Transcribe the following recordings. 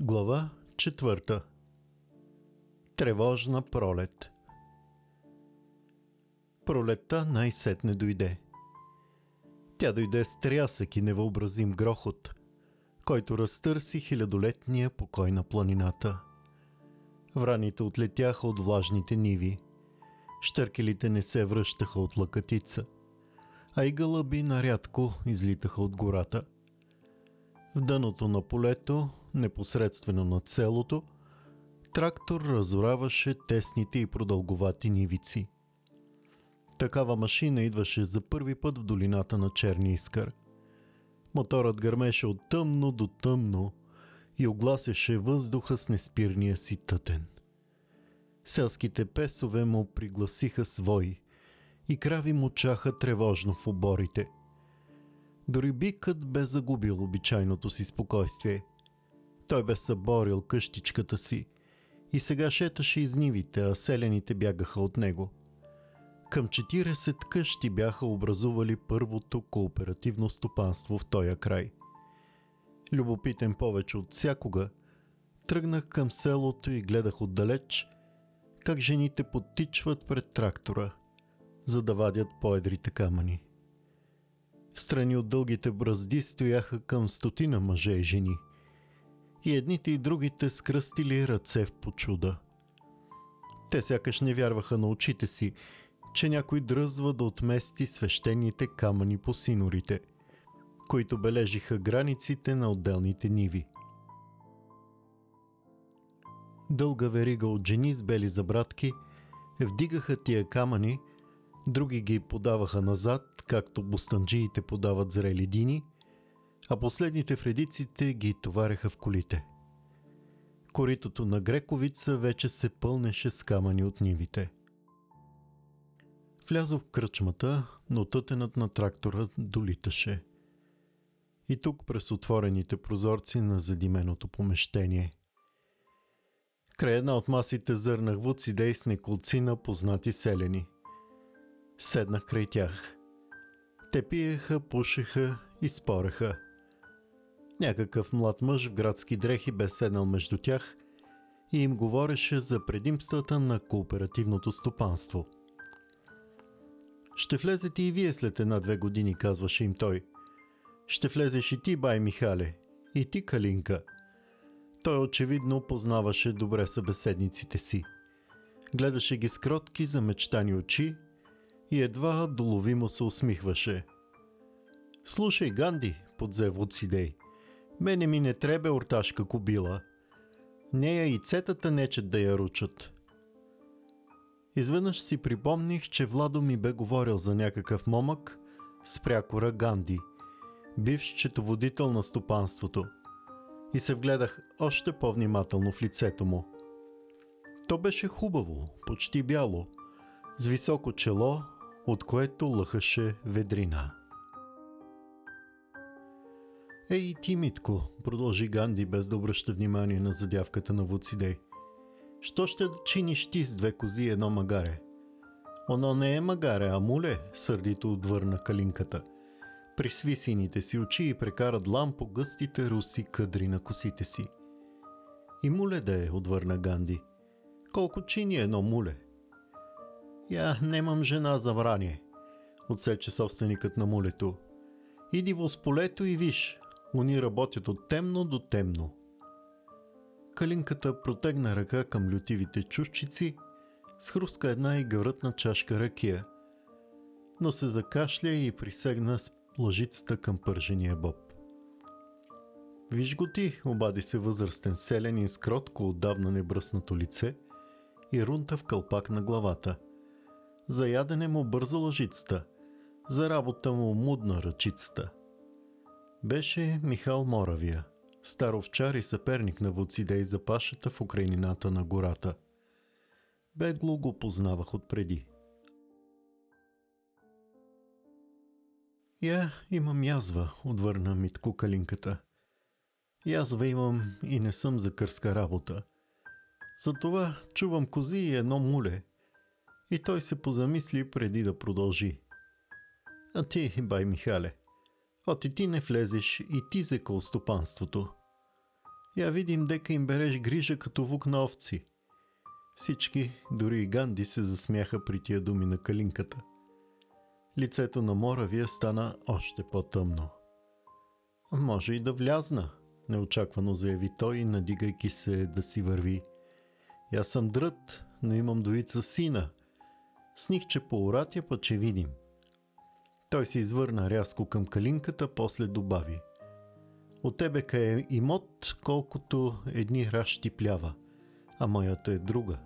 Глава 4. Тревожна пролет. Пролетта най-сетне дойде. Тя дойде с трясък и невъобразим грохот, който разтърси хилядолетния покой на планината. Враните отлетяха от влажните ниви. Щъркелите не се връщаха от лъкатица, а и гълъби нарядко излитаха от гората. В дъното на полето, непосредствено над селото, трактор разораваше тесните и продълговати нивици. Такава машина идваше за първи път в долината на Черния Искър. Моторът гърмеше от тъмно до тъмно и огласяше въздуха с неспирния си тътен. Селските песове му пригласиха свои и крави мучаха тревожно в оборите. Дори бикът бе загубил обичайното си спокойствие. Той бе съборил къщичката си и сега шеташе из нивите, а селяните бягаха от него. Към 40 къщи бяха образували първото кооперативно стопанство в тоя край. Любопитен повече от всякога, тръгнах към селото и гледах отдалеч как жените подтичват пред трактора, за да вадят по-едрите камъни. Встрани от дългите бразди стояха към 100 мъже и жени. И едните и другите скръстили ръце в почуда. Те сякаш не вярваха на очите си, че някой дръзва да отмести свещените камъни по синорите, които бележиха границите на отделните ниви. Дълга верига от жени с бели забрадки вдигаха тия камъни, други ги подаваха назад, както бостанджиите подават зрели дини, а последните в редиците ги товареха в колите. Коритото на Грековица вече се пълнеше с камъни от нивите. Влязох в кръчмата, но тътенът на трактора долиташе. И тук през отворените прозорци на задименото помещение. Край една от масите зърнах Вуцидей с неколцина познати селени. Седнах край тях. Те пиеха, пушеха и спореха. Някакъв млад мъж в градски дрехи бе седнал между тях и им говореше за предимствата на кооперативното стопанство. «Ще влезете и вие след 1-2 години», казваше им той. «Ще влезеш и ти, бай Михале, и ти, Калинка». Той очевидно познаваше добре събеседниците си. Гледаше ги с кротки, замечтани очи и едва доловимо се усмихваше. «Слушай, Ганди», подзе Вуцидей, «мене ми не требе орташка кобила. Нея и цетата нечет да я ручат». Изведнъж си припомних, че Владо ми бе говорил за някакъв момък с прякора Ганди, бивш счетоводител на стопанството, и се вгледах още по-внимателно в лицето му. То беше хубаво, почти бяло, с високо чело, от което лъхаше ведрина. «Ей, ти, Митко», продължи Ганди, без да обръща внимание на задявката на Вуцидей. «Що ще да чиниш ти с 2 кози и 1 магаре?» «Оно не е магаре, а муле», сърдито отвърна Калинката. Присви сините си очи и прекара длан по гъстите руси къдри на косите си. «И муле да е», отвърна Ганди. «Колко чини 1 муле?» «Я немам жена за врание», отсече собственикът на мулето. «Иди в полето и виж, они работят от темно до темно». Калинката протегна ръка към лютивите чушчици, схруска една и гаврътна чашка ракия, но се закашля и присегна с лъжицата към пържения боб. «Виж го ти», обади се възрастен селянин с кротко, отдавна небръснато лице и рунта в кълпак на главата. За ядене му бърза лъжицата, за работа му мудна ръчицата. Беше Михал Моравия, стар овчар и съперник на Вуцидей за пашата в окрайнината на гората. Бегло го познавах отпреди. «Я имам язва», отвърна Митко Калинката. «Язва имам и не съм за кърска работа. Затова чувам кози и 1 муле». И той се позамисли преди да продължи. «А ти, бай Михале, оти ти не влезеш и ти за стопанството. Я видим дека им береш грижа като вук на овци. Всички, дори и Ганди, се засмяха при тия думи на Калинката. Лицето на Моравия стана още по-тъмно. Може и да влязна, неочаквано заяви той, надигайки се да си върви. Аз съм дрът, но имам двоица сина. Сних, че по оратя, па че видим. Той се извърна рязко към Калинката, после добави. От тебе е имот, колкото едни ращи плява, а моята е друга.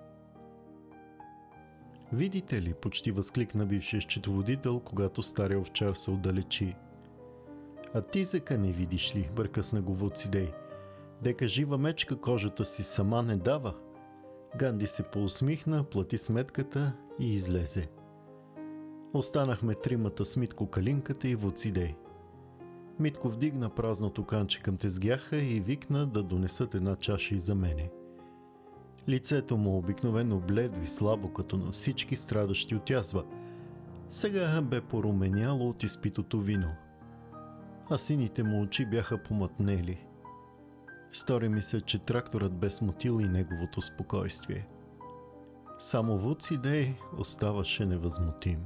Видите ли, почти възкликна бившия счетоводител, когато стария овчар се отдалечи. А ти зека не видиш ли, бъркъсна го Вуцидей. Дека жива мечка кожата си сама не дава. Ганди се поусмихна, плати сметката и излезе. Останахме тримата с Митко, Калинката и Вуцидей. Митко вдигна празното канче към тезгяха и викна да донесат една чаша и за мене. Лицето му, обикновено бледо и слабо, като на всички страдащи от язва, сега бе поруменяло от изпитото вино, а сините му очи бяха помътнели. Стори ми се, че тракторът бе смутил и неговото спокойствие. Само Вуцидей оставаше невъзмутим.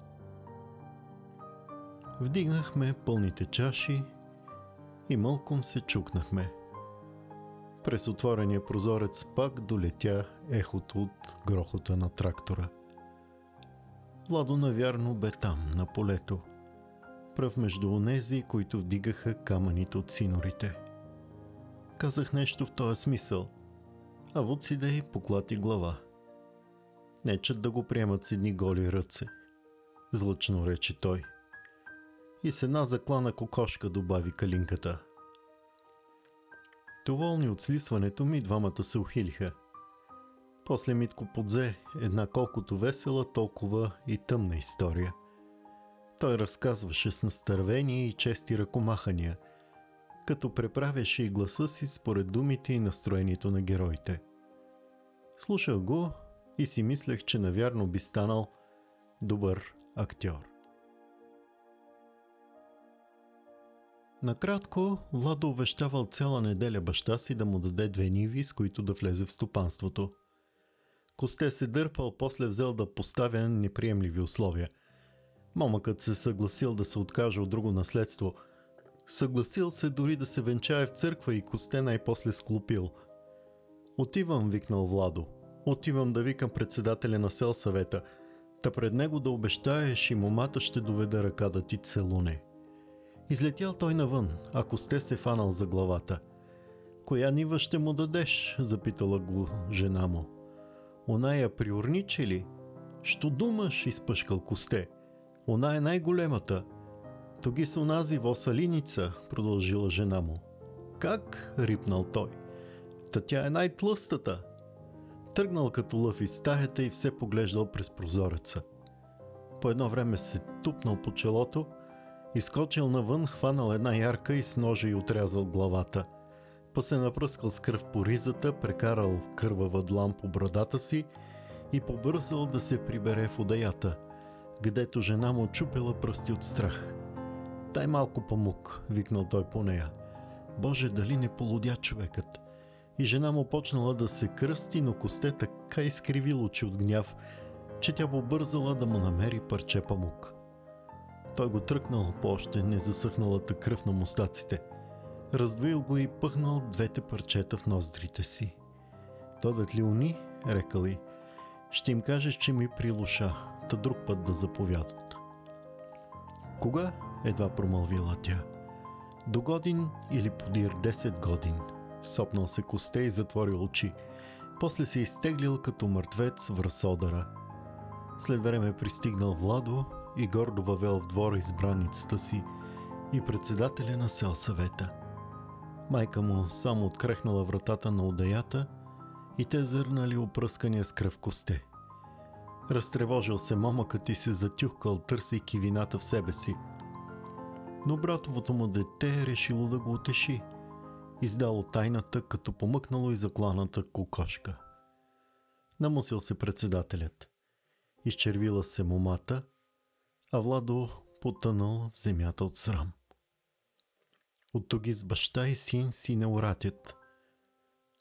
Вдигнахме пълните чаши и мълком се чукнахме. През отворения прозорец пак долетя ехото от грохота на трактора. Владо навярно бе там, на полето, пръв между онези, които вдигаха камъните от синорите. Казах нещо в този смисъл, а Вуцидей поклати глава. Нечат да го приемат с едни голи ръце, злъчно рече той. И с една заклана кокошка, добави Калинката. Доволни от слисването ми, двамата се ухилиха. После Митко подзе една колкото весела, толкова и тъмна история. Той разказваше с настървение и чести ръкомахания, като преправяше и гласа си според думите и настроението на героите. Слушах го и си мислех, че навярно би станал добър актьор. Накратко, Владо увещавал цяла неделя баща си да му даде 2 ниви, с които да влезе в стопанството. Косте се дърпал, после взел да поставя неприемливи условия. Момъкът се съгласил да се откаже от друго наследство. Съгласил се дори да се венчае в църква и Косте най-после склопил. Отивам, викнал Владо. Отивам да викам председателя на селсъвета. Та пред него да обещаеш и момата ще доведе ръка да ти целуне. Излетял той навън, а Косте се фанал за главата. Коя нива ще му дадеш? Запитала го жена му. Оная приорниче ли? Що думаш? Изпъшкал Косте. Она е най-големата. Тоги с онази восалиница, продължила жена му. Как? Рипнал той. Та тя е най-тлъстата. Тръгнал като лъв из стаята и все поглеждал през прозореца. По едно време се тупнал по челото, изскочил навън, хванал една ярка и с ножа й отрязал главата. После напръскал с кръв по ризата, прекарал кървава длан по брадата си и побързал да се прибере в одаята, гдето жена му чупила пръсти от страх. Дай малко памук, викнал той по нея. Боже, дали не полудя човекът? И жена му почнала да се кръсти, но Косте така изкривил очи от гняв, че тя побързала да му намери парче памук. Той го тръкнал по още незасъхналата кръв на мустаците. Раздвоил го и пъхнал 2 парчета в ноздрите си. Додат ли уни? Рекал и. Ще им кажеш, че ми прилуша, та друг път да заповядат. Кога? Едва промълвила тя. До годин или подир 10 годин. Сопнал се Косте и затворил очи. После се изтеглил като мъртвец в разсодъра. След време пристигнал Владо и гордо въвел в двора избраницата си и председателя на селсъвета. Майка му само открехнала вратата на одаята и те зърнали опръскания с кръв Косте. Разтревожил се момъкът и се затюхкал, търсейки вината в себе си. Но братовото му дете решило да го утеши. Издало тайната, като помъкнало и закланата кокошка. Намусил се председателят. Изчервила се момата, а Владо потънал в земята от срам. От тоги с баща и син си не уратят.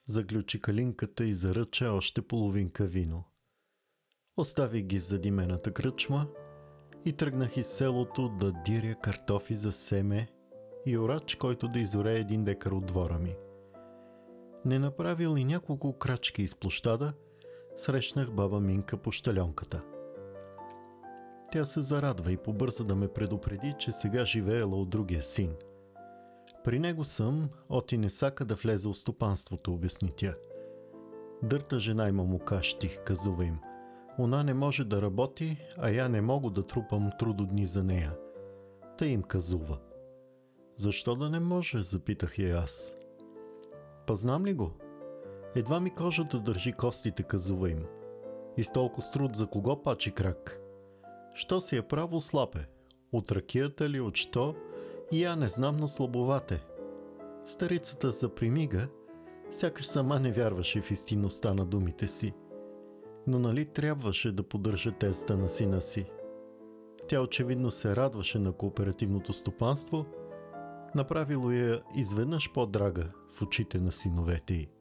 Заключи калинката и заръча още половинка вино. Оставих ги в задимената кръчма и тръгнах из селото да диря картофи за семе иорач, който да изоре 1 декар от двора ми. Не направил и няколко крачки из площада, срещнах баба Минка по щалёнката. Тя се зарадва и побърза да ме предупреди, че сега живеела от другия син. При него съм, оти не сака да влезе в стопанството, обясни тя. Дърта жена има му кащи, казува им. Она не може да работи, а я не мога да трупам трудодни за нея. Та им казува. Защо да не може, запитах я аз. Па знам ли го? Едва ми кожата държи костите, казува им. И с толкова труд за кого пачи крак? Що си е право слабе? От ракията ли, от що? И я не знам, но слабовате. Старицата запримига, сякаш сама не вярваше в истинността на думите си. Но нали трябваше да поддържа тезата на сина си? Тя очевидно се радваше на кооперативното стопанство, направило я изведнъж по-драга в очите на синовете й.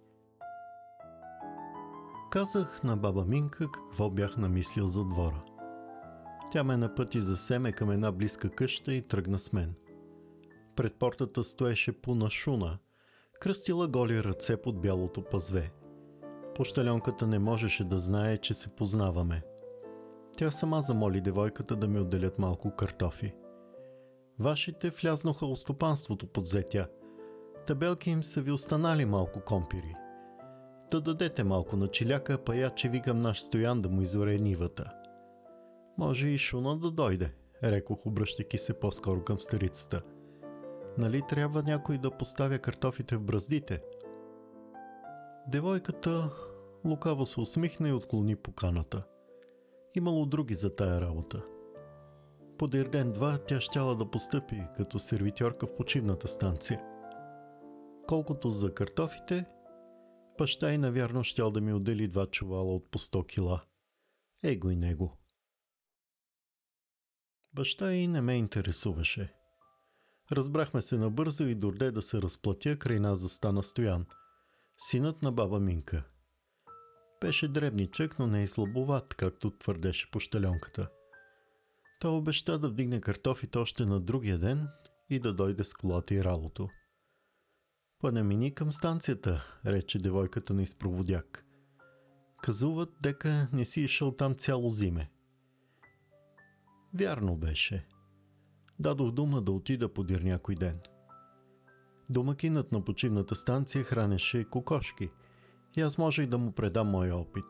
Казах на баба Минка какво бях намислил за двора. Тя ме напъти за семе към една близка къща и тръгна с мен. Пред портата стоеше Пуна Шуна, кръстила голи ръце под бялото пазве. Пощалёнката не можеше да знае, че се познаваме. Тя сама замоли девойката да ми отделят малко картофи. Вашите влязноха в стопанството, подзе тя. Табелки им са ви останали малко компири. Да дадете малко на чиляка, па я, че викам наш Стоян да му изоре нивата. Може и Шуна да дойде, рекох, обръщайки се по-скоро към старицата. Нали трябва някой да поставя картофите в браздите? Девойката лукаво се усмихна и отклони поканата. Имало други за тая работа. Подир ден-два тя щяла да постъпи като сервитьорка в почивната станция. Колкото за картофите, баща й навярно щял да ми отдели 2 чувала от по 100 кила. Его и него. Баща й не ме интересуваше. Разбрахме се набързо и дорде да се разплатя, край нас застана Стоян, синът на баба Минка. Беше дребничък, но не и слабоват, както твърдеше пощалёнката. Той обеща да вдигне картофите още на другия ден и да дойде с колата и ралото. Па не мини към станцията, рече девойката на изпроводяк. Казуват, дека не си ишъл там цяло зиме. Вярно беше. Дадох дума да отида подир някой ден. Домакинът на почивната станция хранеше кокошки и аз можех да му предам моя опит.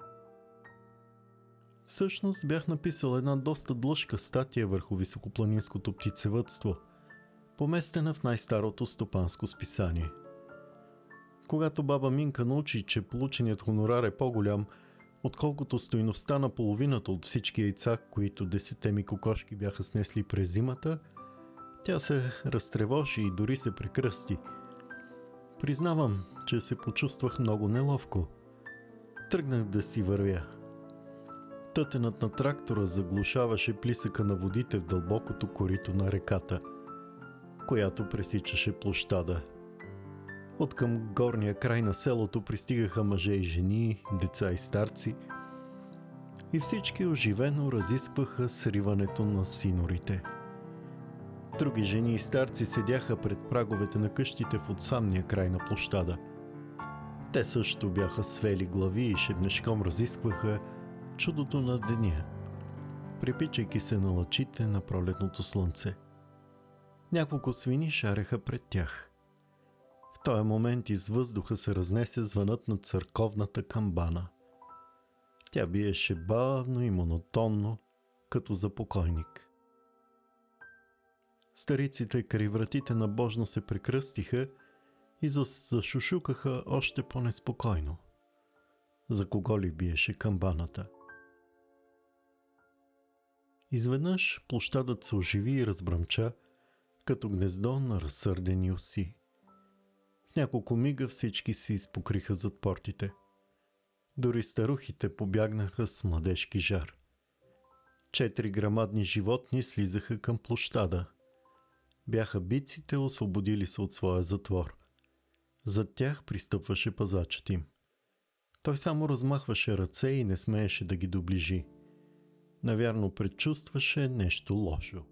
Всъщност бях написал една доста длъжка статия върху високопланинското птицевъдство, поместена в най-старото стопанско списание. Когато баба Минка научи, че полученият хонорар е по-голям, отколкото стойността на половината от всички яйца, които 10 ми кокошки бяха снесли през зимата, тя се разтревожи и дори се прекръсти. Признавам, че се почувствах много неловко. Тръгнах да си вървя. Тътенът на трактора заглушаваше плисъка на водите в дълбокото корито на реката, която пресичаше площада. Откъм горния край на селото пристигаха мъже и жени, деца и старци, и всички оживено разискваха сриването на синорите. Други жени и старци седяха пред праговете на къщите в отсамния край на площада. Те също бяха свели глави и шепнешком разискваха чудото на деня, припичайки се на лъчите на пролетното слънце. Няколко свини шареха пред тях. В този момент из въздуха се разнесе звънът на църковната камбана. Тя биеше бавно и монотонно, като за покойник. Стариците край вратите набожно се прекръстиха и зашушукаха още по-неспокойно. За кого ли биеше камбаната? Изведнъж площадът се оживи и разбръмча, като гнездо на разсърдени оси. В няколко мига всички се изпокриха зад портите. Дори старухите побягнаха с младежки жар. 4 грамадни животни слизаха към площада. Бяха биците, освободили се от своя затвор. Зад тях пристъпваше пазачът им. Той само размахваше ръце и не смееше да ги доближи. Навярно предчувстваше нещо лошо.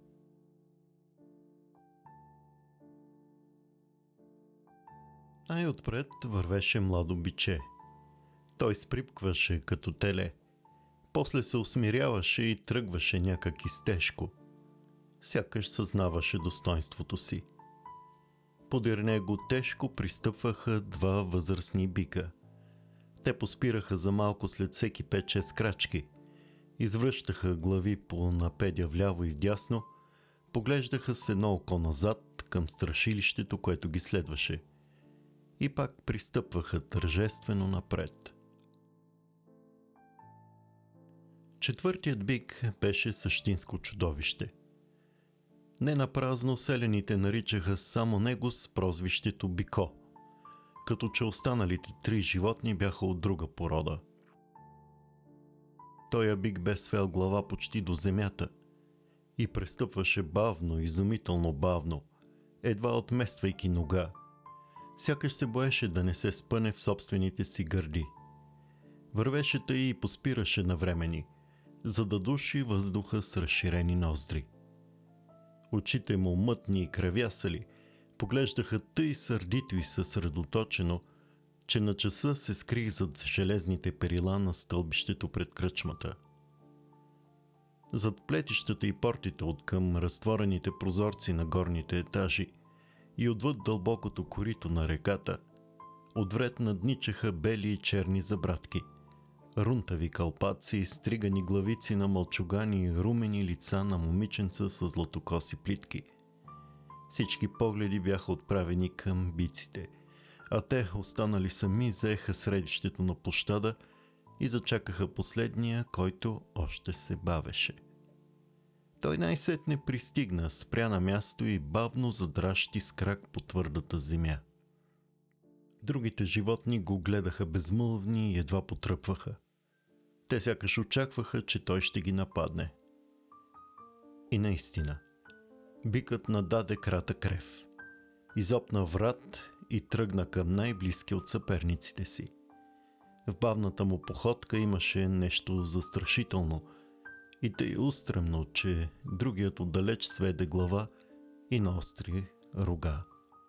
Най-отпред вървеше младо биче. Той сприпкваше като теле. После се усмиряваше и тръгваше някак изтежко. Сякаш съзнаваше достоинството си. Подир него тежко пристъпваха два възрастни бика. Те поспираха за малко след всеки 5-6 крачки. Извръщаха глави по напедя вляво и вдясно, поглеждаха с едно око назад към страшилището, което ги следваше. И пак пристъпваха тържествено напред. Четвъртият бик беше същинско чудовище. Не напразно селяните наричаха само него с прозвището Бико, като че останалите 3 животни бяха от друга порода. Тоя бик бе свел глава почти до земята и престъпваше бавно, изумително бавно, едва отмествайки нога. Сякаш се боеше да не се спъне в собствените си гърди. Вървеше тъй и поспираше навремени, за да души въздуха с разширени ноздри. Очите му мътни и кръвясали поглеждаха тъй сърдито и съсредоточено, че на часа се скрих зад железните перила на стълбището пред кръчмата. Зад плетищата и портите от към разтворените прозорци на горните етажи и отвъд дълбокото корито на реката, отвред надничаха бели и черни забратки, рунтави кълпаци и стригани главици на мълчугани и румени лица на момиченца с златокоси плитки. Всички погледи бяха отправени към биците, а те, останали сами, заеха средището на площада и зачакаха последния, който още се бавеше. Той най-сетне пристигна, спря на място и бавно задращи с крак по твърдата земя. Другите животни го гледаха безмълвни и едва потръпваха. Те сякаш очакваха, че той ще ги нападне. И наистина, бикът нададе кратък рев. Изопна врат и тръгна към най-близки от съперниците си. В бавната му походка имаше нещо застрашително и тъй устремно, че другият отдалеч сведе глава и наостри рога.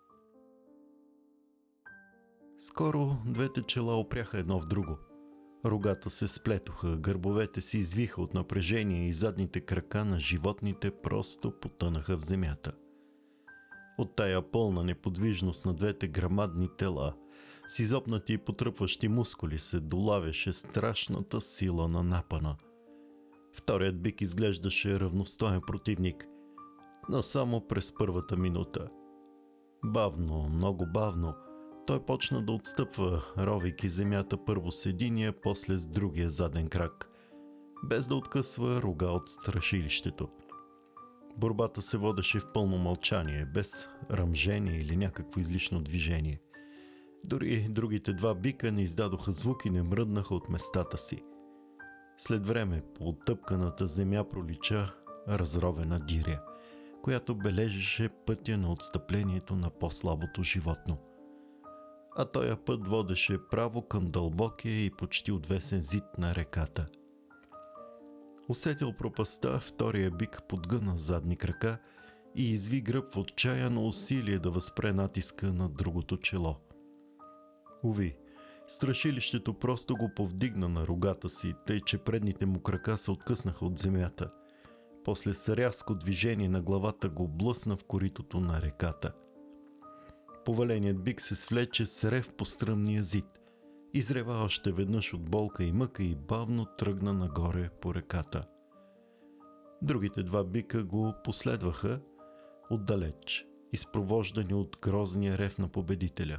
Скоро двете чела опряха едно в друго. Рогата се сплетоха, гърбовете се извиха от напрежение и задните крака на животните просто потънаха в земята. От тая пълна неподвижност на двете грамадни тела, с изопнати и потръпващи мускули, се долавяше страшната сила на напъна. Вторият бик изглеждаше равностоен противник, но само през първата минута. Бавно, много бавно, той почна да отстъпва, ровейки земята първо с единия, после с другия заден крак, без да откъсва рога от страшилището. Борбата се водеше в пълно мълчание, без ръмжение или някакво излишно движение. Дори другите два бика не издадоха звук и не мръднаха от местата си. След време по оттъпканата земя пролича разровена диря, която бележеше пътя на отстъплението на по-слабото животно. А тоя път водеше право към дълбокия и почти отвесен зид на реката. Усетил пропастта, втория бик подгъна задни крака и изви гръб в отчаяно усилие да възпре натиска на другото чело. Уви, страшилището просто го повдигна на рогата си, тъй че предните му крака се откъснаха от земята. После с рязко движение на главата го блъсна в коритото на реката. Поваленият бик се свлече с рев по стръмния зид, изрева още веднъж от болка и мъка и бавно тръгна нагоре по реката. Другите два бика го последваха отдалеч, изпровождани от грозния рев на победителя.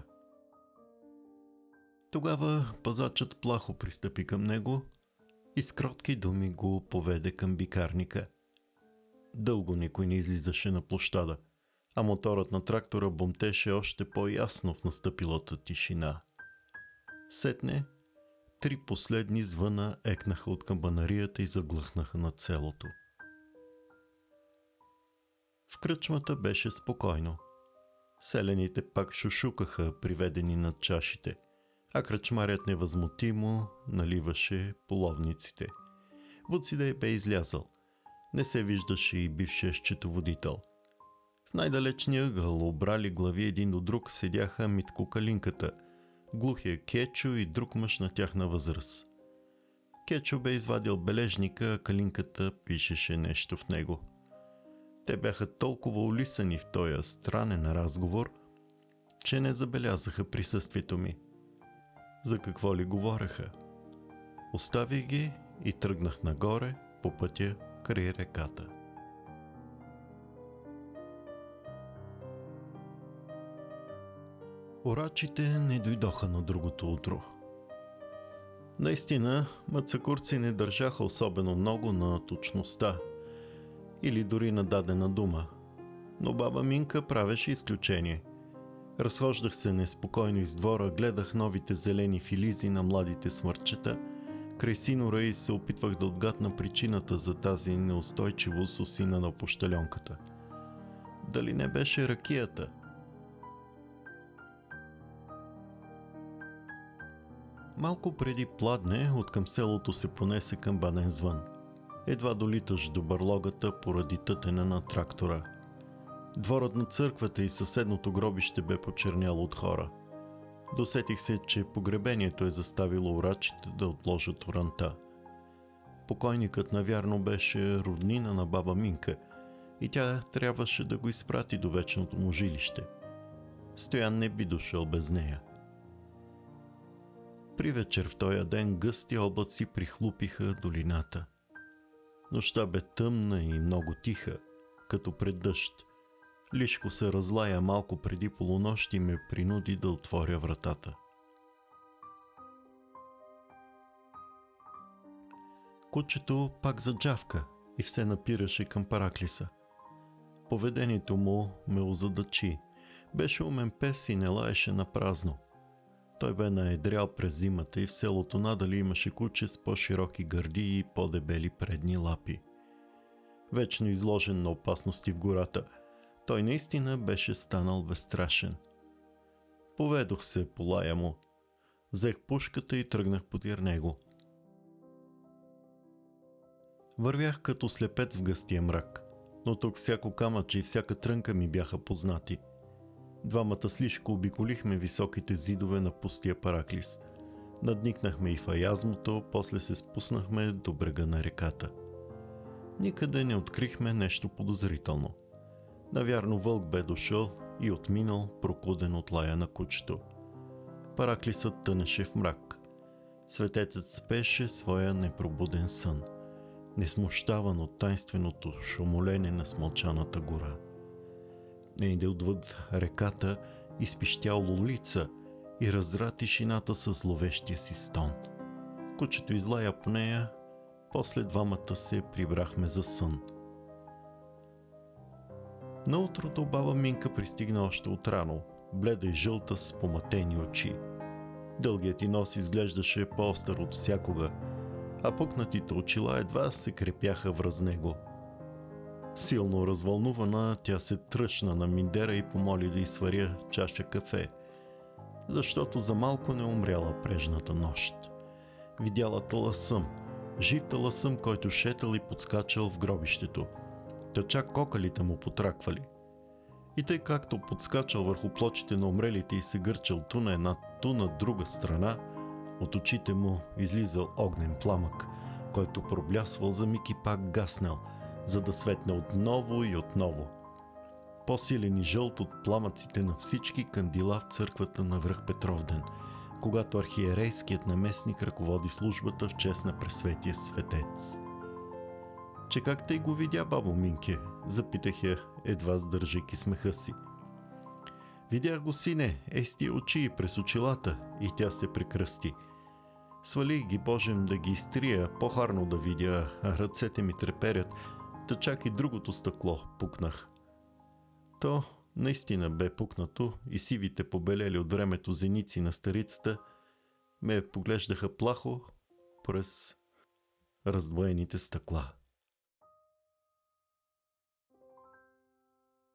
Тогава пазачът плахо пристъпи към него и с кротки думи го поведе към бикарника. Дълго никой не излизаше на площада, а моторът на трактора бумтеше още по-ясно в настъпилата тишина. Сетне 3 последни звъна екнаха от камбанарията и заглъхнаха над селото. В кръчмата беше спокойно. Селените пак шушукаха, приведени над чашите, а кръчмарят невъзмутимо наливаше половниците. Вуцидей бе излязъл. Не се виждаше и бившия счетоводител. В най-далечния ъгъл, обрали глави един до друг, седяха Митко Калинката, глухия Кечо и друг мъж на тяхна възраст. Кечо бе извадил бележника, а Калинката пишеше нещо в него. Те бяха толкова улисани в този странен разговор, че не забелязаха присъствието ми. За какво ли говореха? Оставих ги и тръгнах нагоре по пътя край реката. Орачите не дойдоха на другото утро. Наистина, мацакурци не държаха особено много на точността или дори на дадена дума, но баба Минка правеше изключение. Разхождах се неспокойно из двора, гледах новите зелени филизи на младите смърчета, край синора и се опитвах да отгадна причината за тази неустойчивост у сина на пощальонката. Дали не беше ракията? Малко преди пладне, откъм селото се понесе камбанен звън. Едва долиташ до барлогата поради тътена на трактора. Дворът на църквата и съседното гробище бе почерняло от хора. Досетих се, че погребението е заставило орачите да отложат оранта. Покойникът навярно беше роднина на баба Минка и тя трябваше да го изпрати до вечното му жилище. Стоян не би дошъл без нея. При вечер в този ден гъсти облаци прихлупиха долината. Нощта бе тъмна и много тиха, като пред дъжд. Лишко се разлая малко преди полунощ и ме принуди да отворя вратата. Кучето пак заджавка и все напираше към Параклиса. Поведението му ме озадачи. Беше умен пес и не лаеше на празно. Той бе наедрял през зимата и в селото надали имаше куче с по-широки гърди и по-дебели предни лапи. Вечно изложен на опасности в гората, той наистина беше станал безстрашен. Поведох се по лая му. Взех пушката и тръгнах подир него. Вървях като слепец в гъстия мрак, но тук всяко камъче и всяка трънка ми бяха познати. Двамата с Лишко обиколихме високите зидове на пустия Параклис. Надникнахме и в аязмото, после се спуснахме до брега на реката. Никъде не открихме нещо подозрително. Навярно вълк бе дошъл и отминал, прокуден от лая на кучето. Параклисът тънеше в мрак. Светецът спеше своя непробуден сън, несмущаван от тайнственото шумолене на смълчаната гора. Нейде отвъд реката изпищял лулица и раздра тишината със зловещия си стон. Кучето излая по нея, после двамата се прибрахме за сън. На утрото баба Минка пристигна още отрано, бледа и жълта с помътени очи. Дългият й нос изглеждаше по-остър от всякога, а пукнатите очила едва се крепяха връз него. Силно развълнувана, тя се тръщна на миндера и помоли да й сваря чаша кафе, защото за малко не умряла прежната нощ. Видяла таласъм, жив таласъм, който шетал и подскачал в гробището. Та чак кокалите му потраквали. И тъй както подскачал върху плочите на умрелите и се гърчал ту на една, ту на друга страна, от очите му излизал огнен пламък, който проблясвал за миг и пак гаснал, за да светне отново и отново. По-силен и жълт от пламъците на всички кандила в църквата на връх Петровден, когато архиерейският наместник ръководи службата в чест на Пресветия светец. Че как тъй го видя, бабо Минке? Запитах я, едва сдържайки смеха си. Видях го, сине, с тия очи през очилата, и тя се прекръсти. Свалих ги, Божем, да ги изтрия, по-харно да видя, а ръцете ми треперят, та чак и другото стъкло пукнах. То наистина бе пукнато и сивите побелели от времето зеници на старицата ме поглеждаха плахо през раздвоените стъкла.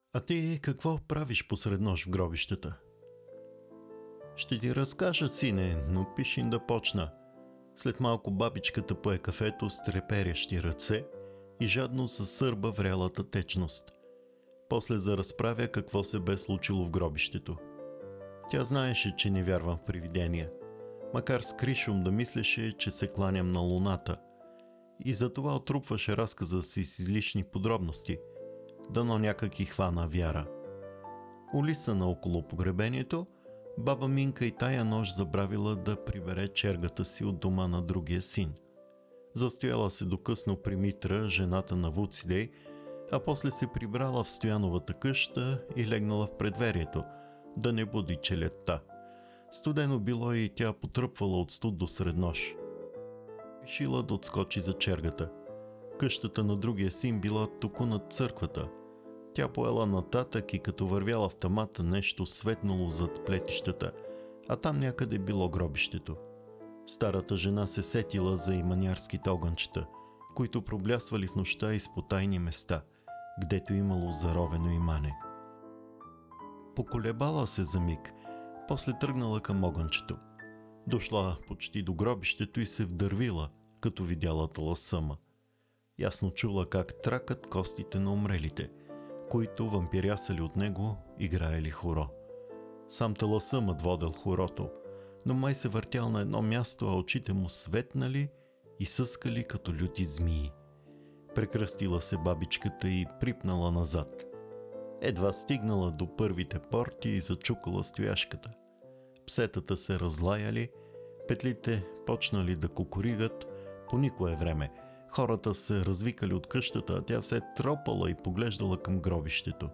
А ти какво правиш посред нощ в гробищата? Ще ти разкажа, сине, но пишин да почна. След малко бабичката пое кафето с треперящи ръце и жадно съсърба врялата течност. После заразправя какво се бе случило в гробището. Тя знаеше, че не вярвам в привидения, макар с кришум да мислеше, че се кланям на луната. И затова отрупваше разказа си с излишни подробности, дано някак и хвана вяра. Улисана около погребението, баба Минка и тая нощ забравила да прибере чергата си от дома на другия син. Застояла се докъсно при Митра, жената на Вуцидей, а после се прибрала в Стояновата къща и легнала в предверието, да не буди челядта. Студено било и тя потръпвала от студ до среднощ. Решила да отскочи за чергата. Къщата на другия син била току над църквата. Тя поела нататък и като вървяла в тамата нещо светнало зад плетищата, а там някъде било гробището. Старата жена се сетила за иманярските огънчета, които проблясвали в нощта из потайни места, гдето имало заровено имане. Поколебала се за миг, после тръгнала към огънчето. Дошла почти до гробището и се вдървила, като видяла таласъма. Ясно чула как тракат костите на умрелите, които вампирясали от него, играели хоро. Сам таласъмът водел хорото, но май се въртял на едно място, а очите му светнали и съскали като люти змии. Прекръстила се бабичката и припнала назад. Едва стигнала до първите порти и зачукала стояшката. Псетата се разлаяли, петлите почнали да кукуригат по никое време. Хората се развикали от къщата, а тя все тропала и поглеждала към гробището.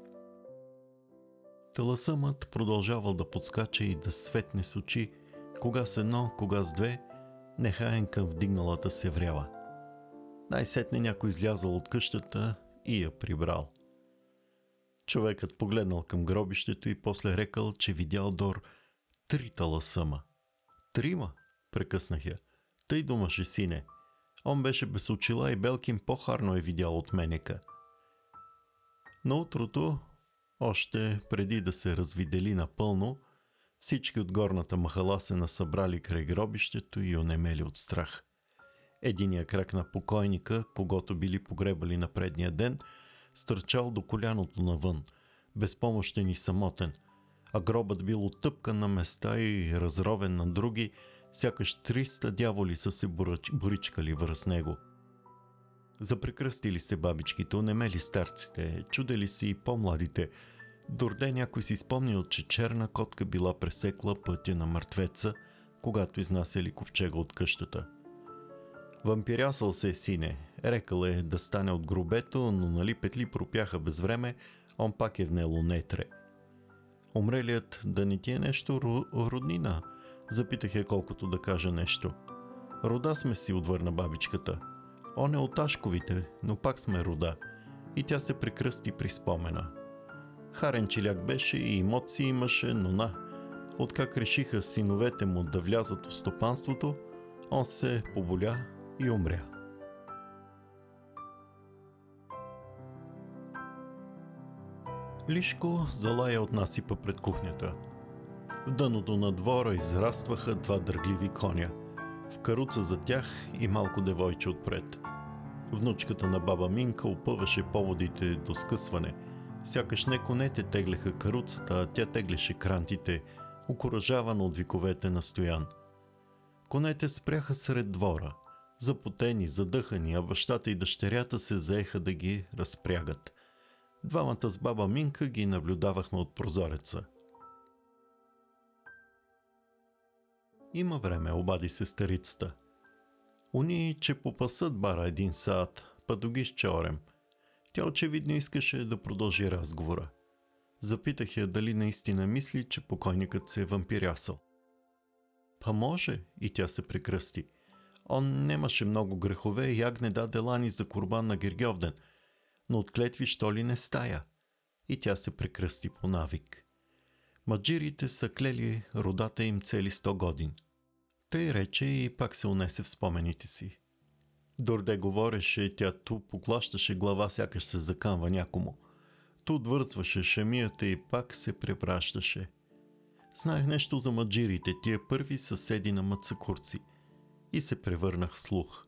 Таласъмът продължавал да подскача и да светне с очи, кога с едно, кога с две, нехаен към вдигналата се вряла. Най-сетне някой излязал от къщата и я прибрал. Човекът погледнал към гробището и после рекал, че видял дор 3 таласъма. 3? Прекъснах я. Тъй думаше, сине. Он беше без очила и Белкин по-харно е видял от менека. На утрото, още преди да се развидели напълно, всички от горната махала се насъбрали край гробището и онемели от страх. Единия крак на покойника, когото били погребали на предния ден, стърчал до коляното навън, безпомощен и самотен, а гробът бил оттъпкан на места и разровен на други, сякаш 300 дяволи са се боричкали връз него. Запрекръстили се бабичките, онемели старците, чудели си и по-младите. Дорде някой си спомнил, че черна котка била пресекла пътя на мъртвеца, когато изнасяли ковчега от къщата. Вампирясал се е, сине, рекал е да стане от гробето, но нали петли пропяха без време, он пак е внело нетре. Умрелият да не ти е нещо роднина? Запитах я колкото да кажа нещо. Рода сме си, отвърна бабичката. Он е от Ашковите, но пак сме рода. И тя се прекръсти при спомена. Харен чиляк беше и имот си имаше, но откак решиха синовете му да влязат в стопанството, он се поболя и умря. Лишко залая от насипа пред кухнята. В дъното на двора израстваха 2 дъргливи коня. В каруца за тях и малко девойче отпред. Внучката на баба Минка опъваше поводите до скъсване. Сякаш не конете теглеха каруцата, а тя теглеше крантите, окуражавана от виковете на Стоян. Конете спряха сред двора. Запотени, задъхани, а бащата и дъщерята се заеха да ги разпрягат. Двамата с баба Минка ги наблюдавахме от прозореца. Има време, обади се старицата. Уни, че попасат бара един саат, па доги с чорем. Тя очевидно искаше да продължи разговора. Запитах я дали наистина мисли, че покойникът се е вампирясал. Па може, и тя се прекръсти. Он немаше много грехове и ягне даде лани за курбан на Гергьовден, но от клетви що ли не стая? И тя се прекръсти по навик. Маджирите са клели родата им цели 100 годин. Тъй рече и пак се унесе в спомените си. Дорде говореше, тя ту поклащаше глава, сякаш се заканва някому. Ту отвързваше шамията и пак се препращаше. Знаех нещо за маджирите, тия първи съседи на мацакурци, и се превърнах в слух.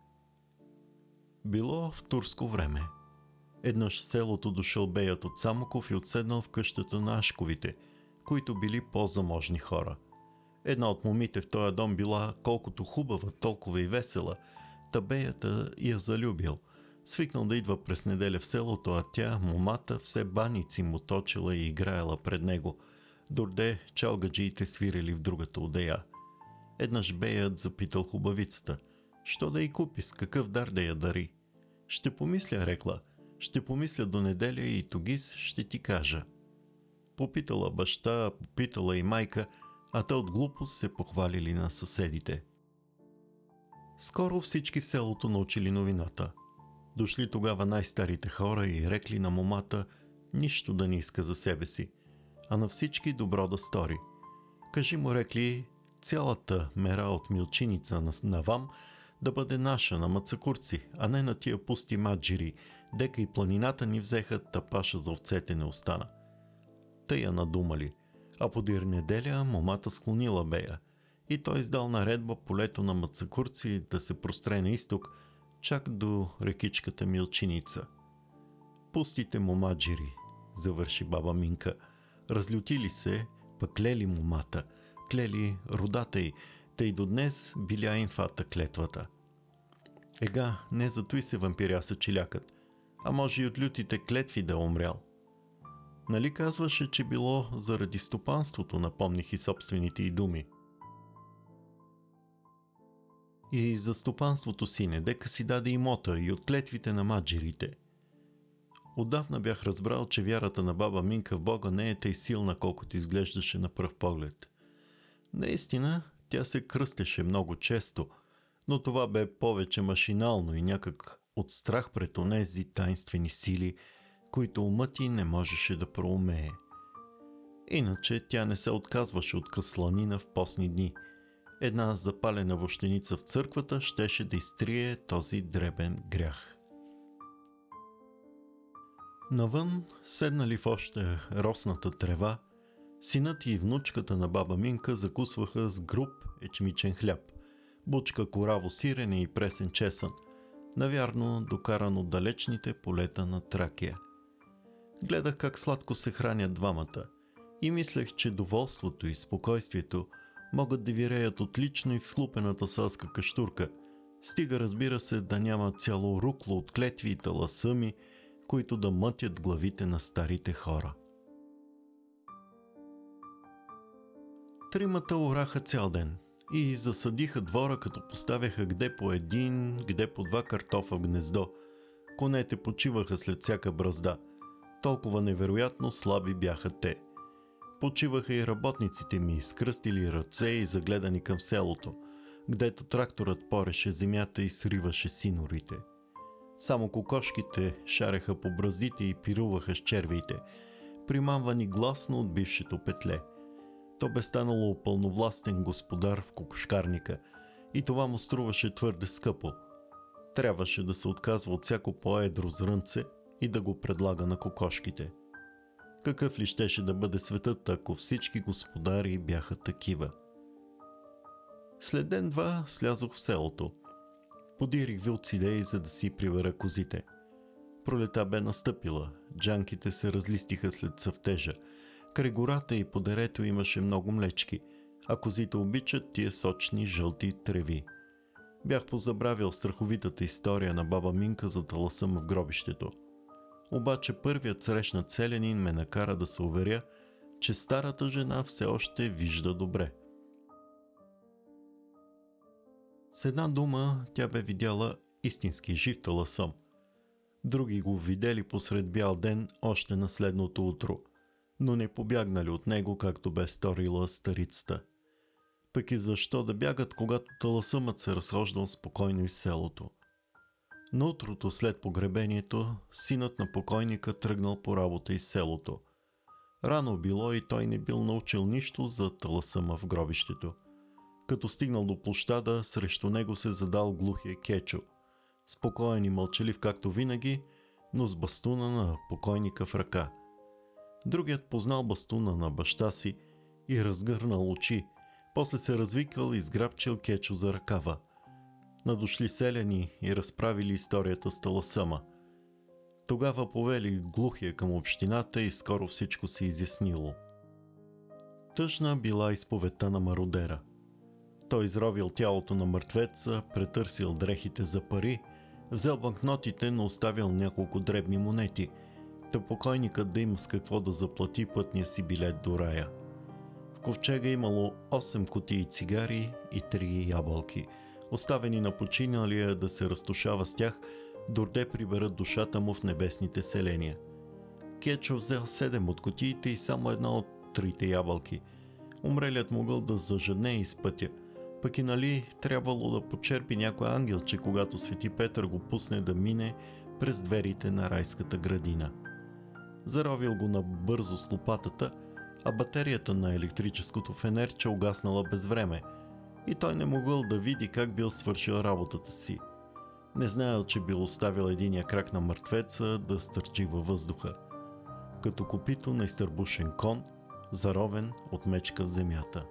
Било в турско време. Еднъж в селото дошъл беят от Самоков и отседнал в къщата на Ашковите, които били по-заможни хора. Една от момите в този дом била колкото хубава, толкова и весела, та беята я залюбил. Свикнал да идва през неделя в селото, а тя, момата, все баници му точила и играела пред него, дорде чалгаджиите свирили в другата одея. Еднъж беят запитал хубавицата, що да й купи, с какъв дар да я дари. Ще помисля, рекла, ще помисля до неделя и тогис ще ти кажа. Попитала баща, попитала и майка, а те от глупост се похвалили на съседите. Скоро всички в селото научили новината. Дошли тогава най-старите хора и рекли на момата нищо да не иска за себе си, а на всички добро да стори. Кажи му, рекли, цялата мера от милчиница на вам да бъде наша, на мацакурци, а не на тия пусти маджири, дека и планината ни взеха, та паша за овцете не остана. Тъй я надумали, а подир неделя момата склонила бея и той издал наредба полето на мацакурци да се простре на изток, чак до рекичката Милчиница. Пустите момаджири, завърши баба Минка. Разлютили се, пък клели момата, клели родата й, тъй до днес биля им фата клетвата. Ега, не зато и се вампиряса чилякът, а може и от лютите клетви да е умрял. Нали казваше, че било заради стопанството, напомних и собствените й думи. И за стопанството сине, дека си даде имота и от клетвите на маджирите. Отдавна бях разбрал, че вярата на баба Минка в Бога не е тъй силна, колкото изглеждаше на пръв поглед. Наистина, тя се кръстеше много често, но това бе повече машинално и някак от страх пред онези таинствени сили, които умът й не можеше да проумее. Иначе тя не се отказваше от късланина в постни дни. Една запалена вощеница в църквата щеше да изтрие този дребен грях. Навън, седнали в още росната трева, синът и внучката на баба Минка закусваха с груб ечмичен хляб, бучка кораво сирене и пресен чесън, навярно докаран от далечните полета на Тракия. Гледах как сладко се хранят двамата и мислех, че доволството и спокойствието могат да виреят отлично и в слупената селска каштурка, стига, разбира се, да няма цяло рукло от клетви и таласъми, които да мътят главите на старите хора. Тримата ораха цял ден и засадиха двора, като поставяха где по един, где по два картофа в гнездо. Конете почиваха след всяка бразда. Толкова невероятно слаби бяха те. Почиваха и работниците ми, скръстили ръце и загледани към селото, гдето тракторът пореше земята и сриваше синорите. Само кокошките шареха по браздите и пируваха с червиите, примамвани гласно от бившето петле. То бе станало пълновластен господар в кокошкарника и това му струваше твърде скъпо. Трябваше да се отказва от всяко по-едро зрънце и да го предлага на кокошките. Какъв ли щеше да бъде светът, ако всички господари бяха такива? След ден-два слязох в селото. Подирих вилцидеи, за да си привера козите. Пролета бе настъпила, джанките се разлистиха след цъфтежа. Край гората и по дерето имаше много млечки, а козите обичат тия сочни жълти треви. Бях позабравил страховитата история на баба Минка за таласъм в гробището. Обаче първият срещнат селянин ме накара да се уверя, че старата жена все още вижда добре. С една дума тя бе видяла истински жив таласъм. Други го видели посред бял ден още на следното утро, но не побягнали от него, както бе сторила старицата. Пък и защо да бягат, когато таласъмът се разхождал спокойно из селото? На утрото след погребението, синът на покойника тръгнал по работа из селото. Рано било и той не бил научил нищо за таласъма в гробището. Като стигнал до площада, срещу него се задал глухия Кечо. Спокоен и мълчалив както винаги, но с бастуна на покойника в ръка. Другият познал бастуна на баща си и разгърнал очи, после се развикал и сграбчил Кечо за ръкава. Надошли селяни и разправили историята с таласъма. Тогава повели глухия към общината и скоро всичко се изяснило. Тъжна била изповедта на мародера. Той изровил тялото на мъртвеца, претърсил дрехите за пари, взел банкнотите, но оставил няколко дребни монети, та покойникът да има с какво да заплати пътния си билет до рая. В ковчега имало 8 кутии цигари и 3 ябълки, оставени на починалия да се разтушава с тях, дорде приберат душата му в небесните селения. Кечо взел 7 от кутиите и само една от 3 ябълки. Умрелият могъл да зажадне из пътя, пък и нали трябвало да почерпи някой ангелче, когато свети Петър го пусне да мине през дверите на райската градина. Заровил го набързо с лопатата, а батерията на електрическото фенерче угаснала без време и той не могъл да види как бил свършил работата си. Не знаел, че бил оставил единия крак на мъртвеца да стърчи във въздуха, като копито на изтърбушен кон, заровен от мечка в земята.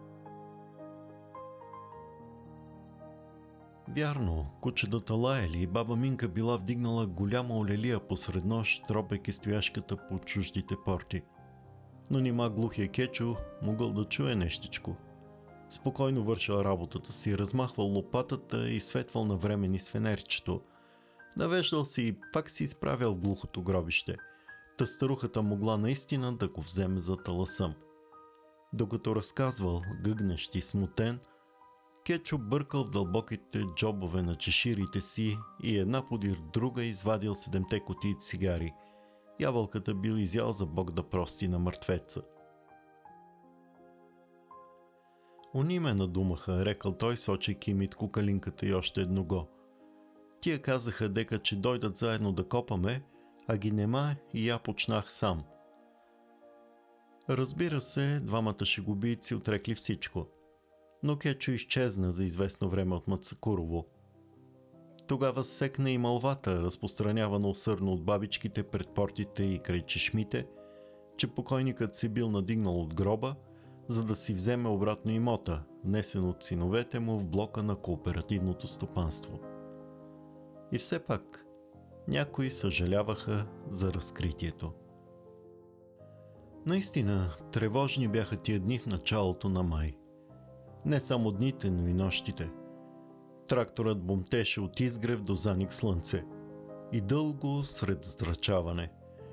Вярно, кучетата лаяли и баба Минка била вдигнала голяма олелия посред нощ, тропайки стояшката по чуждите порти. Но нима глухия Кечо могъл да чуе нещичко. Спокойно вършил работата си, размахвал лопатата и светвал навремени с фенерчето. Навеждал се и пак си изправял в глухото гробище. Та старухата могла наистина да го вземе за таласъм. Докато разказвал, гъгнещ и смутен, Кечо бъркал в дълбоките джобове на чеширите си и една подир друга извадил 7-те кутии цигари. Ябълката бил изял за Бог да прости на мъртвеца. Они ме надумаха, рекал той, сочейки Митко калинката и още едного. Тия казаха дека, че дойдат заедно да копаме, а ги нема и я почнах сам. Разбира се, двамата шегубийци отрекли всичко, но Кечо изчезна за известно време от Мацакурово. Тогава секна и мълвата, разпространявана усърдно от бабичките пред портите и край чешмите, че покойникът се бил надигнал от гроба, за да си вземе обратно имота, внесен от синовете му в блока на кооперативното стопанство. И все пак, някои съжаляваха за разкритието. Наистина, тревожни бяха тия дни в началото на май. Не само дните, но и нощите. Тракторът бомтеше от изгрев до заник слънце и дълго сред здрачаване.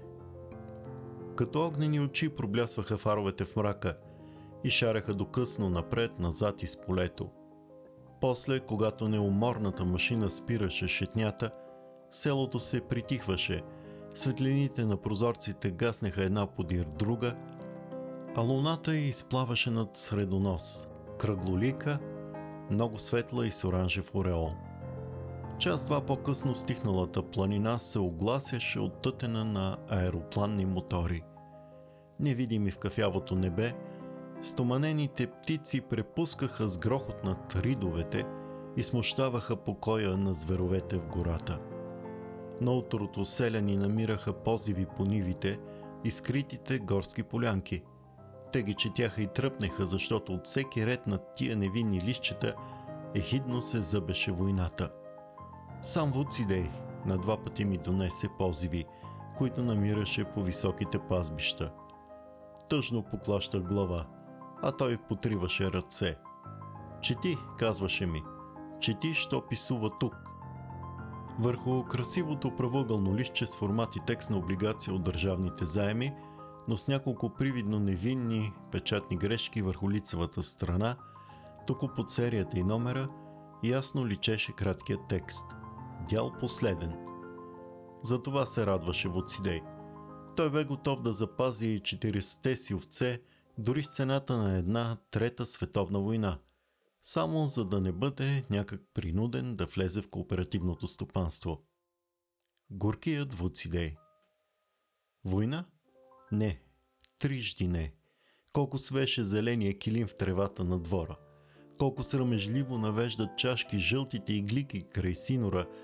Като огнени очи проблясваха фаровете в мрака и шареха до късно напред-назад из полето. После, когато неуморната машина спираше шетнята, селото се притихваше, светлините на прозорците гаснеха една подир друга, а луната изплаваше над средонос, кръглолика, много светла и с оранжев ореол. Час-два по-късно стихналата планина се огласяше от тътена на аеропланни мотори. Невидими в кафявото небе, стоманените птици препускаха с грохот над ридовете и смущаваха покоя на зверовете в гората. На утрото селяни намираха позиви по нивите и скритите горски полянки. Те ги четяха и тръпнеха, защото от всеки ред на тия невинни листчета ехидно се зъбеше войната. Сам Вуцидей на 2 пъти ми донесе позиви, които намираше по високите пазбища. Тъжно поклащах глава, а той потриваше ръце. Чети, казваше ми, чети, що писува тук. Върху красивото правоъгълно листче с формат и текст на облигация от държавните заеми, но с няколко привидно невинни печатни грешки върху лицевата страна, тук под серията и номера, ясно личеше краткият текст. Дял последен. За това се радваше Вуцидей. Той бе готов да запази и 40-те си овце, дори с цената на една трета световна война, само за да не бъде някак принуден да влезе в кооперативното стопанство. Горкият Вуцидей. Война? Не. Трижди не. Колко свеше зеления килим в тревата на двора. Колко срамежливо навеждат чашки жълтите иглики край синора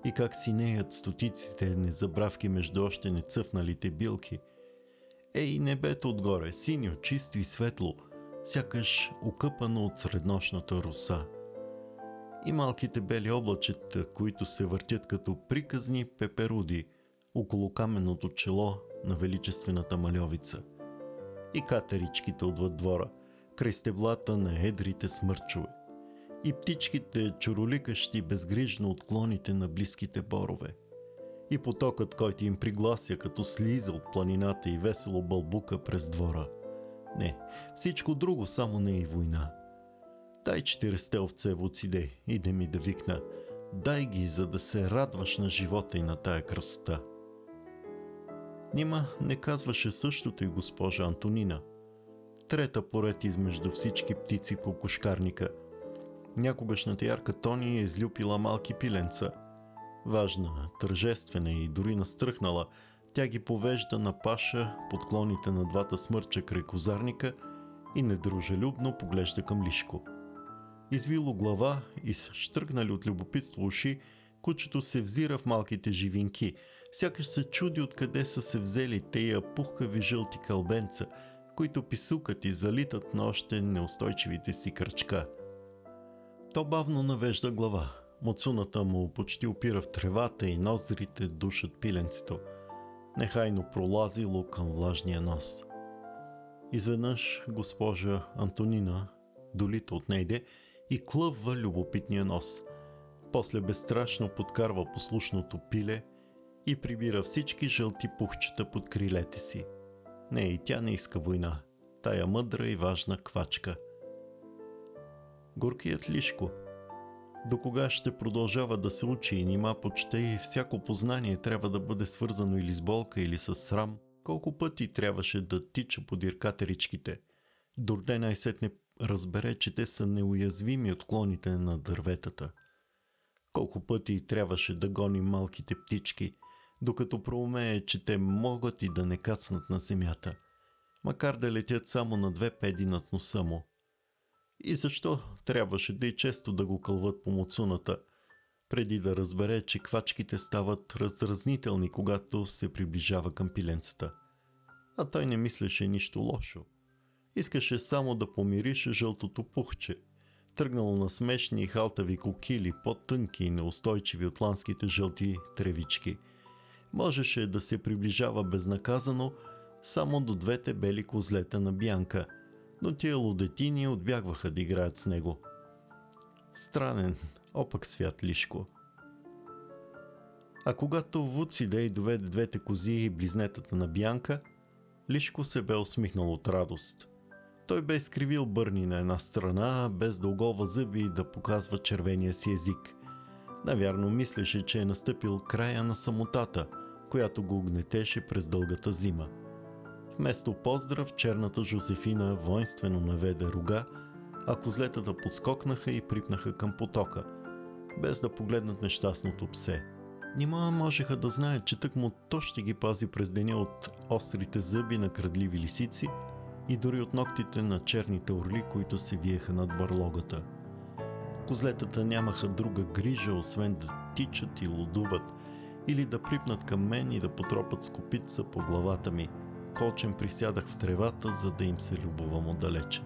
и как си неят стотиците незабравки между още нецъфналите билки. Ей, небето отгоре, синьо, чисто и светло, сякаш окъпано от среднощната роса. И малките бели облачета, които се въртят като приказни пеперуди около каменното чело на величествената малевица. И катеричките отвъд двора, край стеблата на едрите смърчове. И птичките, чуроликащи безгрижно от клоните на близките борове. И потокът, който им приглася, като слиза от планината и весело бълбука през двора. Не, всичко друго, само не и война. Дай 40 овце вуциде, иде ми да викна. Дай ги, за да се радваш на живота и на тая красота. Нима не казваше същото и госпожа Антонина. Трета поред измежду всички птици кокошкарника. Някогашната ярка Тони е излюпила малки пиленца. Важна, тържествена и дори настръхнала, тя ги повежда на паша под клоните на двата смърча край козарника и недружелюбно поглежда към Лишко. Извило глава и с штръгнали от любопитство уши, кучето се взира в малките живинки, сякаш се чуди откъде са се взели тея пухкави жълти кълбенца, които писукат и залитат на още неустойчивите си крачка. То бавно навежда глава. Моцуната му почти опира в тревата и ноздрите душат пиленцето. Нехайно пролазило към влажния нос. Изведнъж госпожа Антонина долита от нейде и клъвва любопитния нос. После безстрашно подкарва послушното пиле и прибира всички жълти пухчета под крилете си. Не, и тя не иска война. Тая мъдра и важна квачка. Горкият Лишко. До кога ще продължава да се учи и нима почте и всяко познание трябва да бъде свързано или с болка, или с срам? Колко пъти трябваше да тича подир катеричките? Дорде най-сетне разбере, че те са неуязвими от клоните на дърветата. Колко пъти трябваше да гони малките птички, докато проумее, че те могат и да не кацнат на земята, макар да летят само на 2 педи над носа му. И защо трябваше да и често да го кълват по муцуната, преди да разбере, че квачките стават раздразнителни, когато се приближава към пиленцата. А той не мислеше нищо лошо. Искаше само да помирише жълтото пухче, тръгнало на смешни и халтави кокили, по-тънки и неустойчиви от ланските жълти тревички. Можеше да се приближава безнаказано само до двете бели козлета на Бянка, но тия лудетини отбягваха да играят с него. Странен, опак свят Лишко. А когато Вуцидей доведе двете кози и близнетата на Бянка, Лишко се бе усмихнал от радост. Той бе изкривил бърни на една страна, без да оголва зъби и да показва червения си език. Навярно мислеше, че е настъпил края на самотата, която го гнетеше през дългата зима. Вместо поздрав, черната Жозефина воинствено наведе рога, а козлетата подскокнаха и припнаха към потока, без да погледнат нещастното псе. Нима можеха да знаят, че тъкмо то ще ги пази през деня от острите зъби на крадливи лисици и дори от ногтите на черните орли, които се виеха над барлогата. Козлетата нямаха друга грижа, освен да тичат и лудуват, или да припнат към мен и да потропат с копитца по главата ми. Колчем присядах в тревата, за да им се любувам отдалече.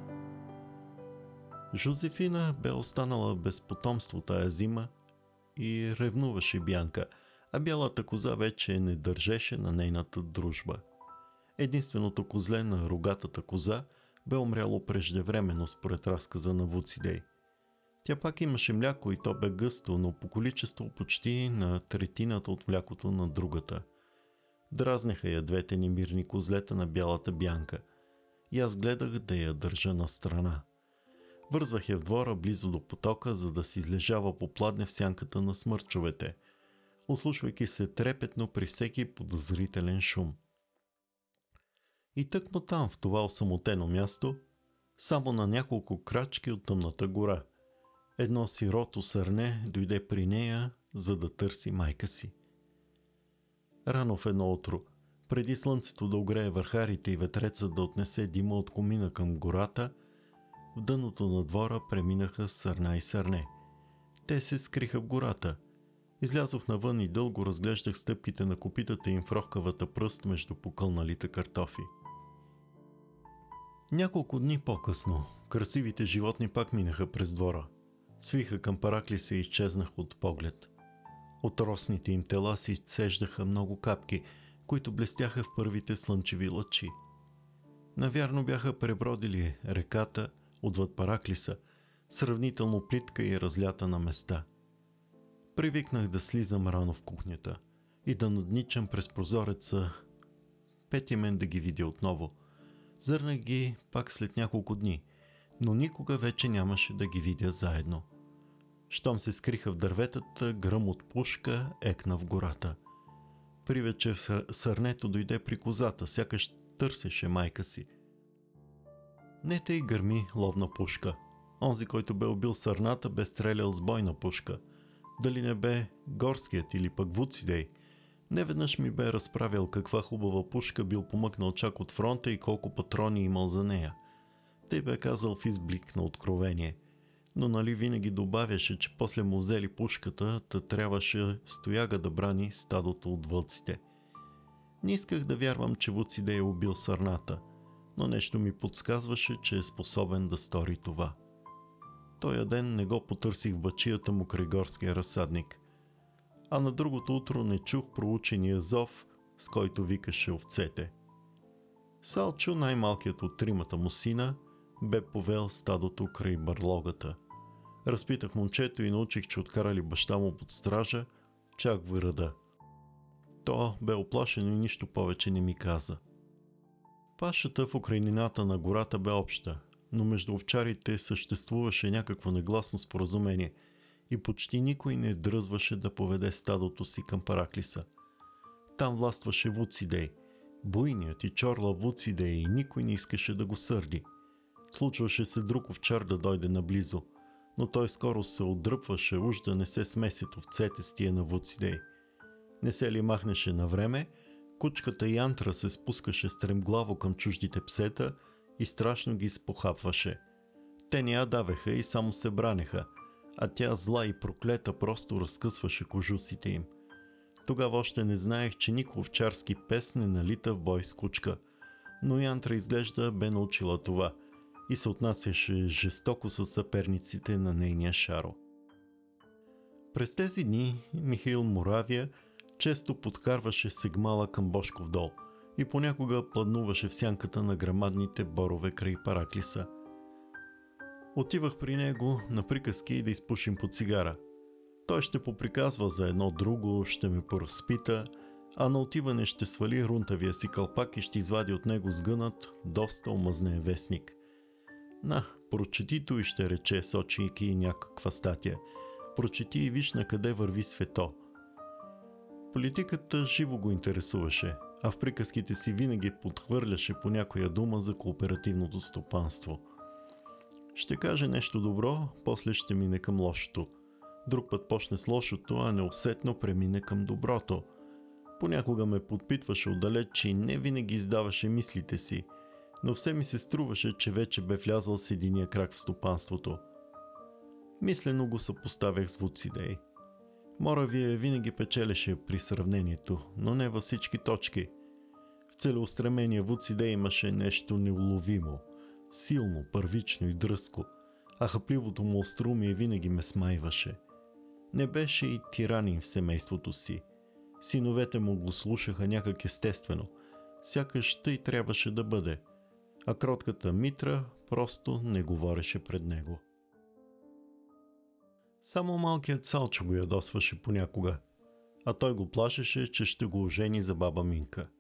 Жозефина бе останала без потомство тая зима и ревнуваше Бянка, а бялата коза вече не държеше на нейната дружба. Единственото козле на рогатата коза бе умряло преждевременно според разказа на Вуцидей. Тя пак имаше мляко и то бе гъсто, но по количество почти на третината от млякото на другата. Дразнеха я двете немирни козлета на бялата Бянка и аз гледах да я държа на страна. Вързвах я в двора близо до потока, за да си излежава попладне в сянката на смърчовете, услушвайки се трепетно при всеки подозрителен шум. И тъкмо там, в това осамотено място, само на няколко крачки от тъмната гора, едно сирото сърне дойде при нея, за да търси майка си. Рано в едно утро, преди слънцето да огрее върхарите и ветреца да отнесе дима от комина към гората, в дъното на двора преминаха сърна и сърне. Те се скриха в гората Излязох навън и дълго разглеждах стъпките на копитата им в рохкавата пръст между покълналите картофи. Няколко дни по-късно красивите животни пак минаха през двора. Свиха към Параклиса и изчезнаха от поглед. От росните им тела се изцеждаха много капки, които блестяха в първите слънчеви лъчи. Навярно бяха пребродили реката отвъд Параклиса, сравнително плитка и разлята на места. Привикнах да слизам рано в кухнята и да надничам през прозореца, пети мен да ги видя отново. Зърнах ги пак след няколко дни, но никога вече нямаше да ги видя заедно. Щом се скриха в дърветата, гръм от пушка екна в гората. Привечер сърнето дойде при козата, сякаш търсеше майка си. Не тъй гърми ловна пушка. Онзи, който бе убил сърната, бе стрелял с бойна пушка. Дали не бе горският или пък Вуцидей? Неведнъж ми бе разправил каква хубава пушка бил помъкнал чак от фронта и колко патрони имал за нея. Тъй бе казал в изблик на откровение. Но нали винаги добавяше, че после му взели пушката, та трябваше стояга да брани стадото от вълците. Не исках да вярвам, че Вуцидей е убил сърната, но нещо ми подсказваше, че е способен да стори това. Тоя ден не го потърсих в бачията му край горския разсадник, а на другото утро не чух проучения зов, с който викаше овцете. Салчо, най-малкият от тримата му сина, бе повел стадото край барлогата. Разпитах момчето и научих, че откарали баща му под стража, чак в града. То бе оплашено и нищо повече не ми каза. Пашата в окрайнината на гората бе обща, но между овчарите съществуваше някакво негласно споразумение и почти никой не дръзваше да поведе стадото си към Параклиса. Там властваше Вуцидей, буйният и чорлав Вуцидей, и никой не искаше да го сърди. Случваше се друг овчар да дойде наблизо, но той скоро се отдръпваше, уж да не се смесят овцете с тия на Вуцидей. Не се ли махнеше на време, кучката Янтра се спускаше стремглаво към чуждите псета и страшно ги спохапваше. Те не я давеха и само се бранеха, а тя зла и проклета просто разкъсваше кожусите им. Тогава още не знаех, че никой овчарски пес не налита в бой с кучка, но Янтра изглежда бе научила това и се отнасяше жестоко с съперниците на нейния шаро. През тези дни Михаил Моравия често подкарваше сегмала към Бошков дол и понякога пладнуваше в сянката на грамадните борове край Параклиса. Отивах при него на приказки да изпушим по цигара. Той ще поприказва за едно друго, ще ме поразпита, а на отиване ще свали рунтавия си кълпак и ще извади от него сгънат, доста омазнен вестник. На, прочети то и ще рече, сочейки някаква статия. Прочети и виж на къде върви свето. Политиката живо го интересуваше, а в приказките си винаги подхвърляше по някоя дума за кооперативното стопанство. Ще каже нещо добро, после ще мине към лошото. Друг път почне с лошото, а неусетно премине към доброто. Понякога ме подпитваше отдалеч, че не винаги издаваше мислите си, но все ми се струваше, че вече бе влязъл с единия крак в стопанството. Мислено го съпоставях с Вуцидей. Моравия винаги печелеше при сравнението, но не във всички точки. В целеустремения Вуцидей имаше нещо неуловимо, силно, първично и дръзко, а хапливото му остроумие винаги ме смайваше. Не беше и тиранин в семейството си. Синовете му го слушаха някак естествено, сякаш тъй трябваше да бъде, а кротката Митра просто не говореше пред него. Само малкият Салчо го ядосваше понякога, а той го плашеше, че ще го ожени за баба Минка.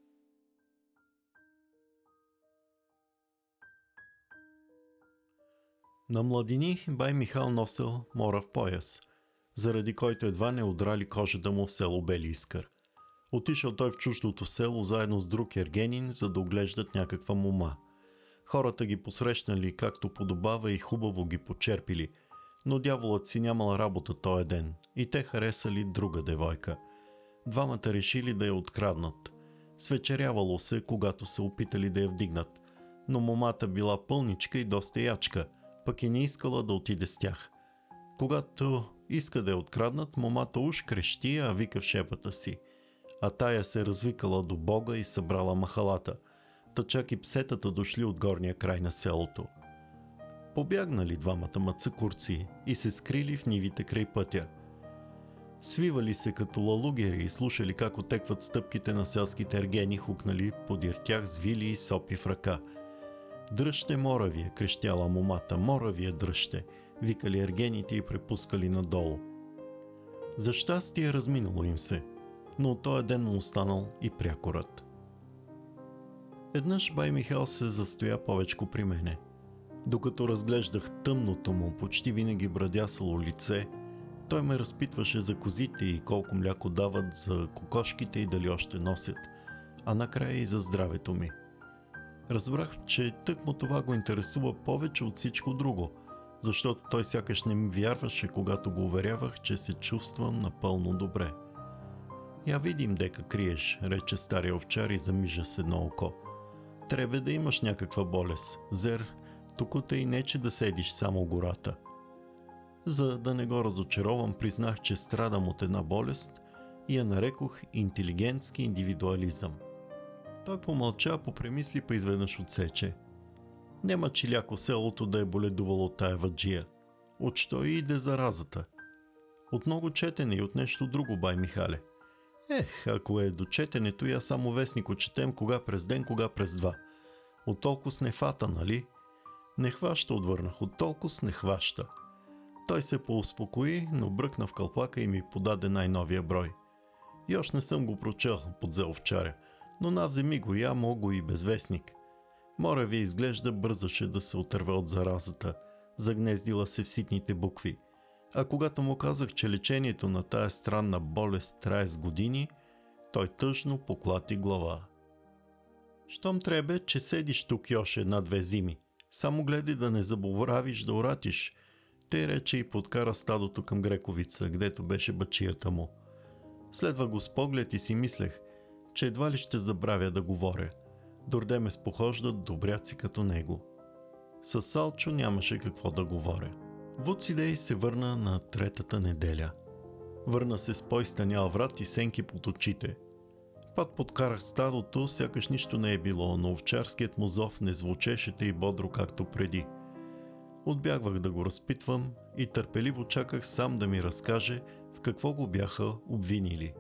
На младини бай Михал носел морав пояс, заради който едва не удрали кожата му в село Бели Искър. Отишъл той в чуждото село заедно с друг ергенин, за да оглеждат някаква мома. Хората ги посрещнали както подобава и хубаво ги почерпили, но дяволът си нямал работа този ден и те харесали друга девойка. Двамата решили да я откраднат. Свечерявало се, когато се опитали да я вдигнат, но момата била пълничка и доста ячка, пък и не искала да отиде с тях. Когато иска да я откраднат, момата уж крещи, а вика в шепата си. А тая се развикала до Бога и събрала махалата, та чак и псетата дошли от горния край на селото. Побягнали двамата мацакурци и се скрили в нивите край пътя. Свивали се като лалугери и слушали как отекват стъпките на селските ергени, хукнали подир тях с вили и сопи в ръка. Дръжте моравия, крещяла момата, моравия дръжте, викали ергените и препускали надолу. За щастие разминало им се, но от този ден му останал и прякорът. Еднъж бай Михал се застоя повечко при мене. Докато разглеждах тъмното му, почти винаги брадясало лице, той ме разпитваше за козите и колко мляко дават, за кокошките и дали още носят, а накрая и за здравето ми. Разбрах, че тъкмо това го интересува повече от всичко друго, защото той сякаш не ми вярваше, когато го уверявах, че се чувствам напълно добре. Я видим дека криеш, рече стария овчар и замижа с едно око. Трябва да имаш някаква болест. Зер, тук и нече да седиш само в гората. За да не го разочаровам, признах, че страдам от една болест и я нарекох интелигентски индивидуализъм. Той помълча, попремисли, па изведнъж отсече. Нема чиляко селото да е боледувало от тая ваджия. От що и иде заразата? От много четене и от нещо друго, бай Михале. Ако е до четенето, я само вестнико четем кога през ден, кога през два. От толкова не фата, нали? Не хваща, отвърнах, от толкова не хваща. Той се поуспокои, но бръкна в кълпака и ми подаде най-новия брой. И още не съм го прочел, подзе овчаря, но навземи го я, мога и безвестник. Море ви изглежда бързаше да се отърве от заразата, загнездила се в ситните букви. А когато му казах, че лечението на тая странна болест трае с години, той тъжно поклати глава. Щом трябва, че седиш тук още една-две зими. Само гледай да не заборавиш да оратиш. Те рече и подкара стадото към Грековица, гдето беше бачията му. Следва го с поглед и си мислех, че едва ли ще забравя да говоря. Дорде ме спохождат добряци като него. С Салчо нямаше какво да говоря. Вуцидей се върна на третата неделя. Върна се с пойстанял врат и сенки под очите. Пак подкарах стадото, сякаш нищо не е било, но овчарският му зов не звучеше и бодро както преди. Отбягвах да го разпитвам и търпеливо чаках сам да ми разкаже в какво го бяха обвинили.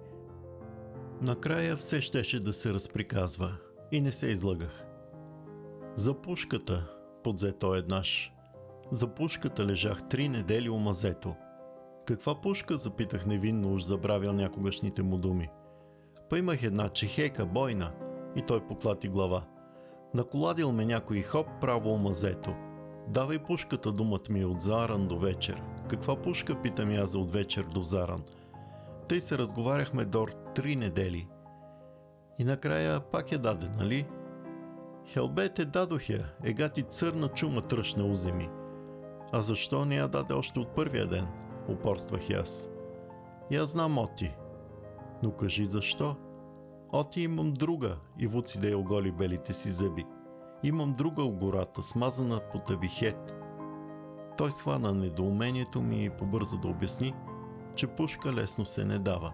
Накрая все щеше да се разприказва и не се излъгах. За пушката, подзе той еднаш. За пушката лежах 3 недели у мазето. Каква пушка, запитах невинно, уж забравял някогашните му думи. Па имах една чехейка бойна и той поклати глава. Наколадил ме някой хоп право у мазето. Давай пушката, думът ми е от заран до вечер. Каква пушка, питам я за от вечер до заран. Тъй се разговаряхме до 3 недели. И накрая пак я даде, нали? Хелбе те дадох я, ега ти църна чума тръщна уземи. А защо не я даде още от първия ден? Упорствах аз. Я знам, Оти. Но кажи защо? Оти, имам друга, и Вуцидей оголи белите си зъби. Имам друга у гората, смазана по табихет. Той схвана недоумението ми и побърза да обясни, че пушка лесно се не дава.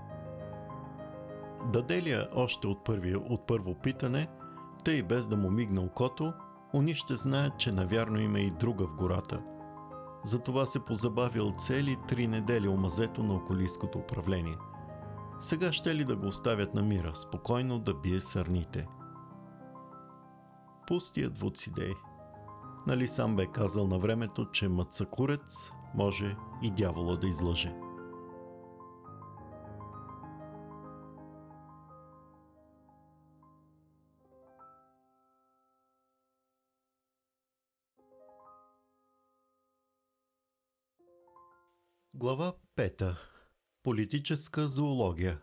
Даде ли я още от първо питане, тъй без да му мигна окото, они ще знаят, че навярно има и друга в гората. Затова се позабавил цели 3 недели у мазето на околийското управление. Сега ще ли да го оставят на мира, спокойно да бие сърните. Пустият Вуцидей. Нали сам бе казал на времето, че мацакурец може и дявола да излъже. Глава 5. Политическа зоология.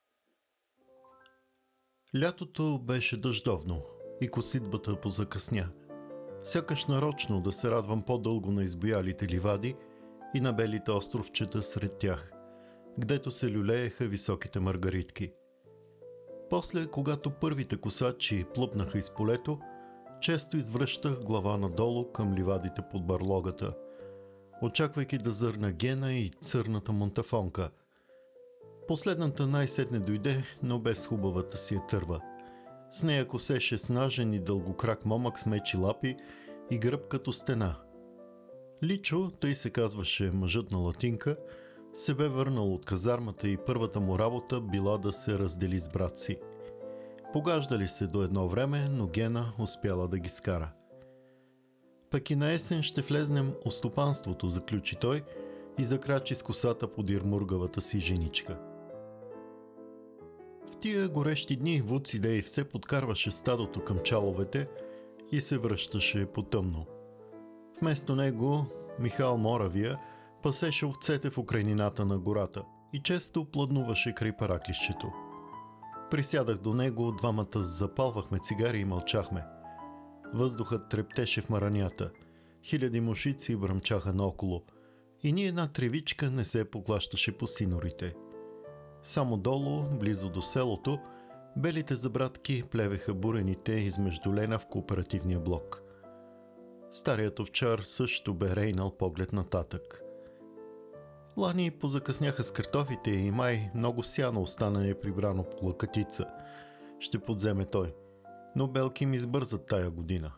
Лятото беше дъждовно и коситбата позакъсня. Сякаш нарочно да се радвам по-дълго на избоялите ливади и на белите островчета сред тях, гдето се люлееха високите маргаритки. После, когато първите косачи плъпнаха из полето, често извръщах глава надолу към ливадите под барлогата. очаквайки да зърна Гена и църната монтафонка. Последната най-сетне дойде, но без хубавата си я търва. С нея косеше снажен и дългокрак момък с мечи лапи и гръб като стена. Личо, тъй се казваше мъжът на латинка, се бе върнал от казармата и първата му работа била да се раздели с брат си. Погаждали се до едно време, но Гена успяла да ги скара. Пък и на есен ще влезнем о стопанството, заключи той и закрачи с косата подир мургавата си женичка. В тия горещи дни Вуцидей все подкарваше стадото към чаловете и се връщаше потъмно. Вместо него Михал Моравия пасеше овцете в окрайнината на гората и често плъднуваше край параклището. Присядах до него, двамата запалвахме цигари и мълчахме. Въздухът трептеше в маранята, хиляди мушици бръмчаха наоколо и ни една тревичка не се поглащаше по синорите. Само долу, близо до селото, белите забратки плевеха бурените измежду лена в кооперативния блок. Старият овчар също бе рейнал поглед нататък. Лани позакъсняха с картофите и май много сяно остана неприбрано по лъкатица. Ще подземе той, но белки ми избързат тая година.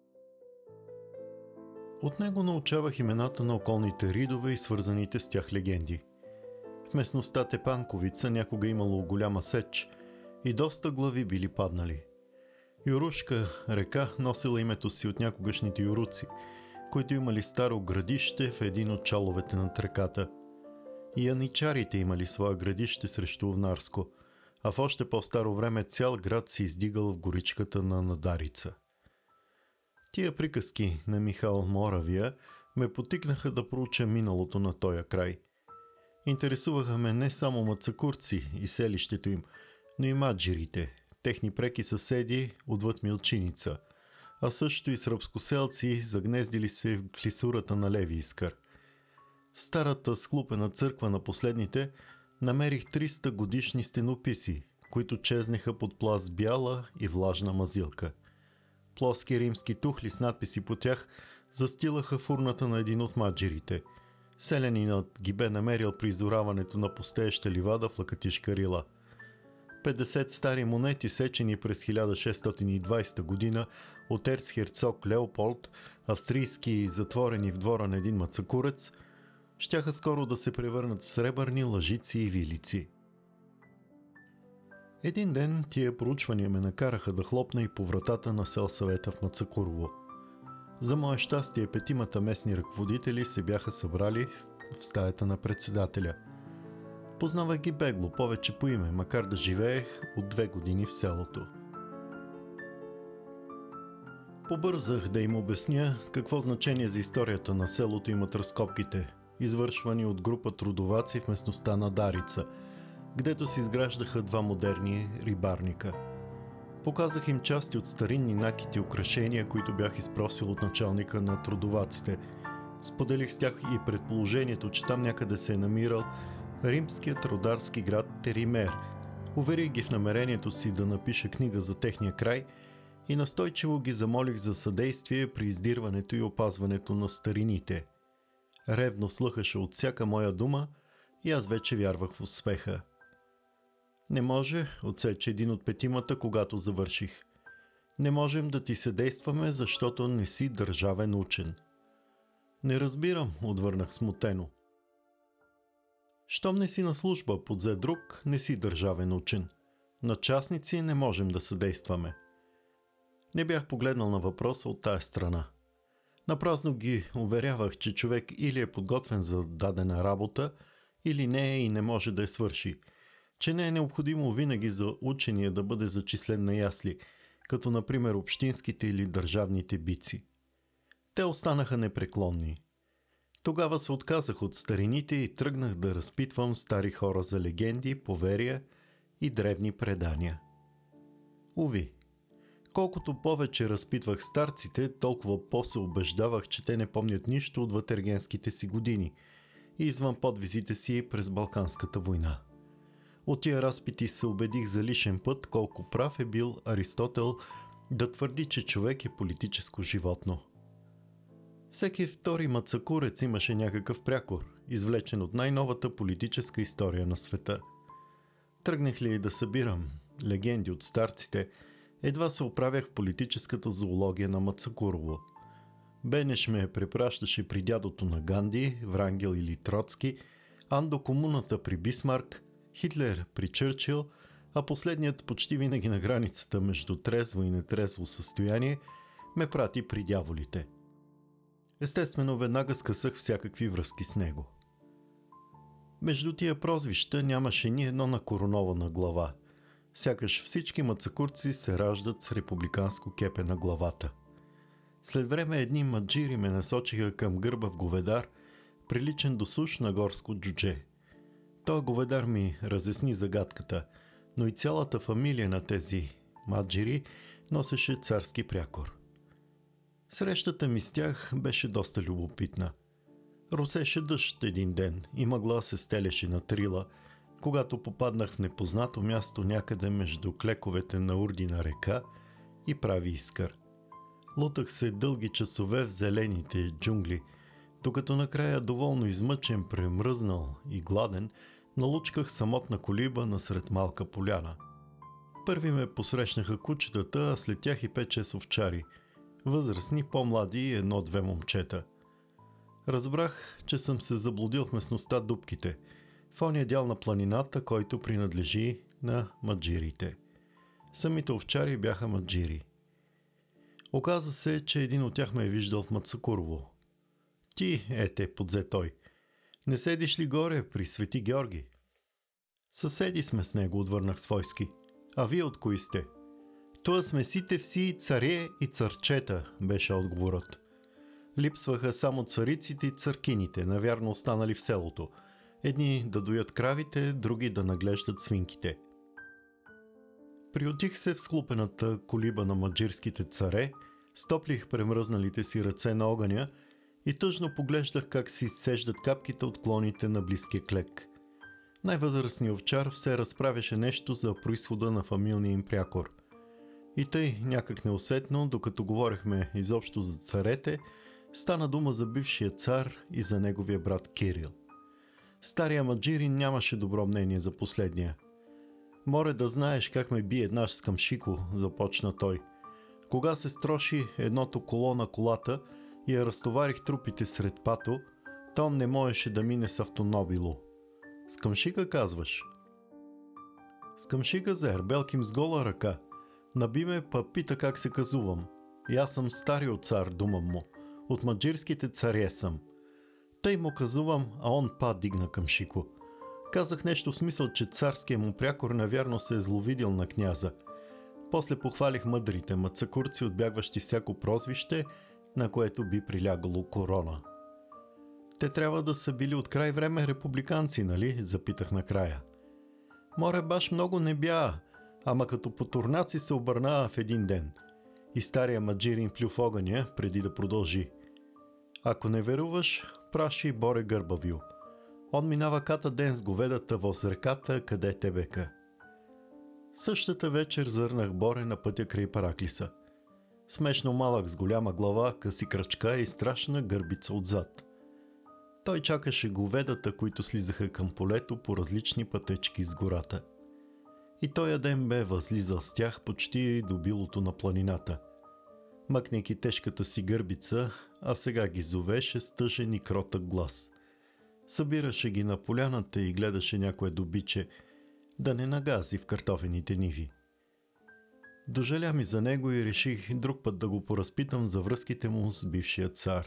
От него научавах имената на околните ридове и свързаните с тях легенди. В местността Тепанковица някога имало голяма сеч и доста глави били паднали. Юрушка река носила името си от някогашните юруци, които имали старо градище в един от чаловете над реката. И яничарите имали свое градище срещу Овнарско, а в още по-старо време цял град се издигал в горичката на Надарица. Тия приказки на Михал Моравия ме потикнаха да проуча миналото на тоя край. Интересуваха ме не само мацакурци и селището им, но и маджирите, техни преки съседи отвъд Милчиница, а също и сръбскоселци, загнездили се в клисурата на Леви Искър. В старата схлупена църква на последните намерих 300 годишни стенописи, които чезнеха под пласт бяла и влажна мазилка. Плоски римски тухли с надписи по тях застилаха фурната на един от маджирите. Селянинът ги бе намерил при изораването на пустееща ливада в Лакатишка рила. 50 стари монети, сечени през 1620 година от ерцхерцог Леополд, австрийски и затворени в двора на един мацакурец, щяха скоро да се превърнат в сребърни лъжици и вилици. Един ден тия проучвания ме накараха да хлопна и по вратата на селсъвета в Мацакурово. За мое щастие, 5 местни ръководители се бяха събрали в стаята на председателя. Познавах ги бегло, повече по име, макар да живеех от 2 години в селото. Побързах да им обясня какво значение за историята на селото имат разкопките, извършвани от група трудоваци в местността на Дарица, гдето се изграждаха 2 модерни рибарника. Показах им части от старинни накити и украшения, които бях изпросил от началника на трудоваците. Споделих с тях и предположението, че там някъде се е намирал римският рударски град Теример. Уверих ги в намерението си да напиша книга за техния край и настойчиво ги замолих за съдействие при издирването и опазването на старините. Ревно слъхаше от всяка моя дума и аз вече вярвах в успеха. Не може, отсече един от 5, когато завърших. Не можем да ти съдействаме, защото не си държавен учен. Не разбирам, отвърнах смутено. Щом не си на служба, подзе друг, не си държавен учен. На частници не можем да съдействаме. Не бях погледнал на въпроса от тая страна. Напразно ги уверявах, че човек или е подготвен за дадена работа, или не е и не може да я свърши, че не е необходимо винаги за учения да бъде зачислен на ясли, като например общинските или държавните бици. Те останаха непреклонни. Тогава се отказах от старините и тръгнах да разпитвам стари хора за легенди, поверия и древни предания. Уви, колкото повече разпитвах старците, толкова по-се убеждавах, че те не помнят нищо от ватергенските си години и извън подвизите си през Балканската война. От тия разпити се убедих за лишен път колко прав е бил Аристотел да твърди, че човек е политическо животно. Всеки втори мацакурец имаше някакъв прякор, извлечен от най-новата политическа история на света. Тръгнах ли да събирам легенди от старците, едва се оправях в политическата зоология на Мацакурово. Бенеш ме препращаше при дядото на Ганди, Врангел или Троцки, Андо комуната при Бисмарк, Хитлер при Чърчил, а последният почти винаги на границата между трезво и нетрезво състояние ме прати при дяволите. Естествено, веднага скъсах всякакви връзки с него. Между тия прозвища нямаше ни едно на коронована глава. Сякаш всички мацакурци се раждат с републиканско кепе на главата. След време едни маджири ме насочиха към гърбав говедар, приличен до суш на горско джудже. Той говедар ми разясни загадката, но и цялата фамилия на тези маджири носеше царски прякор. Срещата ми с тях беше доста любопитна. Росеше дъжд един ден и мъгла се стелеше на трила, когато попаднах в непознато място някъде между клековете на Урдина река и прави Искър. Лутах се дълги часове в зелените джунгли, докато накрая доволно измъчен, премръзнал и гладен, налучках самотна колиба насред малка поляна. Първи ме посрещнаха кучетата, а след тях и 5-6 овчари, възрастни, по-млади и 1-2 момчета. Разбрах, че съм се заблудил в местността Дупките, в ония дял на планината, който принадлежи на маджирите. Самите овчари бяха маджири. Оказа се, че един от тях ме е виждал в Мацакурово. Ти, подзе той. Не седиш ли горе при Свети Георги? Съседи сме с него, отвърнах свойски. А вие от кои сте? Туа сме сите вси царе и царчета, беше отговорът. Липсваха само цариците и църкините, навярно останали в селото. Едни да доят кравите, други да наглеждат свинките. Приотих се в склупената колиба на маджирските царе, стоплих премръзналите си ръце на огъня и тъжно поглеждах как си сеждат капките от клоните на близкия клек. Най-възрастният овчар все разправяше нещо за произхода на фамилния им прякор. И тъй, някак неусетно, докато говорехме изобщо за царете, стана дума за бившия цар и за неговия брат Кирил. Стария маджирин нямаше добро мнение за последния. Море да знаеш как ме би еднаш с камшико, започна той. Кога се строши едното коло на колата и я разтоварих трупите сред пато, Том не можеше да мине с автомобило. С камшика казваш? С камшика за ербелким с гола ръка. Наби ме, па пита как се казувам. И аз съм стариот цар, думам му. От маджирските царе съм. Тъй му казувам, а он па дигна камшико. Казах нещо в смисъл, че царският му прякор навярно се е зловидил на княза. После похвалих мъдрите мацакурци, отбягващи всяко прозвище, на което би прилягало корона. Те трябва да са били от край време републиканци, нали? Запитах накрая. Море баш много не бя, ама като по турнаци се обърна в един ден. И стария маджирин плю в огъня, преди да продължи. Ако не веруваш, праши Боре Гърбавил. Он минава ката ден с говедата въз реката, къде те бека. Същата вечер зърнах Боре на пътя край Параклиса. Смешно малък с голяма глава, къси крачка и страшна гърбица отзад. Той чакаше говедата, които слизаха към полето по различни пътечки с гората. И тоя ден бе възлизал с тях почти до билото на планината. Мъкнейки тежката си гърбица, а сега ги зовеше с тъжен и кротък глас. Събираше ги на поляната и гледаше някое добиче, да не нагази в картофените ниви. Дожаля ми за него и реших друг път да го поразпитам за връзките му с бившия цар.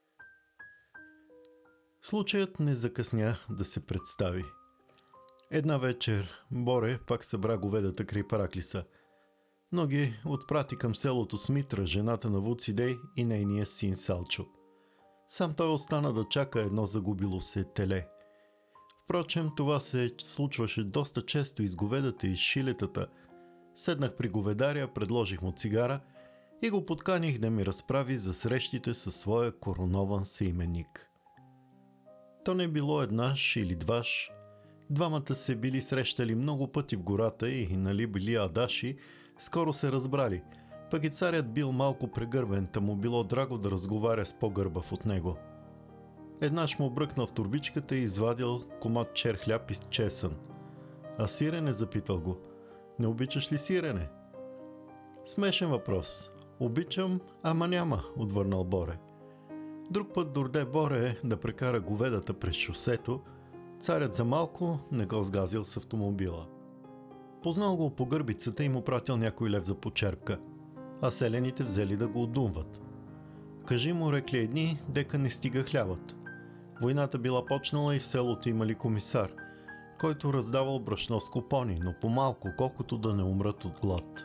Случаят не закъсня да се представи. Една вечер Боре пак събра говедата край Параклиса, но ги отпрати към селото Смитра, жената на Вуцидей и нейния син Салчо. Сам той остана да чака едно загубило се теле. Впрочем, това се случваше доста често и с говедата и с шилетата. Седнах при говедаря, предложих му цигара и го подканих да ми разправи за срещите със своя коронован съименник. То не било еднаш или дваш. Двамата се били срещали много пъти в гората и нали били адаши, скоро се разбрали. Пък и царят бил малко прегърбен, та му било драго да разговаря с по-гърбав от него. Еднаш му бръкнал в турбичката и извадил комат чер хляб изчесан. А сирене, запитал го. Не обичаш ли сирене? Смешен въпрос. Обичам, ама няма, отвърнал Боре. Друг път дойде Боре да прекара говедата през шосето, царят за малко не го сгазил с автомобила. Познал го по гърбицата и му пратил някой лев за почерпка, а селените взели да го отдумват. Кажи му, рекли едни, дека не стига хлябът. Войната била почнала и в селото имали комисар, който раздавал брашно с купони, но по-малко, колкото да не умрат от глад.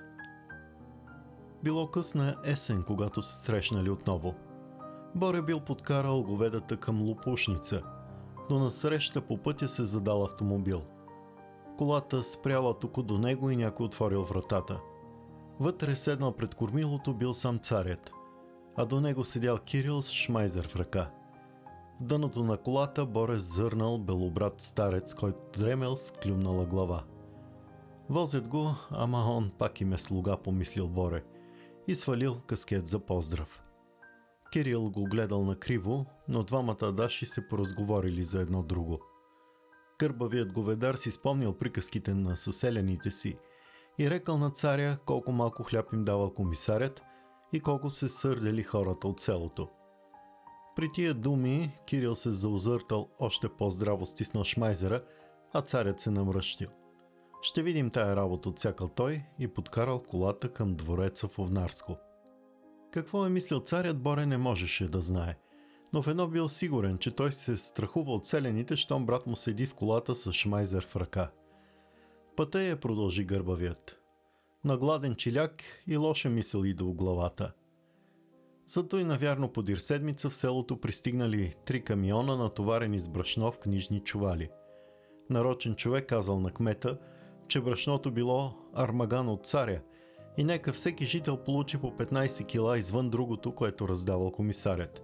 Било късна есен, когато се срещнали отново. Боре бил подкарал говедата към Лопушница, но насреща по пътя се задал автомобил. Колата спряла тук до него и някой отворил вратата. Вътре седнал пред кормилото бил сам царят, а до него седял Кирил с шмайзер в ръка. В дъното на колата Боре зърнал белобрат старец, който дремел с клюмнала глава. Возят го, ама он пак им е слуга, помислил Боре, и свалил каскет за поздрав. Кирил го гледал накриво, но двамата адаши се поразговорили за едно друго. Гърбавият говедар си спомнил приказките на съселените си и рекал на царя колко малко хляб им давал комисарят и колко се сърдели хората от селото. При тия думи Кирил се заозъртал, още по-здраво стиснал шмайзера, а царят се намръщил. Ще видим тая работа, отсякал той и подкарал колата към двореца в Овнарско. Какво е мислил царят, Боре не можеше да знае, но в едно бил сигурен, че той се страхува от селените, щом брат му седи в колата с шмайзер в ръка. Пътя я продължи гърбавият. На гладен чиляк и лоша мисъл иде в главата. Зато и навярно подир седмица в селото пристигнали 3 камиона, натоварени с брашно в книжни чували. Нарочен човек казал на кмета, че брашното било армаган от царя и нека всеки жител получи по 15 кила извън другото, което раздавал комисарят.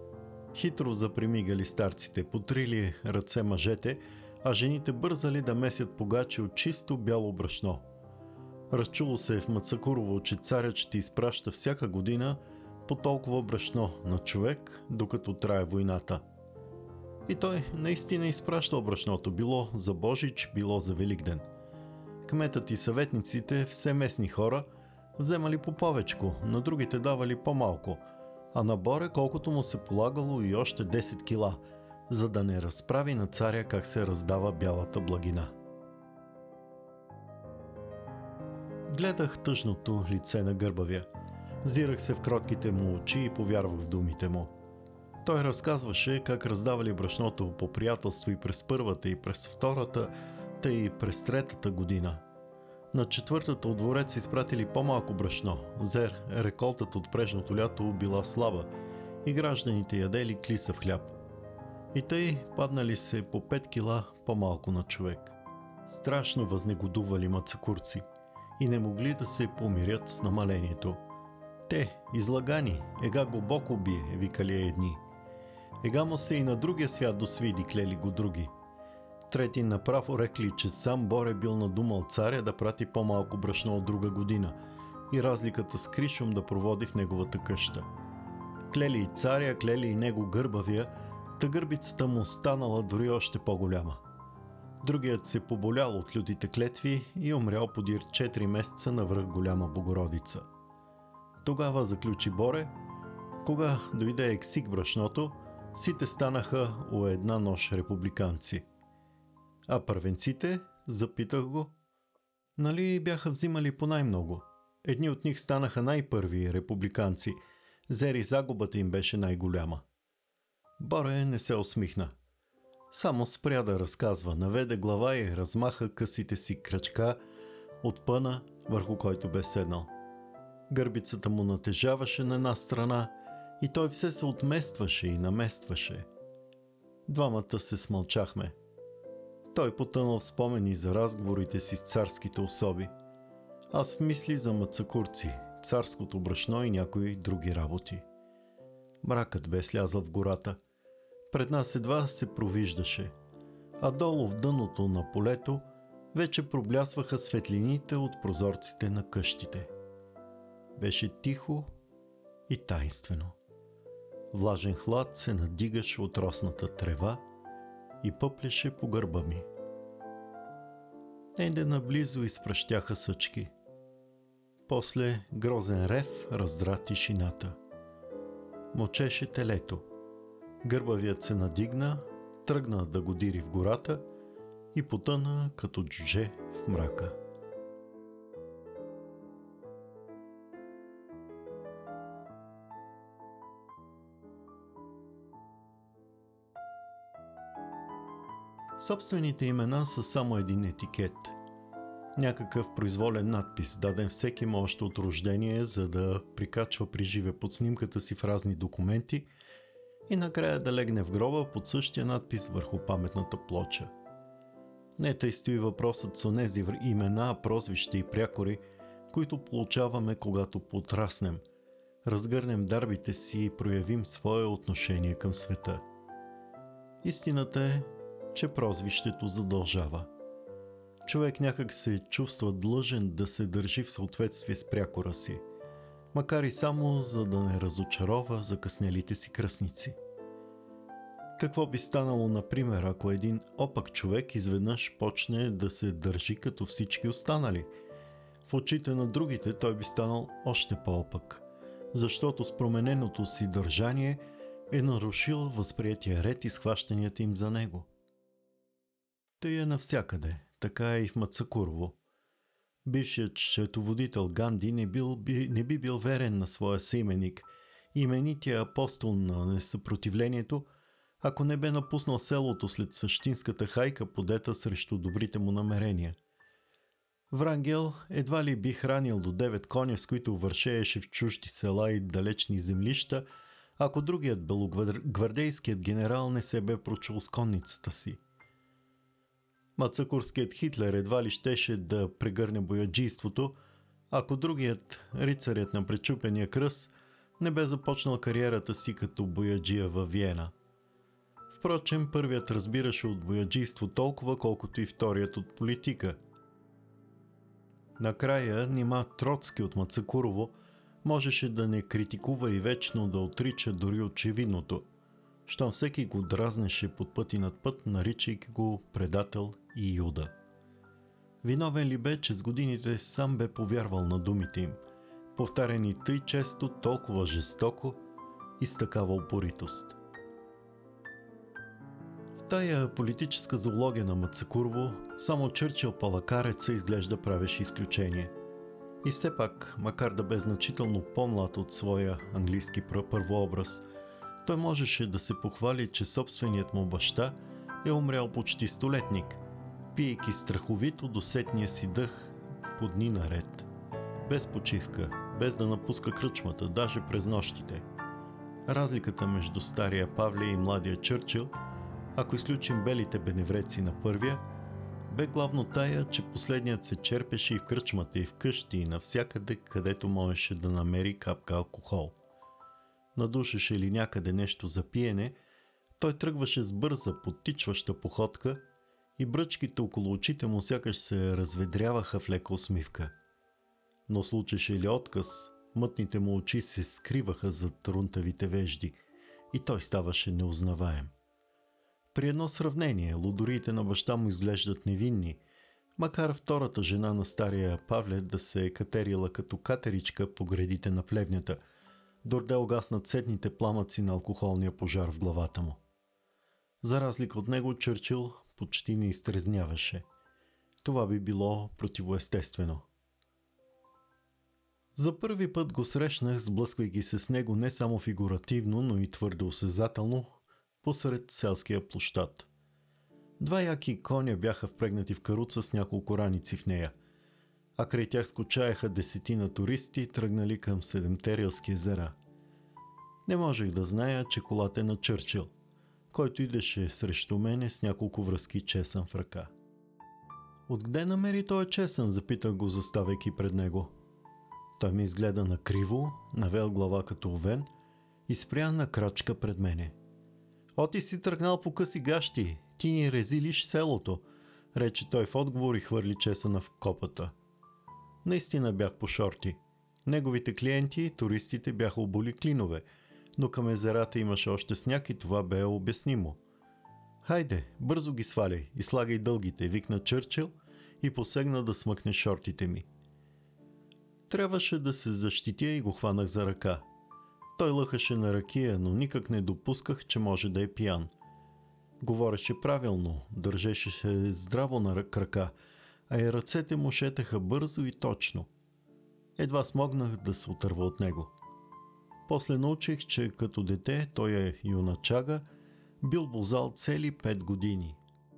Хитро запримигали старците, потрили ръце мъжете, а жените бързали да месят погачи от чисто бяло брашно. Разчуло се в Мацакурово, че царят ще изпраща всяка година по толкова брашно на човек, докато трае войната. И той наистина изпращал брашното, било за Божич, било за Великден. Кметът и съветниците, все местни хора, вземали по повечко, на другите давали по-малко, а на Боре колкото му се полагало и още 10 кила, за да не разправи на царя как се раздава бялата благина. Гледах тъжното лице на гърбавия. Взирах се в кротките му очи и повярвах в думите му. Той разказваше как раздавали брашното по приятелство и през първата, и през втората, та и през третата година. На четвъртата от дворец изпратили по-малко брашно, зер реколтата от прежното лято била слаба и гражданите ядели клисав хляб. И тъй паднали се по 5 кила по-малко на човек. Страшно възнегодували мацакурци и не могли да се помирят с намалението. Те, излагани, ега го Бог убие, викали едни. Ега му се и на другия свят досвиди, клели го други. Трети направо рекли, че сам Боре бил надумал царя да прати по-малко брашно от друга година и разликата с кришом да проводи в неговата къща. Клели и царя, клели и него гърбавия, та гърбицата му станала дори още по-голяма. Другият се поболял от лютите клетви и умрял подир 4 месеца навръх голяма Богородица. Тогава, заключи Боре, кога дойде ексик брашното, сите станаха у една нощ републиканци. А първенците, запитах го, нали бяха взимали по най-много. Едни от них станаха най-първи републиканци, зери загубата им беше най-голяма. Боре не се усмихна. Само спря да разказва, наведе глава и размаха късите си крачка от пъна, върху който бе седнал. Гърбицата му натежаваше на една страна и той все се отместваше и наместваше. Двамата се смълчахме. Той потънал в спомени за разговорите си с царските особи. Аз в мисли за мацакурци, царското брашно и някои други работи. Мракът бе слязал в гората. Пред нас едва се провиждаше, а долу в дъното на полето вече проблясваха светлините от прозорците на къщите. беше тихо и тайнствено. Влажен хлад се надигаше от росната трева и пъплеше по гърба ми. Нейде наблизо изпращяха съчки. После грозен рев раздра тишината. Мочеше телето. Гърбавият се надигна, тръгна да го дири в гората и потъна като джудже в мрака. Собствените имена са само един етикет. Някакъв произволен надпис, даден всеки му още от рождение, за да прикачва при живе под снимката си в разни документи и накрая да легне в гроба под същия надпис върху паметната плоча. Не тъй стои въпросът с онези имена, прозвища и прякори, които получаваме, когато подраснем, разгърнем дарбите си и проявим свое отношение към света. Истината е, че прозвището задължава. Човек някак се чувства длъжен да се държи в съответствие с прякора си, макар и само за да не разочарова закъснелите си кръстници. Какво би станало, например, ако един опак човек изведнъж почне да се държи като всички останали? В очите на другите той би станал още по-опак, защото с промененото си държание е нарушил възприятия ред и схващанията им за него. Тъй е навсякъде, така е и в Мацакурово. Бившият счетоводител Ганди не би бил верен на своя съименник, именития апостол на несъпротивлението, ако не бе напуснал селото след същинската хайка, подета срещу добрите му намерения. Врангел едва ли би хранил до 9 коня, с които вършееше в чужди села и далечни землища, ако другият белогвардейският генерал не се бе прочул с конницата си. Мацакурският Хитлер едва ли щеше да прегърне бояджийството, ако другият, рицарят на пречупения кръст, не бе започнал кариерата си като бояджия във Виена. Впрочем, първият разбираше от бояджийство толкова, колкото и вторият от политика. Накрая, нима Троцки от Мацакурово можеше да не критикува и вечно да отрича дори очевидното, щом всеки го дразнеше под път и над път, наричайки го предател и юда. Виновен ли бе, че с годините сам бе повярвал на думите им, повтаряни тъй често, толкова жестоко и с такава упоритост? В тая политическа зоология на Мацакурово само Чърчил палакареца изглежда правеше изключение. И все пак, макар да бе значително по-млад от своя английски първообраз, той можеше да се похвали, че собственият му баща е умрял почти столетник, пиейки страховито до сетния си дъх по дни наред. Без почивка, без да напуска кръчмата, даже през нощите. Разликата между стария Павлия и младия Чърчил, ако изключим белите беневреци на първия, бе главно тая, че последният се черпеше и в кръчмата, и в къщи, и навсякъде, където можеше да намери капка алкохол. Надушеше ли някъде нещо за пиене, той тръгваше с бърза, подтичваща походка и бръчките около очите му сякаш се разведряваха в лека усмивка. Но случеше ли отказ, мътните му очи се скриваха зад рунтавите вежди и той ставаше неузнаваем. При едно сравнение, лудорите на баща му изглеждат невинни, макар втората жена на стария Павле да се е катерила като катеричка по гредите на плевнята, дорде угаснат седните пламъци на алкохолния пожар в главата му. За разлика от него, Чърчил почти не изтрезняваше. Това би било противоестествено. За първи път го срещнах, сблъсквайки се с него не само фигуративно, но и твърде осезателно, посред селския площад. Два яки коня бяха впрегнати в каруца с няколко раници в нея, а край тях скочаеха десетина туристи, тръгнали към Седемте рилски езера. Не можех да зная, че колата е на Чърчил, който идеше срещу мене с няколко връзки чесън в ръка. Откъде намери той чесън, запитах го, заставайки пред него. Той ми изгледа накриво, навел глава като овен и спря на крачка пред мене. Ти си тръгнал по къси гащи, ти ни резилиш селото, рече той в отговор и хвърли чесъна в копата. Наистина бях по шорти. Неговите клиенти, туристите, бяха обули клинове, но към езерата имаше още сняг и това бе обяснимо. Хайде, бързо ги сваляй и слагай дългите, викна Чърчил и посегна да смъкне шортите ми. Трябваше да се защитя и го хванах за ръка. Той лъхаше на ракия, но никак не допусках, че може да е пиян. Говореше правилно, държеше се здраво на крака, а и ръцете му шетаха бързо и точно. Едва смогнах да се отърва от него. После научих, че като дете той е юначага, бил бозал цели 5 години.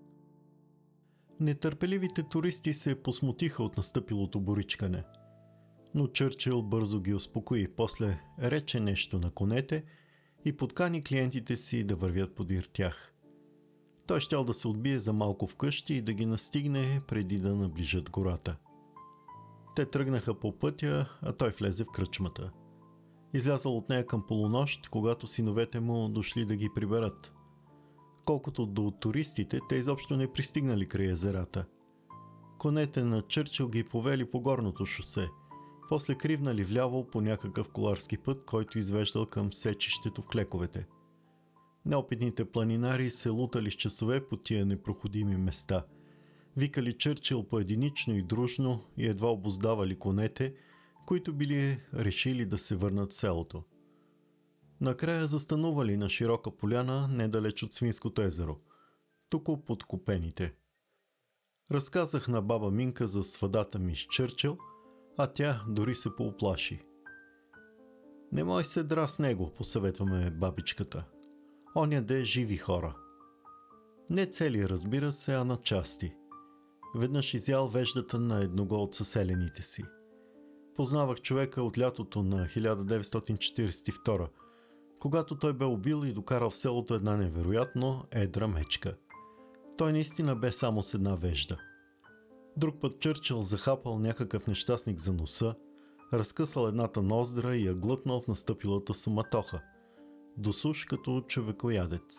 Нетърпеливите туристи се посмутиха от настъпилото боричкане. Но Чърчил бързо ги успокои, после рече нещо на конете и подкани клиентите си да вървят подир тях. Той щял да се отбие за малко вкъщи и да ги настигне преди да наближат гората. Те тръгнаха по пътя, а той влезе в кръчмата. Излязал от нея към полунощ, когато синовете му дошли да ги приберат. Колкото до туристите, те изобщо не пристигнали край езерата. Конете на Чърчил ги повели по горното шосе, после кривнали вляво по някакъв коларски път, който извеждал към сечището в клековете. Неопитните планинари се лутали с часове по тия непроходими места. Викали Чърчил поединично и дружно и едва обуздавали конете, които били решили да се върнат в селото. Накрая застанували на широка поляна, недалеч от Свинското езеро, тук под Купените. Разказах на баба Минка за свадата ми с Чърчил, а тя дори се поуплаши. Не мой се дра с него, посъветваме бабичката. Он яде живи хора. Не цели, разбира се, а на части. Веднъж изял веждата на едного от съселените си. Познавах човека от лятото на 1942, когато той бе убил и докарал в селото една невероятно едра мечка. Той наистина бе само с една вежда. Друг път Чърчил захапал някакъв нещастник за носа, разкъсал едната ноздра и я глътнал в настъпилата суматоха. Досуш като човекоядец.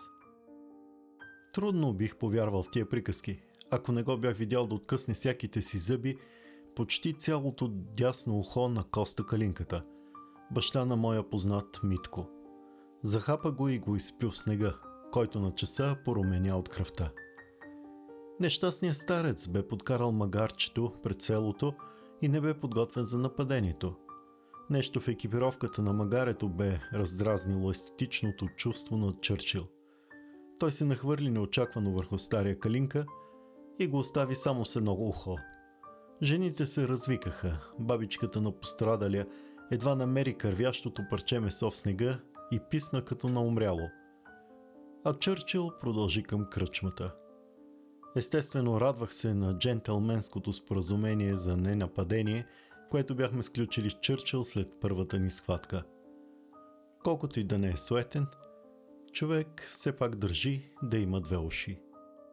Трудно бих повярвал в тия приказки. Ако не го бях видял да откъсне всяките си зъби, почти цялото дясно ухо на Коста Калинката, баща на моя познат Митко. Захапа го и го изплю в снега, който на часа поруменя от кръвта. Нещастният старец бе подкарал магарчето пред селото и не бе подготвен за нападението. Нещо в екипировката на магарето бе раздразнило естетичното чувство на Чърчил. Той се нахвърли неочаквано върху стария Калинка и го остави само с едно ухо. Жените се развикаха, бабичката на пострадалия едва намери кървящото парче месо в снега и писна като на умряло. А Чърчил продължи към кръчмата. Естествено радвах се на джентълменското споразумение за ненападение, което бяхме сключили с Чърчил след първата ни схватка. Колкото и да не е суетен, човек все пак държи да има две уши.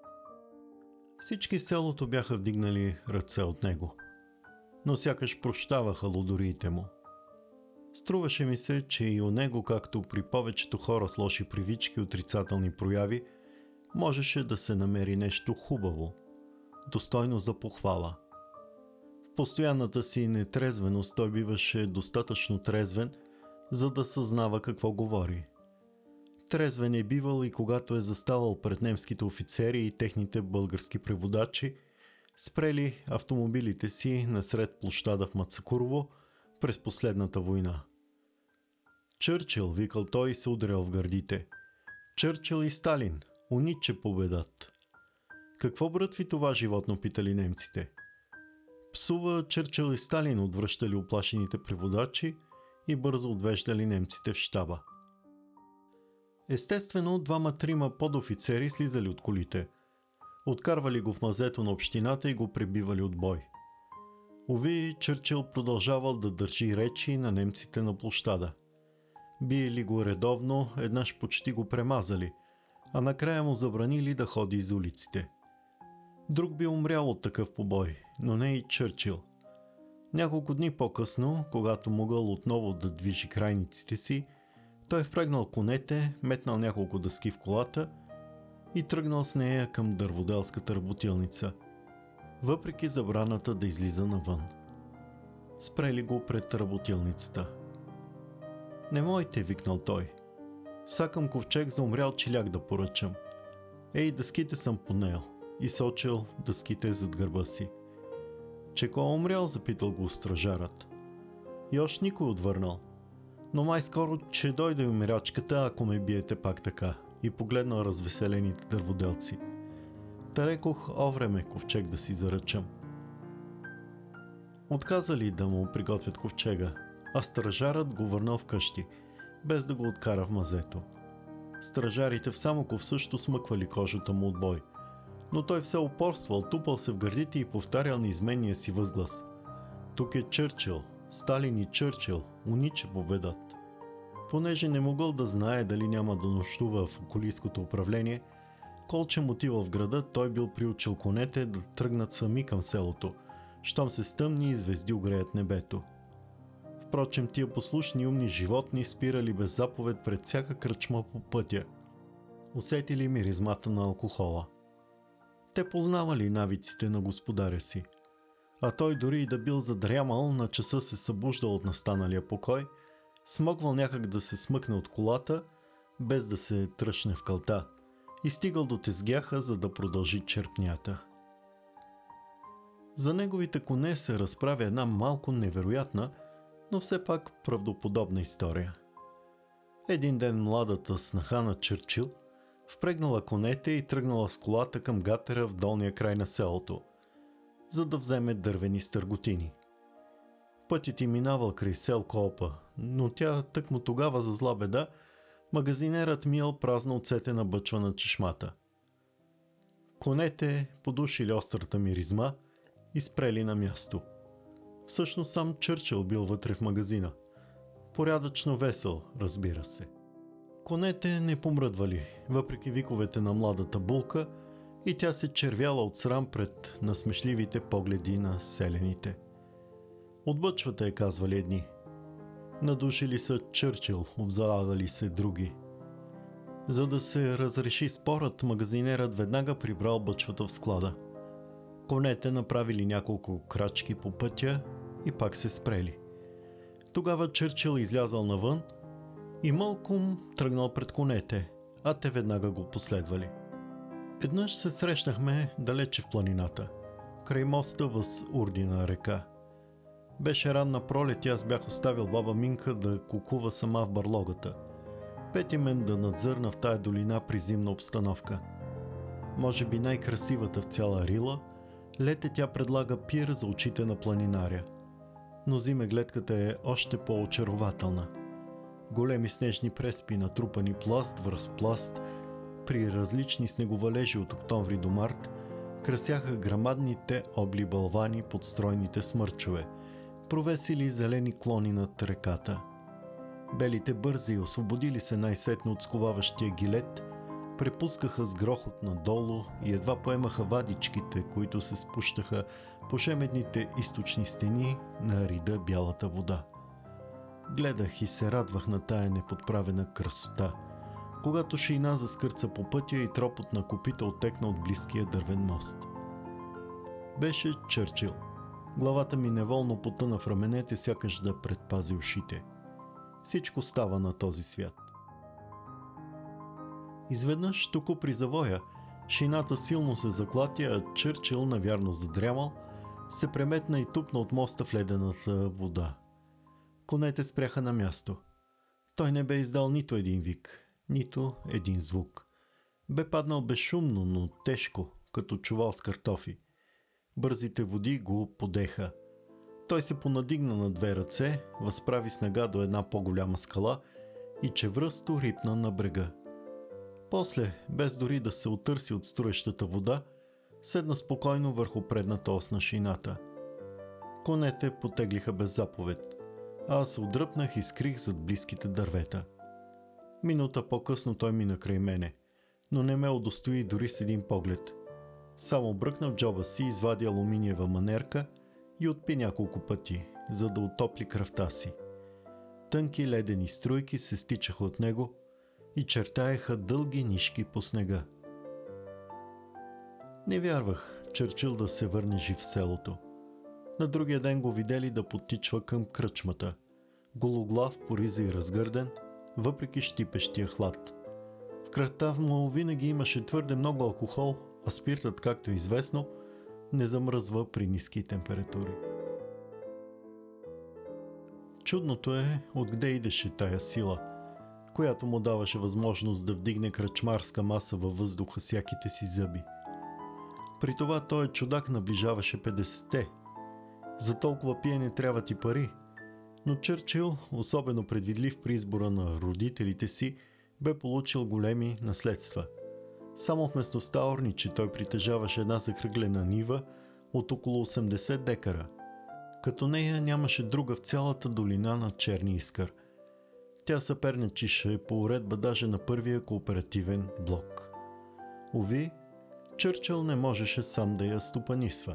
Всички в селото бяха вдигнали ръце от него, но сякаш прощаваха лудориите му. Струваше ми се, че и у него, както при повечето хора с лоши привички и отрицателни прояви, можеше да се намери нещо хубаво, достойно за похвала. В постоянната си нетрезвеност той биваше достатъчно трезвен, за да съзнава какво говори. Трезвен е бивал и когато е заставал пред немските офицери и техните български преводачи, спрели автомобилите си насред площада в Мацакурово през последната война. Чърчил, викал той и се ударял в гърдите. Чърчил и Сталин, униче победат. Какво брътви това животно, питали немците. Псува Чърчил и Сталин, отвръщали оплашените преводачи и бързо отвеждали немците в щаба. Естествено, двама-трима подофицери слизали от колите. Откарвали го в мазето на общината и го пребивали от бой. Уви, Чърчил продължавал да държи речи на немците на площада. Биели го редовно, еднъж почти го премазали, а накрая му забранили да ходи из улиците. Друг би умрял от такъв побой, но не и Чърчил. Няколко дни по-късно, когато могъл отново да движи крайниците си, той впрегнал конете, метнал няколко дъски в колата и тръгнал с нея към дърводелската работилница, въпреки забраната да излиза навън. Спрели го пред работилницата. Не мойте, викнал той. Сакам ковчег за умрял челяк да поръчам. Ей, дъските съм понел. И сочил дъските зад гърба си. Че кой умрял, запитал го стражарът. И още никой отвърнал. Но май скоро, че дойде умирачката, ако ме биете пак така. И погледнал развеселените дърводелци. Та рекох, о време ковчег да си заръчам. Отказали да му приготвят ковчега, а стражарът го върнал вкъщи, без да го откара в мазето. Стражарите в Самоков също смъквали кожата му от бой, но той все упорствал, тупал се в гърдите и повтарял неизменния си възглас. Тук е Чърчил, Сталин и Чърчил, униче победат. Понеже не могъл да знае дали няма да нощува в околийското управление, колче отива в града, той бил приучил конете да тръгнат сами към селото, щом се стъмни и звезди огреят небето. Впрочем, тия послушни умни животни спирали без заповед пред всяка кръчма по пътя. Усетили миризмата на алкохола. Те познавали навиците на господаря си. А той дори и да бил задрямал, на часа се събуждал от настаналия покой, смогвал някак да се смъкне от колата, без да се тръшне в калта, и стигал до тезгяха, за да продължи черпнята. За неговите коне се разправя една малко невероятна, но все пак правдоподобна история. Един ден младата снаха на Чърчил впрегнала конете и тръгнала с колата към гатера в долния край на селото, за да вземе дървени стърготини. Пътят й минавал край сел Колпа, но тя тъкмо тогава за зла беда магазинерът миял празна оцетена бъчва на чешмата. Конете подушили острата миризма и спрели на място. Всъщност сам Чърчил бил вътре в магазина. Порядъчно весел, разбира се. Конете не помръдвали, въпреки виковете на младата булка, и тя се червяла от срам пред насмешливите погледи на селените. От бъчвата е, казвали едни. Надушили са Чърчил, обзалагали се други. За да се разреши спорът, магазинерът веднага прибрал бъчвата в склада. Конете направили няколко крачки по пътя и пак се спрели. Тогава Чърчил излязал навън и мълком тръгнал пред конете, а те веднага го последвали. Еднъж се срещнахме далече в планината, край моста въз Урдина река. Беше ранна пролет и аз бях оставил баба Минка да кукува сама в барлогата. Пети мен да надзърна в тая долина при зимна обстановка. Може би най-красивата в цяла Рила, лете тя предлага пир за очите на планинаря. Но зиме гледката е още по-очарователна. Големи снежни преспи, натрупани пласт връз пласт, при различни снеговалежи от октомври до март, красяха грамадните обли балвани под стройните смърчове, провесили зелени клони над реката. Белите бързи, освободили се най-сетно от сковаващия гилет, препускаха с грохот надолу и едва поемаха вадичките, които се спущаха по шемедните източни стени на рида бялата вода. Гледах и се радвах на тая неподправена красота, когато шейна заскърца по пътя и тропот на копита оттекна от близкия дървен мост. Беше Чърчил. Главата ми неволно потъна в раменете, сякаш да предпази ушите. Всичко става на този свят. Изведнъж, току при завоя, шейната силно се заклати, а Чърчил, навярно задрямал, се преметна и тупна от моста в ледената вода. Конете спряха на място. Той не бе издал нито един вик, нито един звук. Бе паднал безшумно, но тежко, като чувал с картофи. Бързите води го подеха. Той се понадигна на две ръце, възправи снага до една по-голяма скала и чевръсто рипна на брега. После, без дори да се отърси от струещата вода, седна спокойно върху предната ос на шейната. Конете потеглиха без заповед, а аз се отдръпнах и скрих зад близките дървета. Минута по-късно той мина край мене, но не ме удостои дори с един поглед. Само бръкна в джоба си, извади алуминиева манерка и отпи няколко пъти, за да отопли кръвта си. Тънки ледени струйки се стичаха от него и чертаеха дълги нишки по снега. Не вярвах Чърчил да се върне жив в селото. На другия ден го видели да потичва към кръчмата. Гологлав, пориза и разгърден, въпреки щипещия хлад. В кръвта му винаги имаше твърде много алкохол, а спиртът, както е известно, не замръзва при ниски температури. Чудното е откъде идеше тая сила, която му даваше възможност да вдигне кръчмарска маса във въздуха с яките си зъби. При това той чудак наближаваше 50-те. За толкова пиене трябва ти пари. Но Чърчил, особено предвидлив при избора на родителите си, бе получил големи наследства. Само в местността Орничи той притежаваше една закръглена нива от около 80 декара. Като нея нямаше друга в цялата долина на Черни Искър. Тя съперничеше по уредба даже на първия кооперативен блок. Уви, Чърчил не можеше сам да я стопанисва.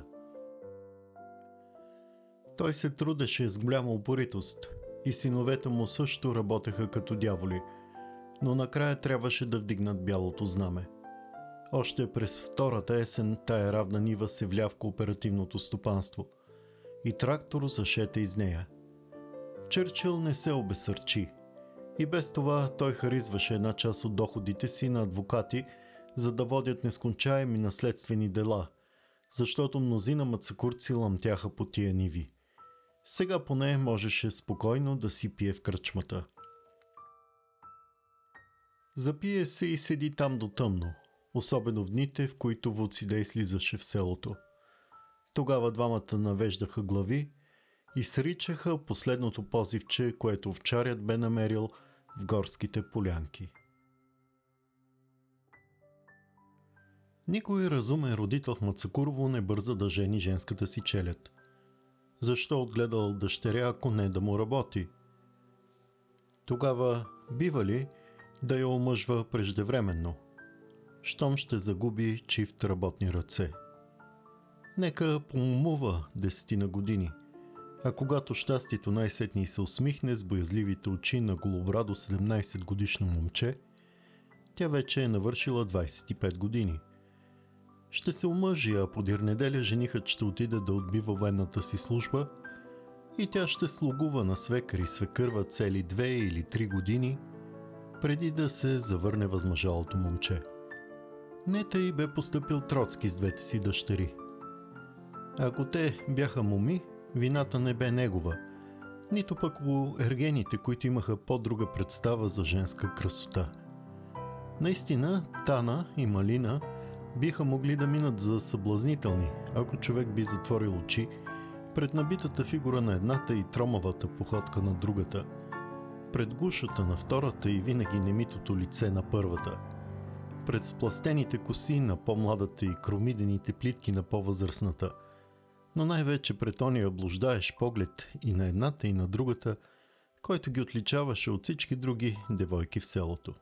Той се трудеше с голяма упоритост и синовете му също работеха като дяволи, но накрая трябваше да вдигнат бялото знаме. Още през втората есен тая равна нива се вля в кооперативното стопанство и трактор зашете из нея. Чърчил не се обесърчи и без това той харизваше една част от доходите си на адвокати, за да водят нескончаеми наследствени дела, защото мнозина мацакурци ламтяха по тия ниви. Сега поне можеше спокойно да си пие в кръчмата. Запие се и седи там до тъмно, особено в дните, в които Вуцидей слизаше в селото. Тогава двамата навеждаха глави и сричаха последното позивче, което овчарят бе намерил в горските полянки. Никой разумен родител в Мацакурово не бърза да жени женската си челяд. Защо отгледал дъщеря, ако не да му работи? Тогава бива ли да я омъжва преждевременно, щом ще загуби чифт работни ръце? Нека поумува 10 години, а когато щастието най-сетни се усмихне с боязливите очи на голобрадо 17 годишно момче, тя вече е навършила 25 години. Ще се омъжи, а подир неделя женихът ще отиде да отбива военната си служба и тя ще слугува на свекър и свекърва цели 2 или 3 години, преди да се завърне възмъжалото момче. Не тъй бе постъпил Троцки с двете си дъщери. Ако те бяха моми, вината не бе негова, нито пък у ергените, които имаха по-друга представа за женска красота. Наистина, Тана и Малина биха могли да минат за съблазнителни, ако човек би затворил очи пред набитата фигура на едната и тромавата походка на другата, пред гушата на втората и винаги немитото лице на първата, пред спластените коси на по-младата и кромидените плитки на по-възрастната, но най-вече пред ония блуждаещ поглед и на едната и на другата, който ги отличаваше от всички други девойки в селото.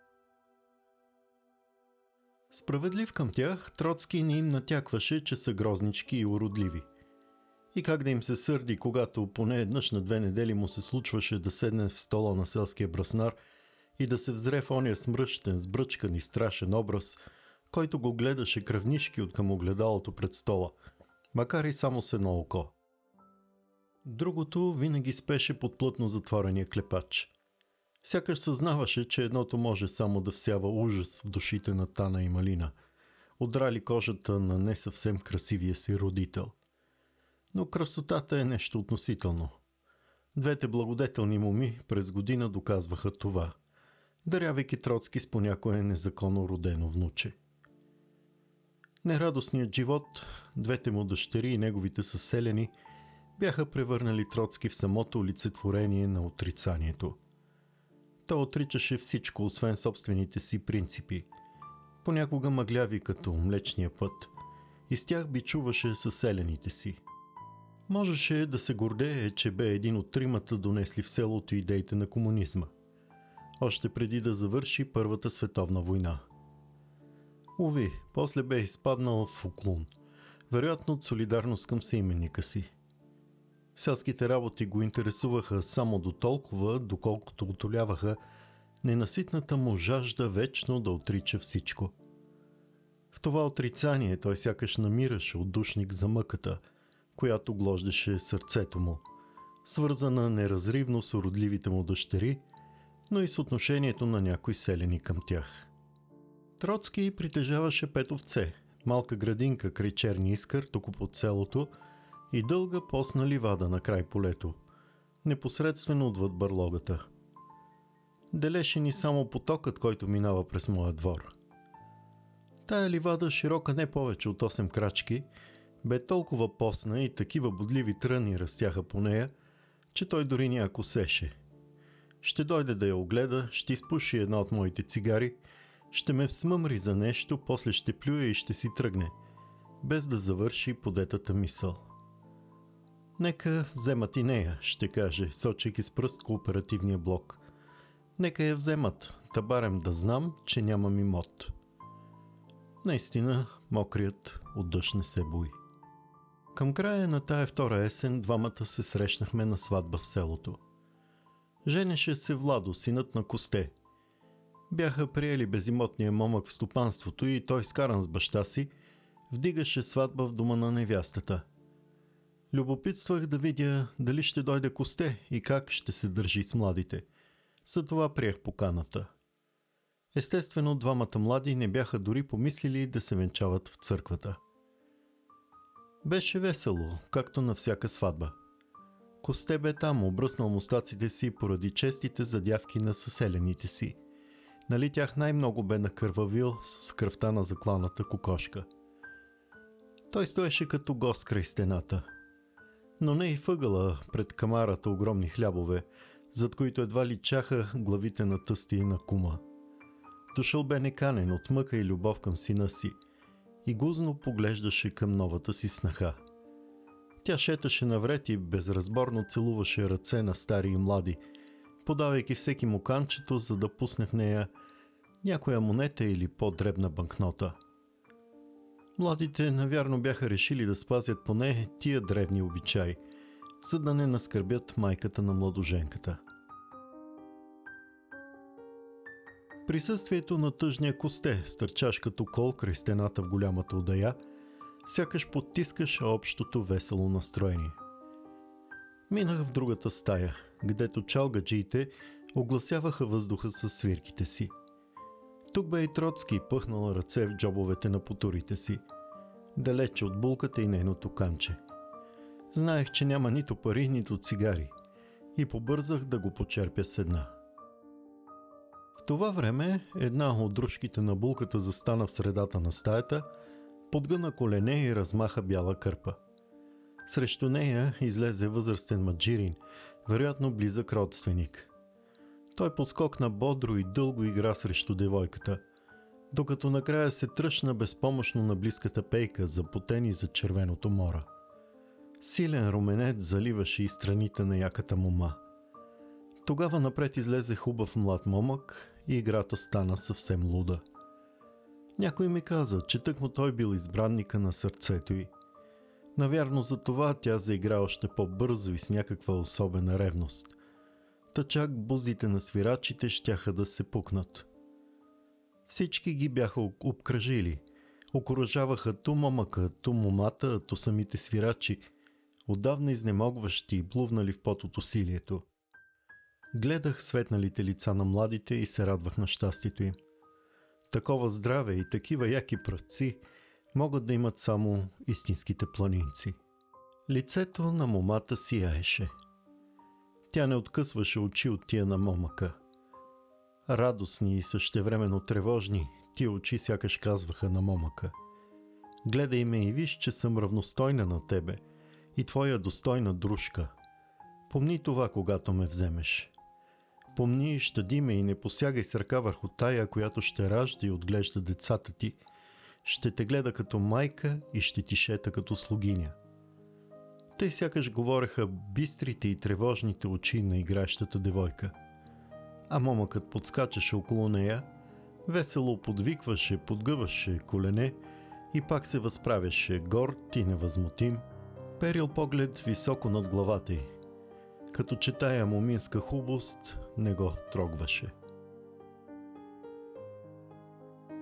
Справедлив към тях, Троцки не им натякваше, че са грознички и уродливи. И как да им се сърди, когато поне еднъж на 2 недели му се случваше да седне в стола на селския браснар и да се взре в ония смръщен, сбръчкан и страшен образ, който го гледаше кръвнишки от към огледалото пред стола, макар и само с едно око. Другото винаги спеше под плътно затворения клепач. Сякаш съзнаваше, че едното може само да всява ужас в душите на Тана и Малина, удрали кожата на не съвсем красивия си родител. Но красотата е нещо относително. Двете благодетелни моми през година доказваха това, дарявайки Троцки с понякое незаконно родено внуче. Нерадостният живот, двете му дъщери и неговите съселени бяха превърнали Троцки в самото олицетворение на отрицанието. Той отричаше всичко, освен собствените си принципи, понякога мъгляви като Млечния път, и с тях бичуваше съселените си. Можеше да се гордее, че бе един от тримата донесли в селото идеите на комунизма, още преди да завърши Първата световна война. Уви, после бе изпаднал в уклон, вероятно от солидарност към съименника си. Селските работи го интересуваха само до толкова, доколкото утоляваха ненаситната му жажда вечно да отрича всичко. В това отрицание той сякаш намираше отдушник за мъката, която глождаше сърцето му, свързана неразривно с уродливите му дъщери, но и с отношението на някои селени към тях. Троцки притежаваше 5 овце, малка градинка край Черни Искър, тук под селото, и дълга постна ливада на край полето, непосредствено отвъд бърлогата. Делеше ни само потокът, който минава през моя двор. Тая ливада, широка не повече от 8 крачки, бе толкова постна и такива бодливи тръни растяха по нея, че той дори не я косеше. Ще дойде да я огледа, ще изпуши една от моите цигари, ще ме всмъмри за нещо, после ще плюе и ще си тръгне, без да завърши подетата мисъл. Нека вземат и нея, ще каже, сочейки с пръст кооперативния блок. Нека я вземат, та барем да знам, че нямам имот. Наистина, мокрият от дъжд не се бои. Към края на тая втора есен двамата се срещнахме на сватба в селото. Женеше се Владо, синът на Косте. Бяха приели безимотния момък в стопанството и той, скаран с баща си, вдигаше сватба в дома на невястата. Любопитствах да видя дали ще дойде Косте и как ще се държи с младите. Затова приех поканата. Естествено, двамата млади не бяха дори помислили да се венчават в църквата. Беше весело, както на всяка сватба. Косте бе там, обръснал мустаците си поради честите задявки на съселените си. Нали тях най-много бе накървавил с кръвта на закланата кокошка. Той стоеше като гост край стената. Но не и въгъла пред камарата огромни хлябове, зад които едва ли чаха главите на тъсти и на кума. Дошъл бе неканен от мъка и любов към сина си и гузно поглеждаше към новата си снаха. Тя шеташе навред и безразборно целуваше ръце на стари и млади, подавайки всеки му канчето, за да пусне в нея някоя монета или по-дребна банкнота. Младите навярно бяха решили да спазят поне тия древни обичаи, за да не наскърбят майката на младоженката. Присъствието на тъжния Косте, стърчаш като кол край стената в голямата удая, сякаш потискаше общото весело настроение. Минах в другата стая, гдето чалгаджиите огласяваха въздуха със свирките си. Тук бе и Троцки, пъхнал ръце в джобовете на потурите си, далече от булката и нейното канче. Знаех, че няма нито пари, нито цигари и побързах да го почерпя с една. В това време една от дружките на булката застана в средата на стаята, подгъна колене и размаха бяла кърпа. Срещу нея излезе възрастен маджирин, вероятно близък родственик. Той подскокна бодро и дълго игра срещу девойката, докато накрая се тръшна безпомощно на близката пейка, запотени за червеното мора. Силен руменет заливаше и страните на яката мома. Тогава напред излезе хубав млад момък и играта стана съвсем луда. Някой ми каза, че тъкмо той бил избранника на сърцето й. Навярно за това тя заигра още по-бързо и с някаква особена ревност. Та чак бузите на свирачите щяха да се пукнат. Всички ги бяха обкръжили. Окуражаваха ту момъка, ту момата, ту самите свирачи, отдавна изнемогващи и блувнали в пот от усилието. Гледах светналите лица на младите и се радвах на щастието им. Такова здраве и такива яки пръстци могат да имат само истинските планинци. Лицето на момата сияеше. Тя не откъсваше очи от тия на момъка. Радостни и същевременно тревожни, тия очи сякаш казваха на момъка: гледай ме и виж, че съм равностойна на тебе и твоя достойна дружка. Помни това, когато ме вземеш. Помни и щади ме и не посягай с ръка върху тая, която ще ражда и отглежда децата ти. Ще те гледа като майка и ще ти шета като слугиня. Те сякаш говореха бистрите и тревожните очи на игращата девойка. А момъкът подскачаше около нея, весело подвикваше, подгъваше колене и пак се възправяше, горд и невъзмутим, перил поглед високо над главата й, като че тая моминска хубост не го трогваше.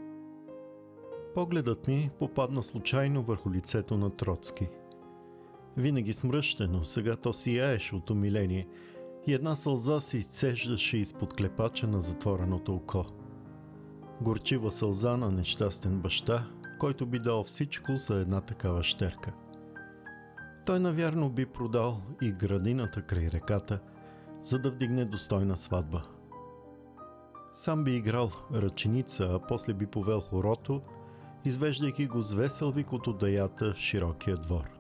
Погледът ми попадна случайно върху лицето на Троцки. Винаги смръщено, сега то сияеше от умиление и една сълза се изцеждаше изпод клепача на затвореното око. Горчива сълза на нещастен баща, който би дал всичко за една такава щерка. Той навярно би продал и градината край реката, за да вдигне достойна сватба. Сам би играл ръченица, а после би повел хорото, извеждайки го с весел вик от одаята в широкия двор.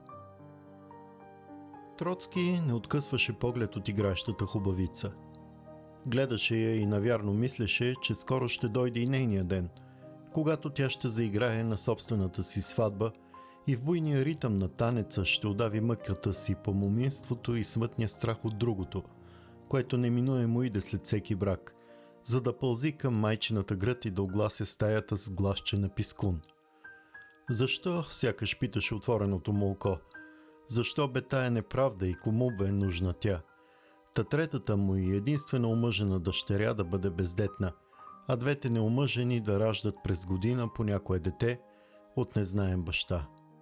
Троцки не откъсваше поглед от игращата хубавица. Гледаше я и навярно мислеше, че скоро ще дойде и нейния ден, когато тя ще заиграе на собствената си сватба и в буйния ритъм на танеца ще удави мъката си по моминството и смътния страх от другото, което неминуемо иде след всеки брак, за да пълзи към майчината гръд и да оглася стаята с гласче на пискун. Защо, сякаш питаше отвореното му око, защо бе тая неправда и кому бе нужна тя? Та третата му и единствена омъжена дъщеря да бъде бездетна, а двете неомъжени да раждат през година по някое дете от незнаен баща.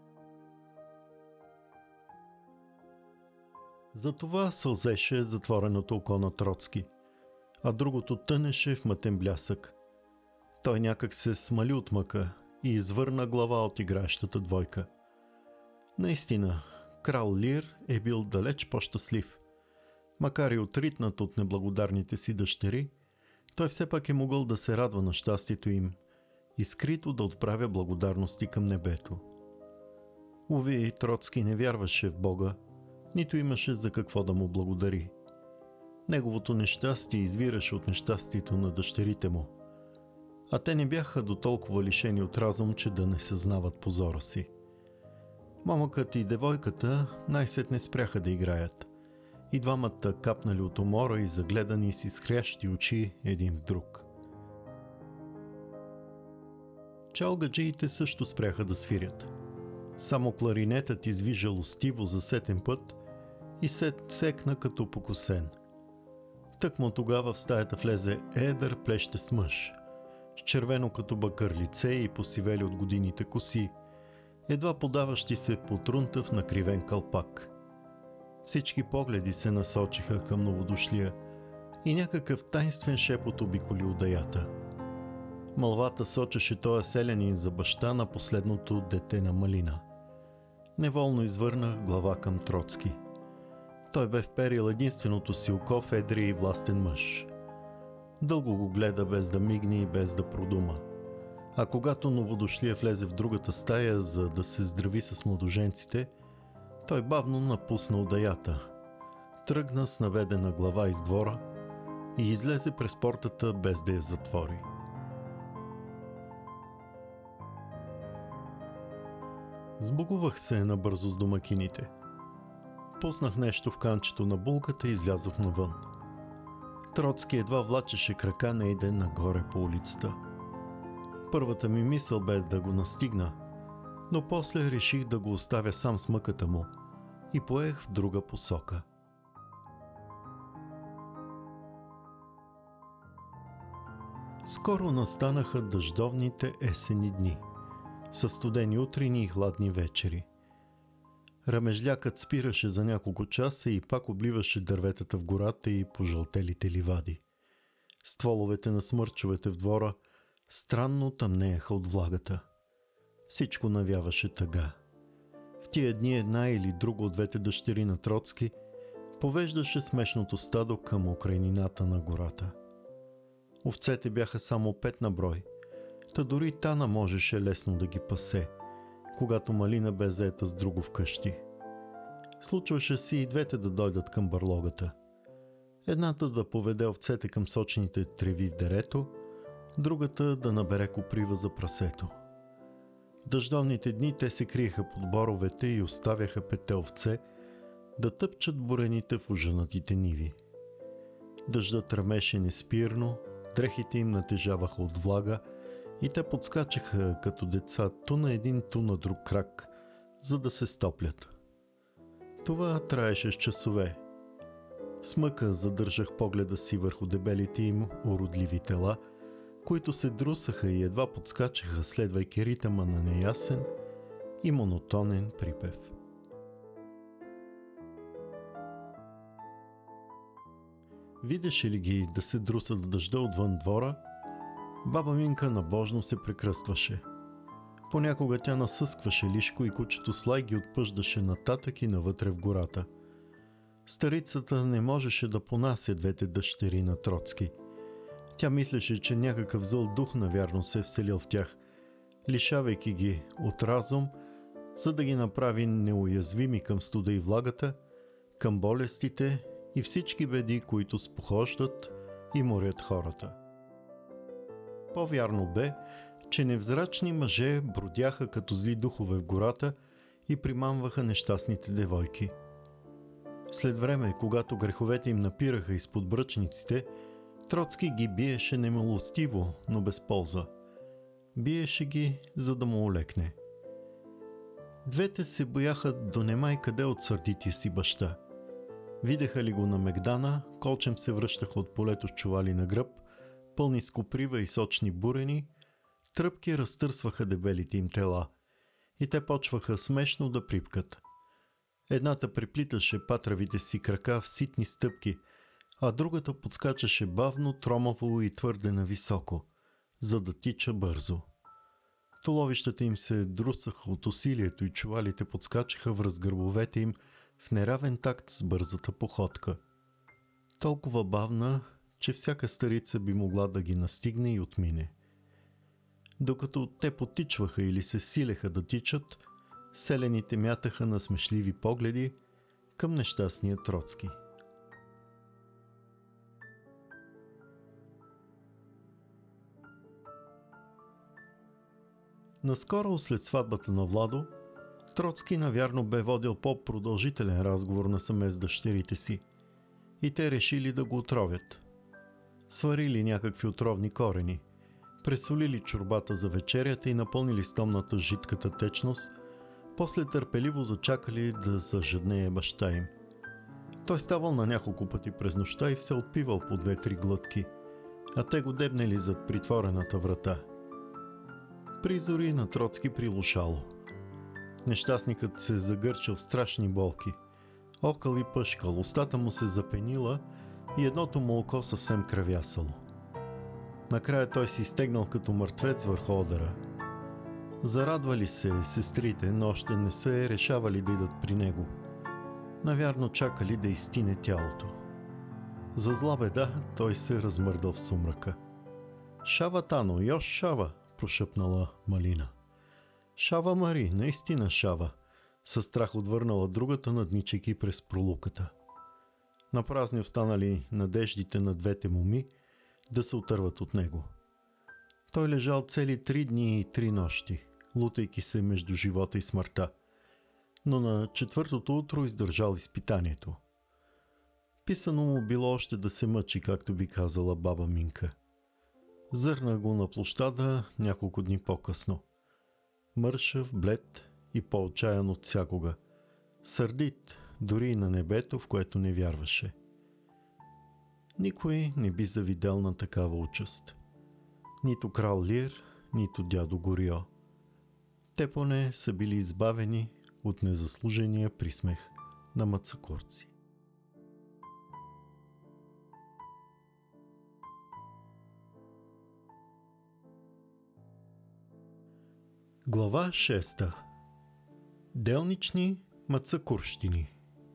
Затова сълзеше затвореното око на Троцки, а другото тънеше в мътен блясък. Той някак се смали от мъка и извърна глава от игращата двойка. Наистина, крал Лир е бил далеч по-щастлив. Макар и отритнат от неблагодарните си дъщери, той все пак е могъл да се радва на щастието им и скрито да отправя благодарности към небето. Уви, Троцки не вярваше в Бога, нито имаше за какво да му благодари. Неговото нещастие извираше от нещастието на дъщерите му, а те не бяха до толкова лишени от разум, че да не съзнават позора си. Момъкът и девойката най-сетне спряха да играят. И двамата капнали от умора и загледани с изхрящи очи един в друг. Чалгаджиите също спряха да свирят. Само кларинетът изви жалостиво за сетен път и секна като покосен. Тъкмо тогава в стаята влезе едър плещест мъж, с червено като бакър лице и посивели от годините коси, едва подаващи се по трунтав накривен калпак. Всички погледи се насочиха към новодошлия и някакъв тайнствен шепот обиколи одаята. Мълвата сочеше този селянин за баща на последното дете на Малина. Неволно извърнах глава към Троцки. Той бе вперил единственото си око в едрия и властен мъж. Дълго го гледа без да мигне и без да продума. А когато новодошлия влезе в другата стая, за да се здрави с младоженците, той бавно напусна одаята, тръгна с наведена глава из двора и излезе през портата без да я затвори. Сбогувах се набързо с домакините. Пуснах нещо в канчето на булката и излязох навън. Троцки едва влачеше крака на един нагоре по улицата. Първата ми мисъл бе да го настигна, но после реших да го оставя сам с мъката му и поех в друга посока. Скоро настанаха дъждовните есенни дни, със студени утрини и хладни вечери. Рамежлякът спираше за няколко часа и пак обливаше дърветата в гората и пожълтелите ливади. Стволовете на смърчовете в двора странно тъмнееха от влагата. Всичко навяваше тъга. В тия дни една или друга от двете дъщери на Троцки повеждаше смешното стадо към окрайнината на гората. Овцете бяха само 5 на брой, та дори Тана можеше лесно да ги пасе, когато Малина бе заета с друго вкъщи. Случваше си и двете да дойдат към бърлогата. Едната да поведе овцете към сочните треви в дерето, другата да набере коприва за прасето. В дъждовните дни те се криеха под боровете и оставяха 5 овце да тъпчат бурените в ужанатите ниви. Дъждът ръмеше неспирно, дрехите им натежаваха от влага и те подскачаха като деца ту на един, ту на друг крак, за да се стоплят. Това траеше с часове. С мъка задържах погледа си върху дебелите им уродливи тела, които се друсаха и едва подскачаха, следвайки ритъма на неясен и монотонен припев. Видеше ли ги да се друсат в дъжда отвън двора, баба Минка набожно се прекръстваше. Понякога тя насъскваше Лишко и кучето Слай ги отпъждаше нататък и навътре в гората. Старицата не можеше да понася двете дъщери на Троцки. Тя мислеше, че някакъв зъл дух навярно се е вселил в тях, лишавайки ги от разум, за да ги направи неуязвими към студа и влагата, към болестите и всички беди, които спохождат и морят хората. По-вярно бе, че невзрачни мъже бродяха като зли духове в гората и примамваха нещастните девойки. След време, когато греховете им напираха изпод бръчниците, Троцки ги биеше немилостиво, но без полза. Биеше ги, за да му олекне. Двете се бояха до немай къде от сърдития си баща. Видяха ли го на Мегдана, колчем се връщаха от полето с чували на гръб, пълни с коприва и сочни бурени, тръпки разтърсваха дебелите им тела и те почваха смешно да припкат. Едната приплиташе патравите си крака в ситни стъпки, а другата подскачаше бавно, тромаво и твърде нависоко, за да тича бързо. Туловищата им се друсаха от усилието и чувалите подскачаха връз гърбовете им в неравен такт с бързата походка. Толкова бавна, че всяка старица би могла да ги настигне и отмине. Докато те потичваха или се силеха да тичат, селените мятаха на смешливи погледи към нещастния Троцки. Наскоро след сватбата на Владо, Троцки навярно бе водил по-продължителен разговор насаме с дъщерите си и те решили да го отровят. Сварили някакви отровни корени, пресолили чорбата за вечерята и напълнили стомната жидката течност, после търпеливо зачакали да зажаднее баща им. Той ставал на няколко пъти през нощта и все отпивал по 2-3 глътки, а те го дебнели зад притворената врата. Призори на Троцки прилушало. Нещастникът се загърчал в страшни болки. Окъл и пъшкал, устата му се запенила и едното му око съвсем кръвясало. Накрая той си стегнал като мъртвец върху одъра. Зарадвали се сестрите, но още не се решавали да идат при него. Навярно чакали да изстине тялото. За зла беда той се размърдал в сумрака. "Шава, Тано, Йош шава!" прошъпнала Малина. "Шава, Мари, наистина шава!" Със страх отвърнала другата, надничайки през пролуката. Напразни останали надеждите на двете моми да се отърват от него. Той лежал цели 3 дни и 3 нощи, лутайки се между живота и смъртта, но на 4-то утро издържал изпитанието. Писано му било още да се мъчи, както би казала баба Минка. Зърна го на площада няколко дни по-късно. Мършав, блед и по-отчаян от всякога. Сърдит, дори и на небето, в което не вярваше. Никой не би завидял на такава участ. Нито крал Лир, нито дядо Горио. Те поне са били избавени от незаслужения присмех на мацакорци. Глава 6. Делнични мацакурщини.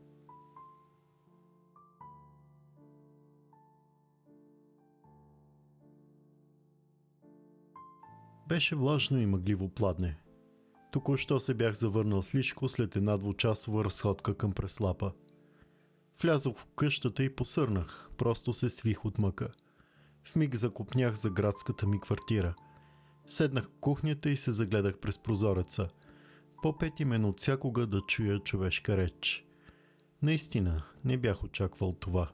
Беше влажно и мъгливо пладне. Току-що се бях завърнал с Лишко след една 2-часова разходка към Преслапа. Влязох в къщата и посърнах, просто се свих от мъка. Вмиг закопнях за градската ми квартира. Седнах в кухнята и се загледах през прозореца. По-пети мен от всякога да чуя човешка реч. Наистина, не бях очаквал това.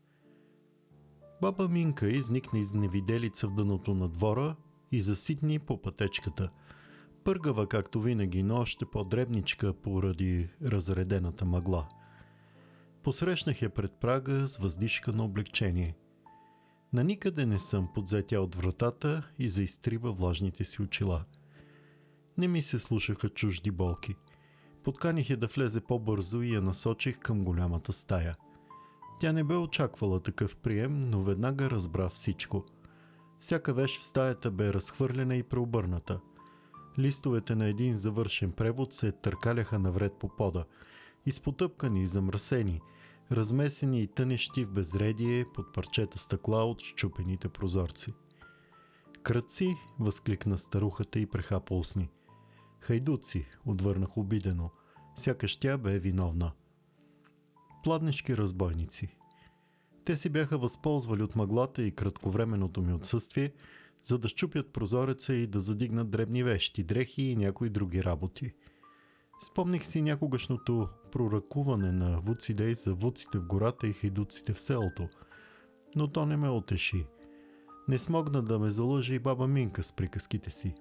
Баба Минка изникна изневиделица в дъното на двора и заситни по пътечката. Пъргава, както винаги, но още по-дребничка поради разредената мъгла. Посрещнах я пред прага с въздишка на облегчение. На никъде не съм, подзе тя от вратата и заизтриба влажните си очила. Не ми се слушаха чужди болки. Подканих я да влезе по-бързо и я насочих към голямата стая. Тя не бе очаквала такъв прием, но веднага разбра всичко. Всяка вещ в стаята бе разхвърлена и преобърната. Листовете на един завършен превод се търкаляха навред по пода, изпотъпкани и замръсени, размесени и тънещи в безредие под парчета стъкла от счупените прозорци. Крадци, възкликна старухата и прехапа устни. Хайдуци, отвърнах обидено, сякаш тя бе виновна. Пладнешки разбойници. Те си бяха възползвали от мъглата и кратковременното ми отсъствие, за да щупят прозореца и да задигнат дребни вещи, дрехи и някои други работи. Спомних си някогашното проръкуване на Вуцидей за вуците в гората и хайдуците в селото, но то не ме утеши. Не смогна да ме залъже и баба Минка с приказките си.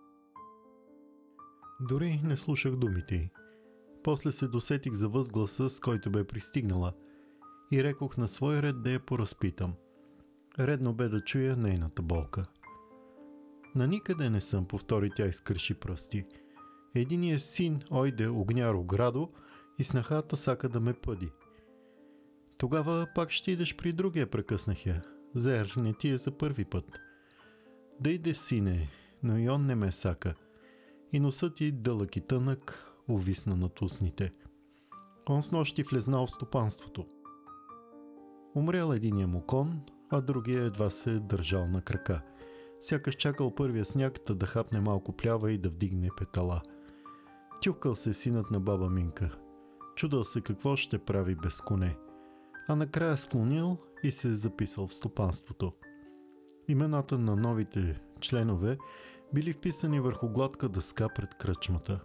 Дори не слушах думите й. После се досетих за възгласа, с който бе пристигнала, и рекох на свой ред да я поразпитам. Редно бе да чуя нейната болка. На никъде не съм, повтори тя и скърши пръсти. Единият син ойде огняро градо и снахата сака да ме пъди. Тогава пак ще идеш при другия, прекъснах я. Зер, не ти е за първи път. Да иде, сине, но и он не ме сака. И носът ти дълъг и тънък увисна над устните. Он снощи влезнал в стопанството. Умрял единия му кон, а другия едва се държал на крака. Сякаш чакал първия сняг да хапне малко плява и да вдигне петала. Тюхкал се синът на баба Минка. Чудал се какво ще прави без коне. А накрая склонил и се записал в стопанството. Имената на новите членове били вписани върху гладка дъска пред кръчмата.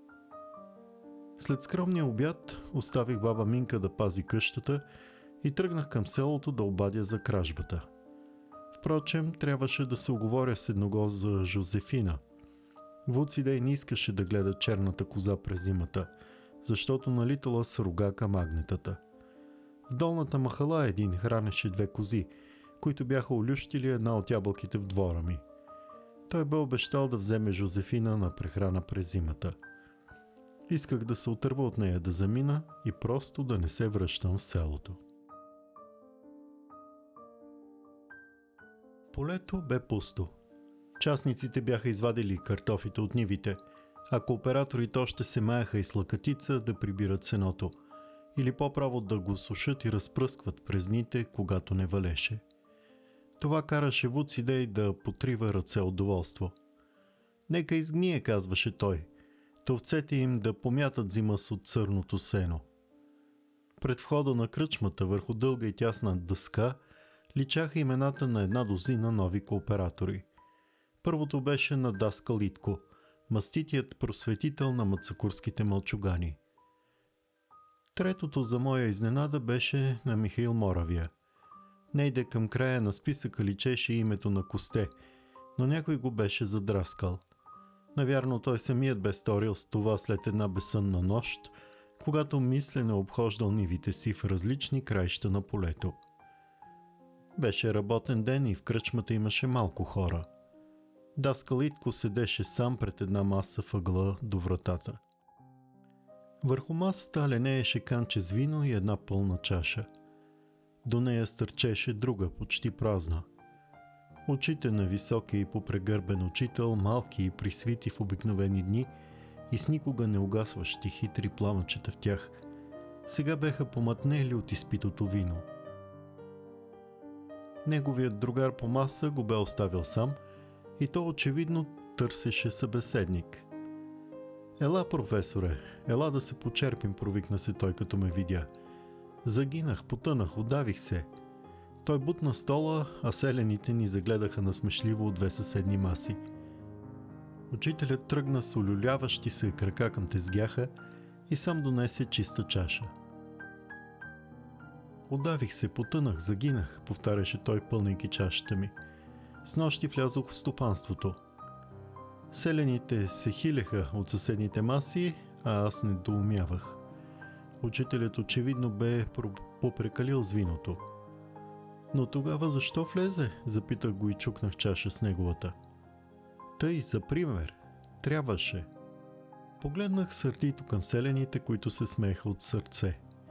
След скромния обяд оставих баба Минка да пази къщата и тръгнах към селото да обадя за кражбата. Впрочем, трябваше да се оговоря с едного за Жозефина. Вуцидей не искаше да гледа черната коза през зимата, защото налитала с рога към агнетата. В долната махала един хранеше две кози, които бяха олющили една от ябълките в двора ми. Той бе обещал да вземе Жозефина на прехрана през зимата. Исках да се отърва от нея, да замина и просто да не се връщам в селото. Полето бе пусто. Частниците бяха извадили картофите от нивите, а кооператорите още се маяха и с лъкатица да прибират сеното, или по-право да го сушат и разпръскват през дните, когато не валеше. Това караше Вуцидей да потрива ръце от доволство. Нека изгние, казваше той. Товцете им да помятат зима с от църното сено. Пред входа на кръчмата, върху дълга и тясна дъска, личаха имената на една дозина нови кооператори. Първото беше на Даскал Итко, маститият просветител на мацакурските мълчугани. Третото за моя изненада беше на Михаил Моравия. Нейде към края на списъка личеше името на Косте, но някой го беше задраскал. Навярно той самият бе сторил с това след една безсънна нощ, когато мислено обхождал нивите си в различни краища на полето. Беше работен ден и в кръчмата имаше малко хора. Даскал Итко седеше сам пред една маса въгъла до вратата. Върху масата ленееше канче с вино и една пълна чаша. До нея стърчеше друга, почти празна. Очите на високия и попрегърбен учител, малки и присвити в обикновени дни и с никога не угасващи хитри пламъчета в тях, сега беха помътнели от изпитото вино. Неговият другар по маса го бе оставил сам и то очевидно търсеше събеседник. Ела, професоре, ела да се почерпим, провикна се той, като ме видя. Загинах, потънах, удавих се. Той бутна стола, а селените ни загледаха насмешливо от две съседни маси. Учителят тръгна с улюляващи се крака към тезгяха и сам донесе чиста чаша. Удавих се, потънах, загинах, повтаряше той, пълнейки чашата ми. Снощи влязох в стопанството. Селените се хилеха от съседните маси, а аз недоумявах. Учителят очевидно бе попрекалил с виното. Но тогава защо влезе? Запитах го и чукнах чаша с неговата. Тъй, за пример. Трябваше. Погледнах сърдито към селените, които се смееха от сърце.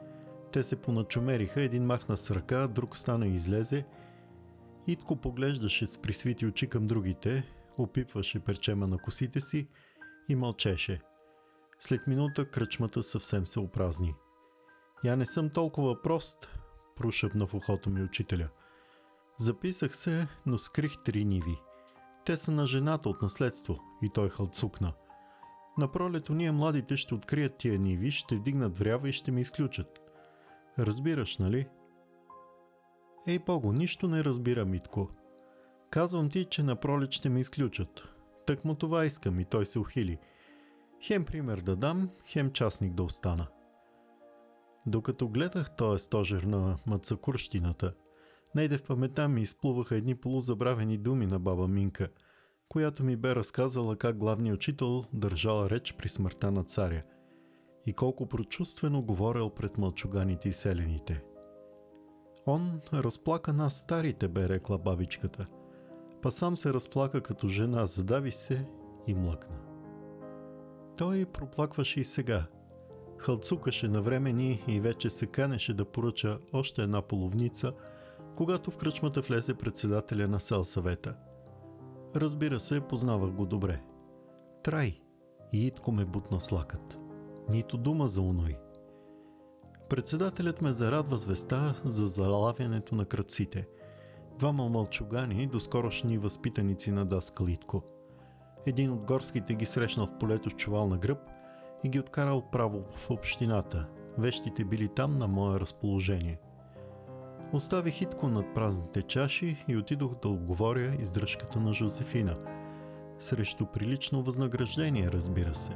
Те се поначумериха, един махна с ръка, друг стана и излезе. Итко поглеждаше с присвити очи към другите, опипваше перчема на косите си и мълчеше. След минута кръчмата съвсем се опразни. Я не съм толкова прост, прошепна в ухото ми учителя. Записах се, но скрих 3 ниви. Те са на жената от наследство и той хълцукна. Напролето ние младите ще открият тия ниви, ще вдигнат врява и ще ме изключат. Разбираш, нали? Ей, Бого, нищо не разбира, Митко. Казвам ти, че напролет ще ме изключат. Тък му това искам и той се ухили. Хем пример да дам, хем частник да остана. Докато гледах този стожер на мацакурщината, найде в паметта ми изплуваха едни полузабравени думи на баба Минка, която ми бе разказала как главният учител държал реч при смъртта на царя и колко прочувствено говорил пред мълчуганите и селените. Он разплака нас старите, бе рекла бабичката, па сам се разплака като жена, задави се и млъкна. Той проплакваше и сега. Хълцукаше навремени и вече се канеше да поръча още една половница, когато в кръчмата влезе председателя на селсъвета. Разбира се, познавах го добре. Трай, и Итко ме бутна с лакът. Нито дума за оной. Председателят ме зарадва с веста за залавянето на крадците. 2 мълчугани, доскорошни възпитаници на даскал Итко. Един от горските ги срещнал в полето с чувал на гръб и ги откарал право в общината. Вещите били там на мое разположение. Оставих Итко над празните чаши и отидох да оговоря издръжката на Жозефина. Срещу прилично възнаграждение, разбира се.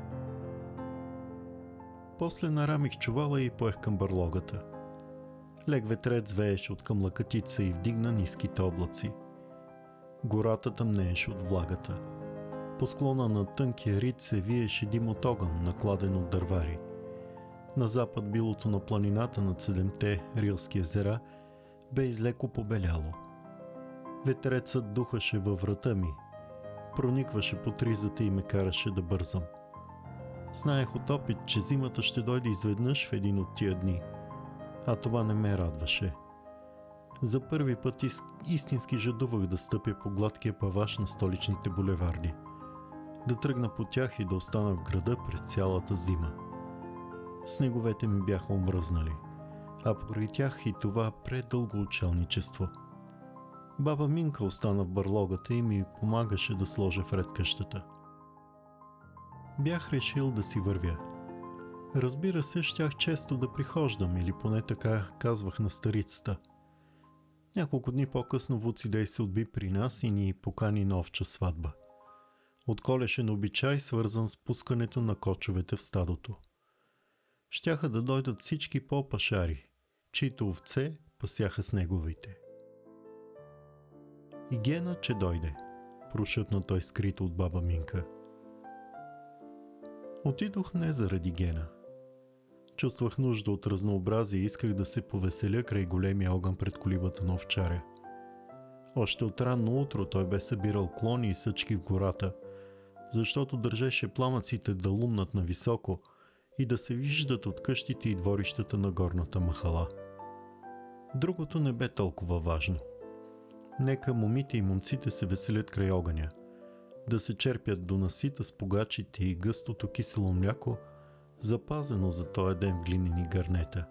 После нарамих чувала и поех към бърлогата. Лек ветрец вееше от към лакатица и вдигна ниските облаци. Гората тъмнееше от влагата. По склона на тънкия рид се виеше дим от огън, накладен от дървари. На запад билото на планината над 7-те рилски езера бе излеко побеляло. Ветрецът духаше във врата ми, проникваше под ризата и ме караше да бързам. Знаех от опит, че зимата ще дойде изведнъж в един от тия дни, а това не ме радваше. За първи път истински жадувах да стъпя по гладкия паваш на столичните булеварди, да тръгна по тях и да остана в града през цялата зима. Снеговете ми бяха омръзнали, а покрай тях и това предълго учелничество. Баба Минка остана в бърлогата и ми помагаше да сложа в ред къщата. Бях решил да си вървя. Разбира се, щях често да прихождам, или поне така казвах на старицата. Няколко дни по-късно Вуцидей се отби при нас и ни покани на овча сватба. Отколешен обичай, свързан с пускането на кочовете в стадото. Щяха да дойдат всички по-пашари, чието овце пасяха с неговите. И Гена, че дойде, прошепна той скрито от баба Минка. Отидох не заради Гена. Чувствах нужда от разнообразие и исках да се повеселя край големия огън пред колибата на овчаря. Още от ранно утро той бе събирал клони и съчки в гората, защото държеше пламъците да лумнат нависоко и да се виждат от къщите и дворищата на горната махала. Другото не бе толкова важно. Нека момите и момците се веселят край огъня, да се черпят до насита с погачите и гъстото кисело мляко, запазено за този ден в глинени гърнета.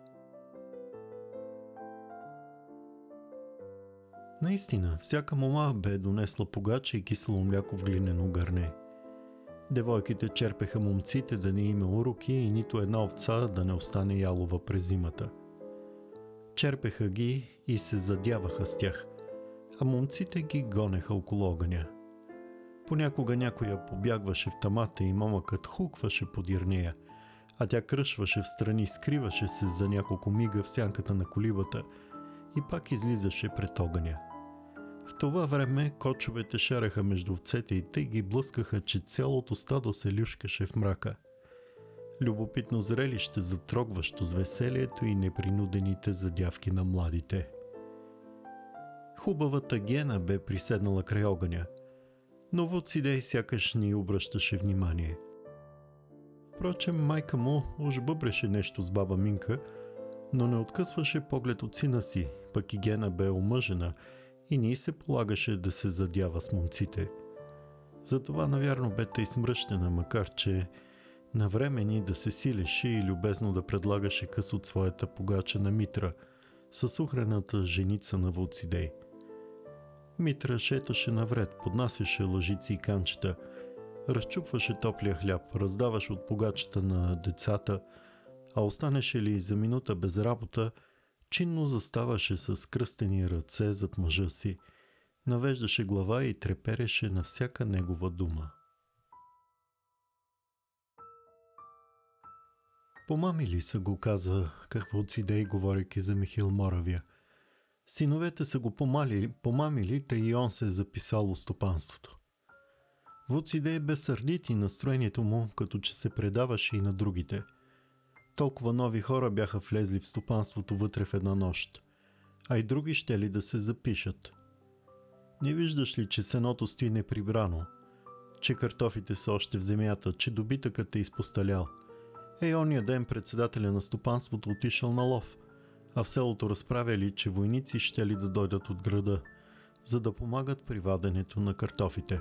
Наистина, всяка мома бе донесла погаче и кисело мляко в глинено гърне. Девойките черпеха момците да не има уроки и нито една овца да не остане ялова през зимата. Черпеха ги и се задяваха с тях, а момците ги гонеха около огъня. Понякога някоя побягваше в тамата и момъкът хукваше подир нея, а тя кръшваше встрани, скриваше се за няколко мига в сянката на колибата и пак излизаше пред огъня. В това време кочовете шареха между овцете и те ги блъскаха, че цялото стадо се люшкаше в мрака. Любопитно зрелище, затрогващо с веселието и непринудените задявки на младите. Хубавата Гена бе приседнала край огъня, но Вуцидей сякаш ни обръщаше внимание. Впрочем, майка му уж бъбреше нещо с баба Минка, но не откъсваше поглед от сина си, пък и Гена бе омъжена и не й се полагаше да се задява с момците. Затова навярно бе тъй смръщена, макар че навремени да се силеше и любезно да предлагаше къс от своята погача на Митра, със ухрената женица на Вуцидей. Митра шеташе навред, поднасяше лъжици и канчета, разчупваше топлия хляб, раздаваше от погачата на децата, а останеше ли за минута без работа, чинно заставаше с кръстени ръце зад мъжа си, навеждаше глава и трепереше на всяка негова дума. Помамили са го, каза Вуцидей, говорейки за Михил Моравия. Синовете са го помамили, тъй и он се е записал у стопанството. Вуцидей бе сърдит и настроението му, като че се предаваше и на другите. Толкова нови хора бяха влезли в стопанството вътре в една нощ, а и други щели да се запишат. Не виждаш ли, че сеното стои неприбрано, че картофите са още в земята, че добитъкът е изпосталял? Ония ден председателя на стопанството отишъл на лов, а в селото разправяли, че войници щели да дойдат от града, за да помагат при ваденето на картофите.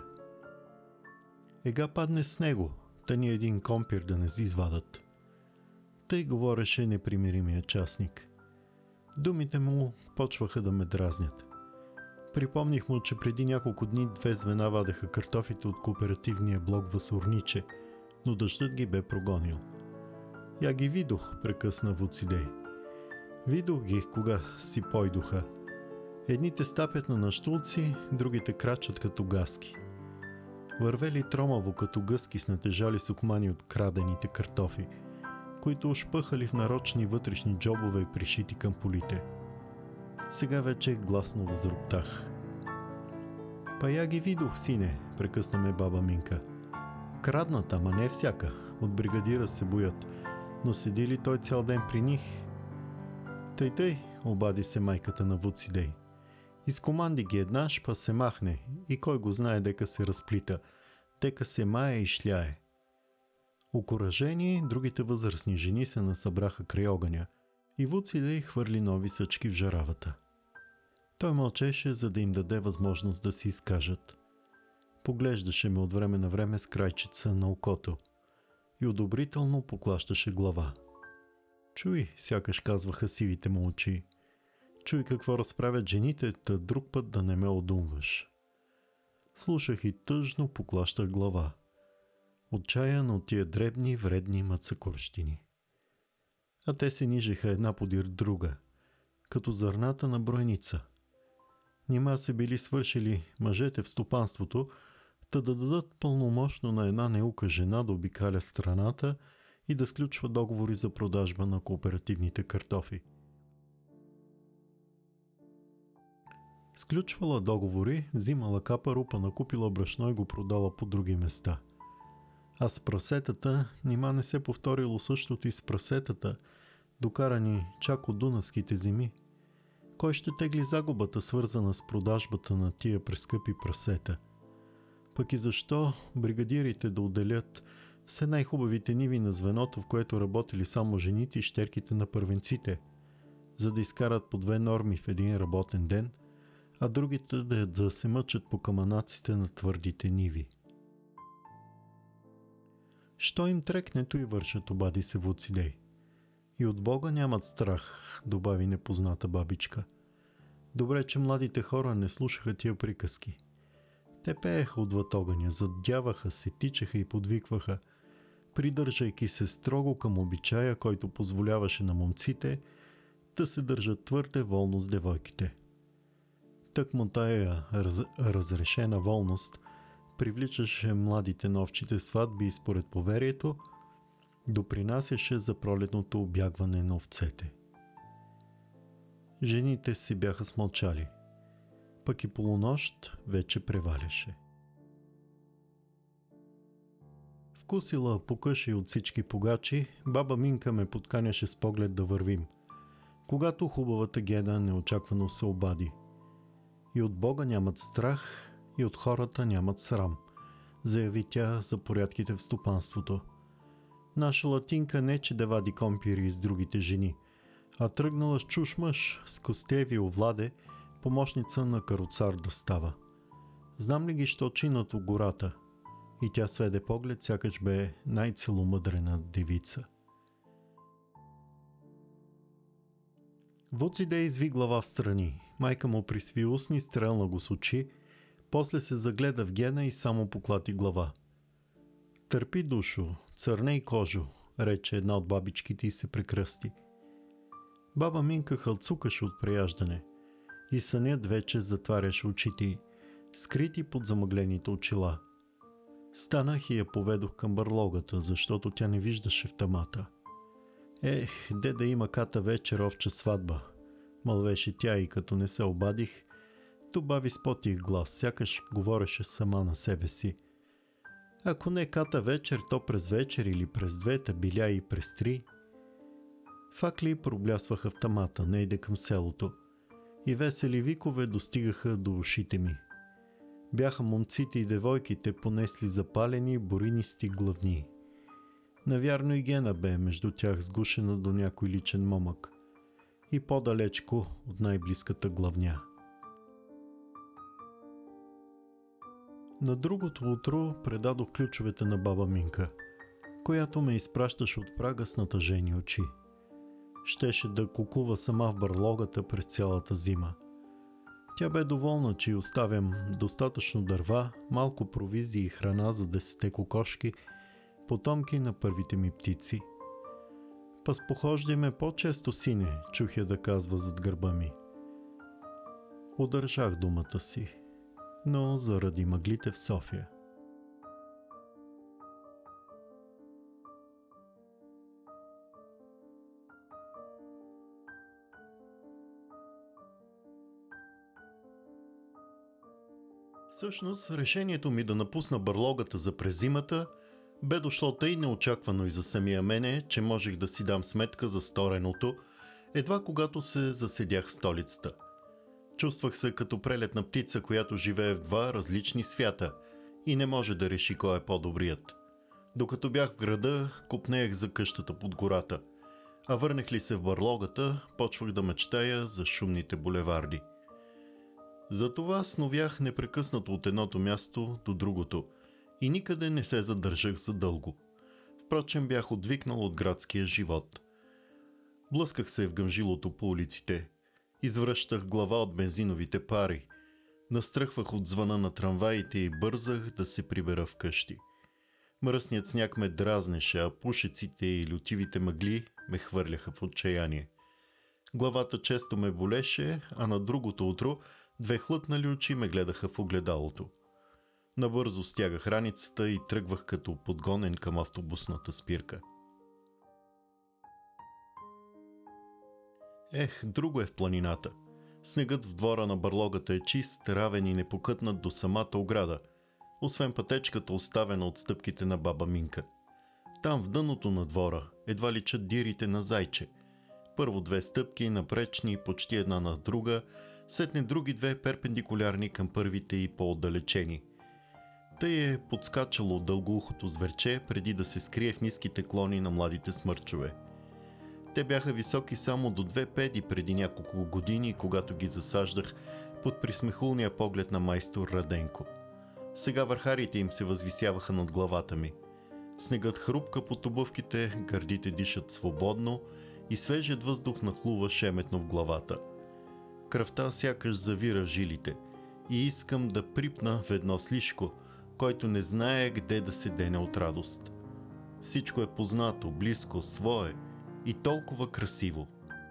Ега падне с него, та ни един компир да не си извадат. Тъй говореше непримиримия частник. Думите му почваха да ме дразнят. Припомних му, че преди няколко дни 2 звена вадеха картофите от кооперативния блок Васурниче, но дъждът ги бе прогонил. Я ги видох, прекъсна Вуцидей. Видох ги, кога си пойдоха. Едните стапят на наштулци, другите крачат като гаски. Вървели тромаво като гъски с натежали сукмани от крадените картофи, които ушпъхали в нарочни вътрешни джобове и пришити към полите. Сега вече гласно възроптах. Па я ги видох, сине, прекъсна ме баба Минка. Крадната, ама не всяка. От бригадира се боят. Но седи ли той цял ден при них? Тъй, обади се майката на Вуцидей. Изкоманди ги еднаш, па се махне и кой го знае дека се разплита, дека се мае и шляе. Окуражени, другите възрастни жени се насъбраха край огъня и Вуцидей хвърли нови съчки в жаравата. Той мълчеше, за да им даде възможност да си изкажат. Поглеждаше ме от време на време с крайчица на окото и одобрително поклащаше глава. Чуй, сякаш казваха сивите му очи. Чуй какво разправят жените, та друг път да не ме одумваш. Слушах и тъжно поклащах глава. Отчаян от тия дребни, вредни мацакорщини. А те се нижеха една подир друга, като зърната на бройница. Нима се били свършили мъжете в стопанството, та да дадат пълномощно на една неука жена да обикаля страната и да сключва договори за продажба на кооперативните картофи. Сключвала договори, взимала капа-рупа, накупила брашно и го продала по други места. А с прасетата, нима не се повторило същото и с прасетата, докарани чак от дунавските земи? Кой ще тегли загубата, свързана с продажбата на тия прескъпи прасета? Пък и защо бригадирите да отделят все най-хубавите ниви на звеното, в което работили само жените и щерките на първенците, за да изкарат по 2 норми в един работен ден, а другите да се мъчат по каманаците на твърдите ниви? Що им трекнето и вършат, обади се Вуцидей. И от Бога нямат страх, добави непозната бабичка. Добре, че младите хора не слушаха тия приказки. Те пееха отвъд огъня, задяваха се, тичаха и подвикваха, придържайки се строго към обичая, който позволяваше на момците да се държат твърде волно с девойките. Тъкмо тая разрешена волност привличаше младите на овчите сватби и според поверието допринасяше за пролетното обягване на овцете. Жените си бяха смълчали, пък и полунощ вече преваляше. Вкусила по къши от всички погачи, баба Минка ме подканяше с поглед да вървим, когато хубавата Гена неочаквано се обади. И от Бога нямат страх, и от хората нямат срам, заяви тя за порядките в стопанството. Наша латинка не че да вади компири с другите жени, А тръгнала с чуш мъж, с костеви овладе, помощница на каруцар да става. Знам ли ги, що чинат у гората? И тя сведе поглед, сякаш бе най-целомъдрена девица. Вуциде изви глава в страни. Майка му присви устни, стрелна го с очи, после се загледа в Гена и само поклати глава. Търпи, душо, църне и кожо, рече една от бабичките и се прекръсти. Баба Минка хълцукаше от преяждане и сънят вече затваряше очите й, скрити под замъглените очила. Станах и я поведох към бърлогата, защото тя не виждаше в тъмата. Ех, де да има ката вечер овча сватба, мълвеше тя и като не се обадих, добави с потих глас, сякаш говореше сама на себе си. Ако не ката вечер, то през вечер или през двете биля и през три. Факли проблясваха в тъмата, нейде към селото, и весели викове достигаха до ушите ми. Бяха момците и девойките понесли запалени боринисти главни. Навярно и Гена бе между тях сгушена до някой личен момък и по-далечко от най-близката главня. На другото утро предадох ключовете на баба Минка, която ме изпращаше от прага с натъжени очи. Щеше да кукува сама в бърлогата през цялата зима. Тя бе доволна, че й оставям достатъчно дърва, малко провизии и храна за 10 кокошки, потомки на първите ми птици. Пъс похождай ме по-често, сине, чух я да казва зад гърба ми. Удържах думата си, но заради мъглите в София. Всъщност, решението ми да напусна бърлогата за през зимата бе дошло тъй неочаквано и за самия мене, че можех да си дам сметка за стореното, едва когато се заседях в столицата. Чувствах се като прелетна птица, която живее в два различни свята и не може да реши кой е по-добрият. Докато бях в града, копнеех за къщата под гората, а върнах ли се в бърлогата, почвах да мечтая за шумните булеварди. Затова сновях непрекъснато от едното място до другото и никъде не се задържах задълго. Впрочем, бях отвикнал от градския живот. Блъсках се в гъмжилото по улиците, извръщах глава от бензиновите пари, настръхвах от звъна на трамваите и бързах да се прибера вкъщи. Мръсният сняг ме дразнеше, а пушеците и лютивите мъгли ме хвърляха в отчаяние. Главата често ме болеше, а на другото утро две хлътнали очи ме гледаха в огледалото. Набързо стягах раницата и тръгвах като подгонен към автобусната спирка. Ех, друго е в планината. Снегът в двора на бърлогата е чист, равен и непокътнат до самата ограда, освен пътечката, оставена от стъпките на баба Минка. Там в дъното на двора едва личат дирите на зайче. Първо две стъпки напречни, почти една на друга, сетне други две перпендикулярни към първите и по-отдалечени. Тъй е подскачало дългоухото зверче, преди да се скрие в ниските клони на младите смърчове. Те бяха високи само до 2 педи преди няколко години, когато ги засаждах под присмехулния поглед на майстор Раденко. Сега върхарите им се възвисяваха над главата ми. Снегът хрупка под обувките, гърдите дишат свободно и свежият въздух нахлува шеметно в главата. Кръвта сякаш завира в жилите и искам да припна в едно слишко, който не знае къде да се дене от радост. Всичко е познато, близко, свое и толкова красиво.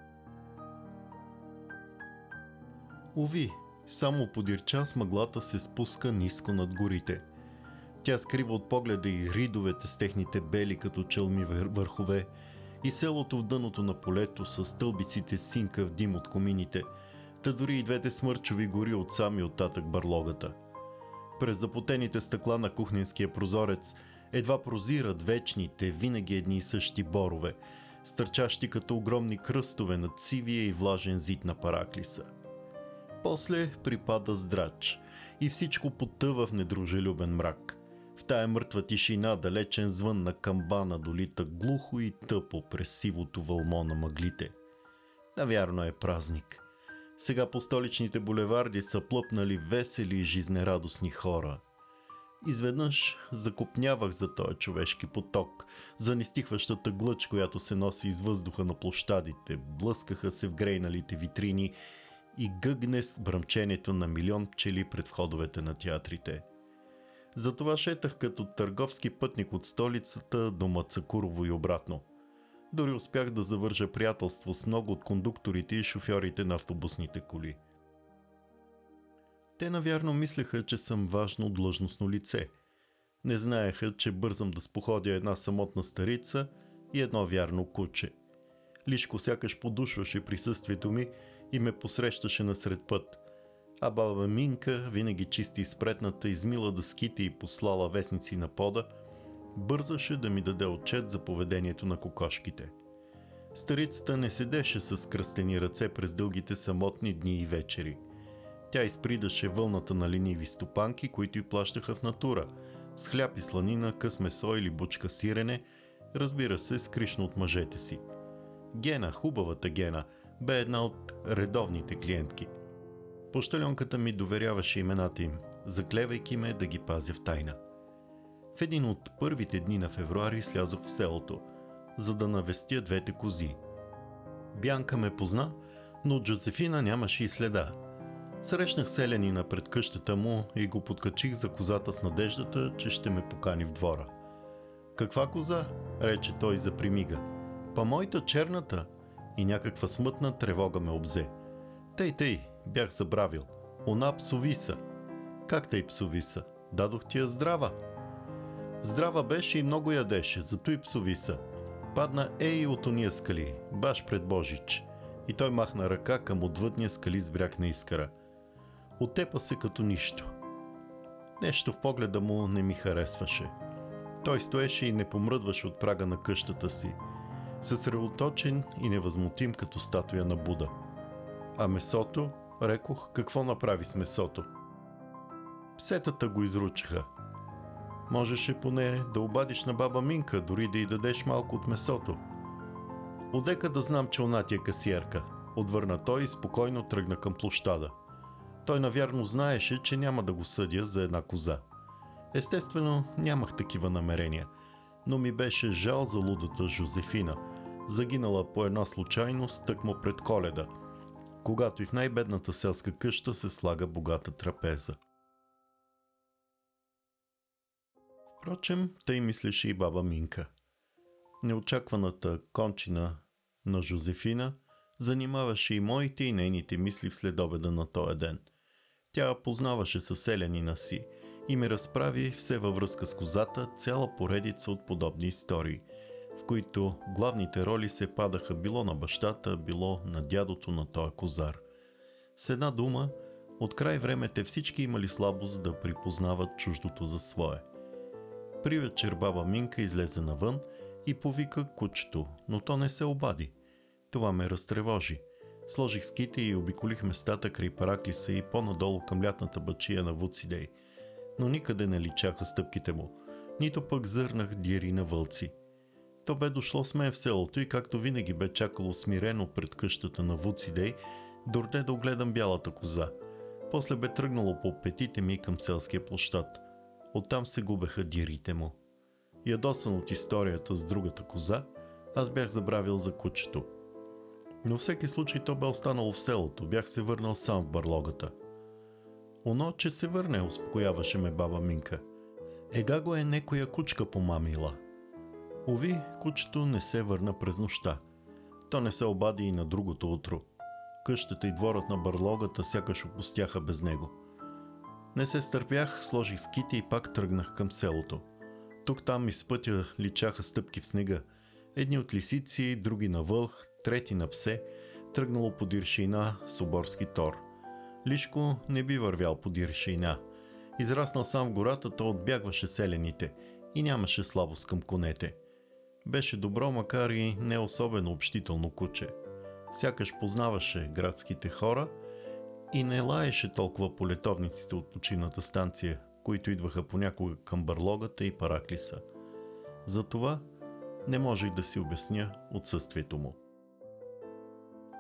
Уви, само подир час мъглата се спуска ниско над горите. Тя скрива от погледа и ридовете с техните бели като челми върхове и селото в дъното на полето с стълбиците синка в дим от комините, та дори и двете смърчови гори от сами оттатък бърлогата. През запотените стъкла на кухненския прозорец едва прозират вечните, винаги едни и същи борове, стърчащи като огромни кръстове над сивия и влажен зид на Параклиса. После припада здрач и всичко потъва в недружелюбен мрак. В тая мъртва тишина далечен звън на камбана долита глухо и тъпо през сивото вълмо на мъглите. Навярно е празник. Сега по столичните булеварди са плъпнали весели и жизнерадостни хора. Изведнъж закопнявах за този човешки поток, за нестихващата глъч, която се носи из въздуха на площадите, блъскаха се в грейналите витрини и гъгне с бръмчението на милион пчели пред входовете на театрите. Затова шетах като търговски пътник от столицата до Мацакурово и обратно. Дори успях да завържа приятелство с много от кондукторите и шофьорите на автобусните коли. Те навярно мислеха, че съм важно длъжностно лице. Не знаеха, че бързам да споходя една самотна старица и едно вярно куче. Лишко сякаш подушваше присъствието ми и ме посрещаше насред път. А баба Минка, винаги чисти и спретната, измила дъските и послала вестници на пода, бързаше да ми даде отчет за поведението на кокошките. Старицата не седеше с кръстени ръце през дългите самотни дни и вечери. Тя изпридаше вълната на лениви стопанки, които й плащаха в натура, с хляб и сланина, къс месо или бучка сирене, разбира се, скришно от мъжете си. Гена, хубавата Гена, бе една от редовните клиентки. Пощальонката ми доверяваше имената им, заклевайки ме да ги пазя в тайна. В един от първите дни на февруари слязох в селото, за да навестя двете кози. Бянка ме позна, но от Жозефина нямаше и следа. Срещнах селянина пред къщата му и го подкачих за козата с надеждата, че ще ме покани в двора. «Каква коза?» рече той за примига. «Па моята черната!» И някаква смътна тревога ме обзе. Тъй, бях забравил. Она псовиса. Как тъй псовиса? Дадох ти я здрава. Здрава беше и много ядеше, зато и псовиса. Падна от ония скали, баш пред Божич. И той махна ръка към отвъдния скали с бряг на Искъра. Отепа се като нищо. Нещо в погледа му не ми харесваше. Той стоеше и не помръдваше от прага на къщата си, съсредоточен и невъзмутим като статуя на Буда. А месото, рекох, какво направи с месото? Псетата го изручаха. Можеше поне да обадиш на баба Минка, дори да й дадеш малко от месото. Отдека да знам, че она ти е касиерка, отвърна той и спокойно тръгна към площада. Той навярно знаеше, че няма да го съдя за една коза. Естествено, нямах такива намерения, но ми беше жал за лудата Жозефина, загинала по една случайност тъкмо пред Коледа, когато и в най-бедната селска къща се слага богата трапеза. Впрочем, тъй мислеше и баба Минка. Неочакваната кончина на Жозефина занимаваше и моите и нейните мисли в следобеда на този ден. Тя познаваше съселянина си и ми разправи все във връзка с козата цяла поредица от подобни истории, в които главните роли се падаха било на бащата, било на дядото на този козар. С една дума, от край време те всички имали слабост да припознават чуждото за свое. При вечер баба Минка излезе навън и повика кучето, но то не се обади. Това ме разтревожи. Сложих ските и обиколих местата край Параклиса и по-надолу към лятната бачия на Вуцидей, но никъде не личаха стъпките му, нито пък зърнах дири на вълци. То бе дошло с мен в селото и както винаги бе чакало смирено пред къщата на Вуцидей, дорде да огледам бялата коза. После бе тръгнало по петите ми към селския площад. Оттам се губеха дирите му. Ядосан от историята с другата коза, аз бях забравил за кучето. Но всеки случай то бе останало в селото, бях се върнал сам в барлогата. Оно, че се върне, успокояваше ме баба Минка. Ега го е некоя кучка помамила. Уви, кучето не се върна през нощта. То не се обади и на другото утро. Къщата и дворът на барлогата сякаш опустяха без него. Не се стърпях, сложих ските и пак тръгнах към селото. Тук-там из пътя личаха стъпки в снега. Едни от лисици, други на вълх, трети на псе, тръгнало подир шейна с оборски тор. Лишко не би вървял подир шейна. Израснал сам в гората, то отбягваше селените и нямаше слабост към конете. Беше добро, макар и не особено общително куче. Сякаш познаваше градските хора и не лаеше толкова по летовниците от почивната станция, които идваха понякога към барлогата и Параклиса. Затова не можех да си обясня отсъствието му.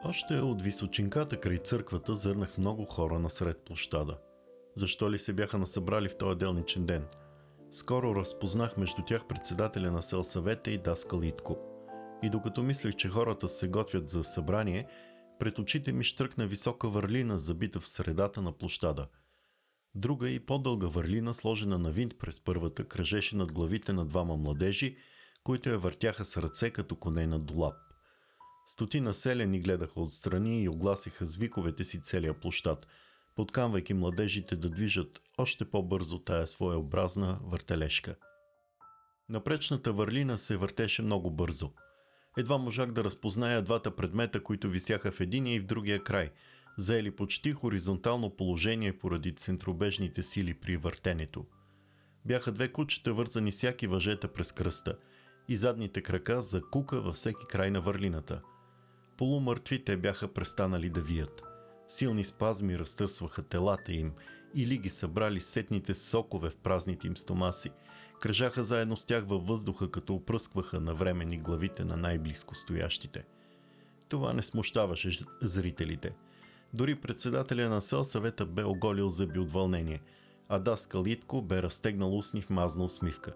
Още от височинката край църквата зърнах много хора насред площада. Защо ли се бяха насъбрали в този делничен ден? Скоро разпознах между тях председателя на селсъвета и даскал Итко. И докато мислех, че хората се готвят за събрание, пред очите ми щръкна висока върлина, забита в средата на площада. Друга и по-дълга върлина, сложена на винт през първата, кръжеше над главите на двама младежи, които я въртяха с ръце като коне на долап. Стотина селяни гледаха отстрани и огласиха с виковете си целия площад, подканвайки младежите да движат още по-бързо тая своеобразна въртележка. Напречната върлина се въртеше много бързо. Едва можах да разпозная двата предмета, които висяха в единия и в другия край, заели почти хоризонтално положение поради центробежните сили при въртенето. Бяха две кучета, вързани всяки въжета през кръста, и задните крака за кука във всеки край на върлината. Полумъртви те бяха престанали да вият. Силни спазми разтърсваха телата им или ги събрали сетните сокове в празните им стомаси, кръжаха заедно с тях във въздуха, като опръскваха навремени главите на най-близко стоящите. Това не смущаваше зрителите. Дори председателя на селсъвета бе оголил зъби от вълнение, а даскал Итко бе разтегнал устни в мазна усмивка.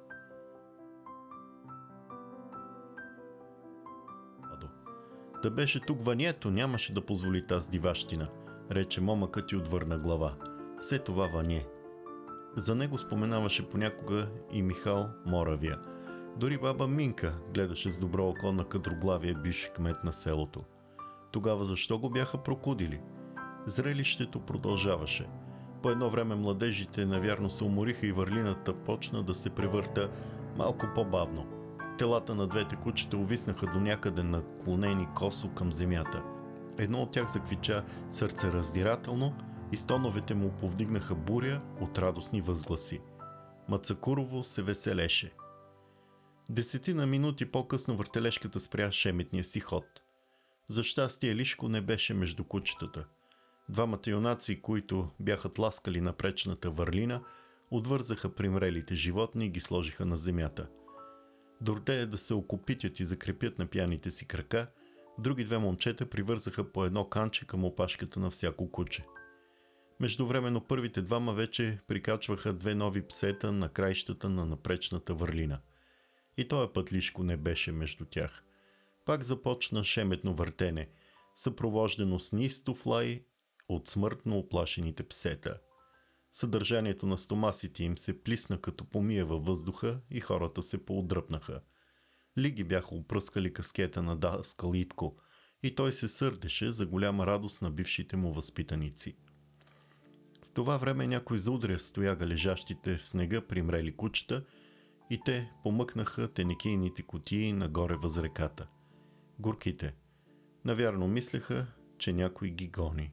Да беше тук Ванието, нямаше да позволи тази диващина, рече момъкът и отвърна глава. Все това Вание. За него споменаваше понякога и Михал Моравия. Дори баба Минка гледаше с добро око на кадроглавия бивш кмет на селото. Тогава защо го бяха прокудили? Зрелището продължаваше. По едно време младежите навярно се умориха и върлината почна да се превърта малко по-бавно. Телата на двете кучета увиснаха до някъде наклонени косо към земята. Едно от тях заквича сърцераздирателно и стоновете му повдигнаха буря от радостни възгласи. Мацакурово се веселеше. 10 минути по-късно въртележката спря шеметния си ход. За щастие Лишко не беше между кучетата. Двамата юнаци, които бяха тласкали напречната върлина, отвързаха примрелите животни и ги сложиха на земята. Дордея да се окопитят и закрепят на пияните си крака, други две момчета привързаха по едно канче към опашката на всяко куче. Междувременно първите двама вече прикачваха две нови псета на краищата на напречната върлина. И този път Лишко не беше между тях. Пак започна шеметно въртене, съпровождано с нистов лай от смъртно оплашените псета. Съдържанието на стомасите им се плисна като помия във въздуха и хората се поотдръпнаха. Лиги бяха опръскали каскета на даскал Итко и той се сърдеше за голяма радост на бившите му възпитаници. В това време някой заудря стояга лежащите в снега примрели кучета и те помъкнаха тенекийните кутии нагоре въз реката. Горките навярно мислеха, че някой ги гони.